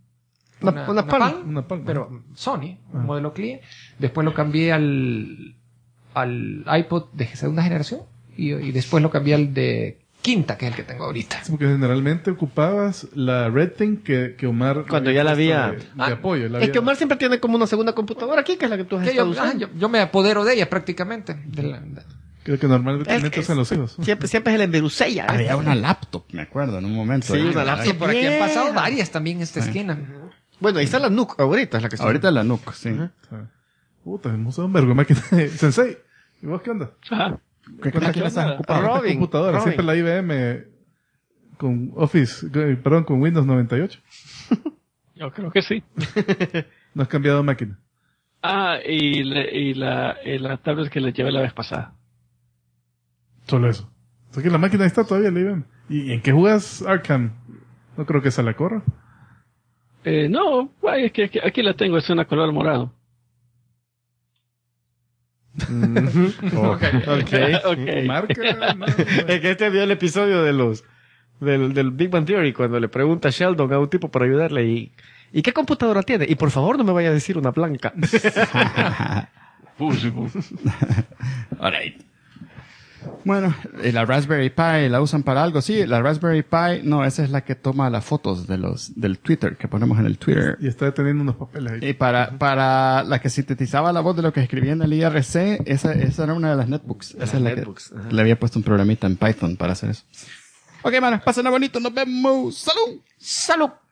Speaker 9: Palm.
Speaker 6: Una Palm.
Speaker 1: pero Sony, un modelo Clio. Después lo cambié al iPod de segunda generación y después lo cambié al de quinta, que es el que tengo ahorita.
Speaker 6: Sí, porque generalmente ocupabas la Red Thing que Omar...
Speaker 9: Cuando ya la había-
Speaker 6: puesto de apoyo. la
Speaker 9: Es que
Speaker 6: había-
Speaker 9: Omar siempre tiene como una segunda computadora aquí, que es la que tú has
Speaker 1: Que
Speaker 9: estado
Speaker 1: yo
Speaker 9: usando.
Speaker 1: me apodero de ella prácticamente.
Speaker 6: Creo que normalmente usan los hijos.
Speaker 9: Siempre es el envirusella.
Speaker 8: Había una laptop, me acuerdo, en un momento.
Speaker 9: Sí,
Speaker 8: Ahí,
Speaker 9: una
Speaker 8: ¿verdad?
Speaker 9: laptop.
Speaker 1: Sí, por aquí han pasado varias también en esta esquina.
Speaker 9: Bueno, ahí está la NUC ahorita, es la que está.
Speaker 8: Ahorita la NUC, sí.
Speaker 6: Puta, hemos usado un vergo de máquina. Sensei, ¿y vos qué onda?
Speaker 7: Ajá.
Speaker 8: ¿Qué máquina estás ocupando?
Speaker 6: Esta computadora, siempre la IBM con con Windows 98.
Speaker 7: Yo creo que sí.
Speaker 6: No has cambiado de máquina.
Speaker 7: Ah, y la tablet que le llevé la vez pasada.
Speaker 6: Solo eso. O sea que la máquina ahí está todavía, la IBM. ¿Y en qué jugas Arkham? No creo que esa la corra.
Speaker 7: No, ay, es que aquí la tengo, es una color morado.
Speaker 9: Ok.
Speaker 6: Marca, no.
Speaker 9: Es que este vio el episodio del Big Bang Theory cuando le pregunta a Sheldon a un tipo para ayudarle ¿y qué computadora tiene? Y por favor no me vaya a decir una blanca.
Speaker 8: Alright. Bueno, ¿y la Raspberry Pi la usan para algo? Sí, la Raspberry Pi, no, esa es la que toma las fotos del Twitter, que ponemos en el Twitter.
Speaker 6: Y está deteniendo unos papeles ahí.
Speaker 8: Y para la que sintetizaba la voz de lo que escribía en el IRC, esa era una de las netbooks. Esa es la
Speaker 9: netbooks, ajá.
Speaker 8: que le había puesto un programita en Python para hacer eso. Ok, manos, pásenla bonito, nos vemos. ¡Salud!
Speaker 1: ¡Salud!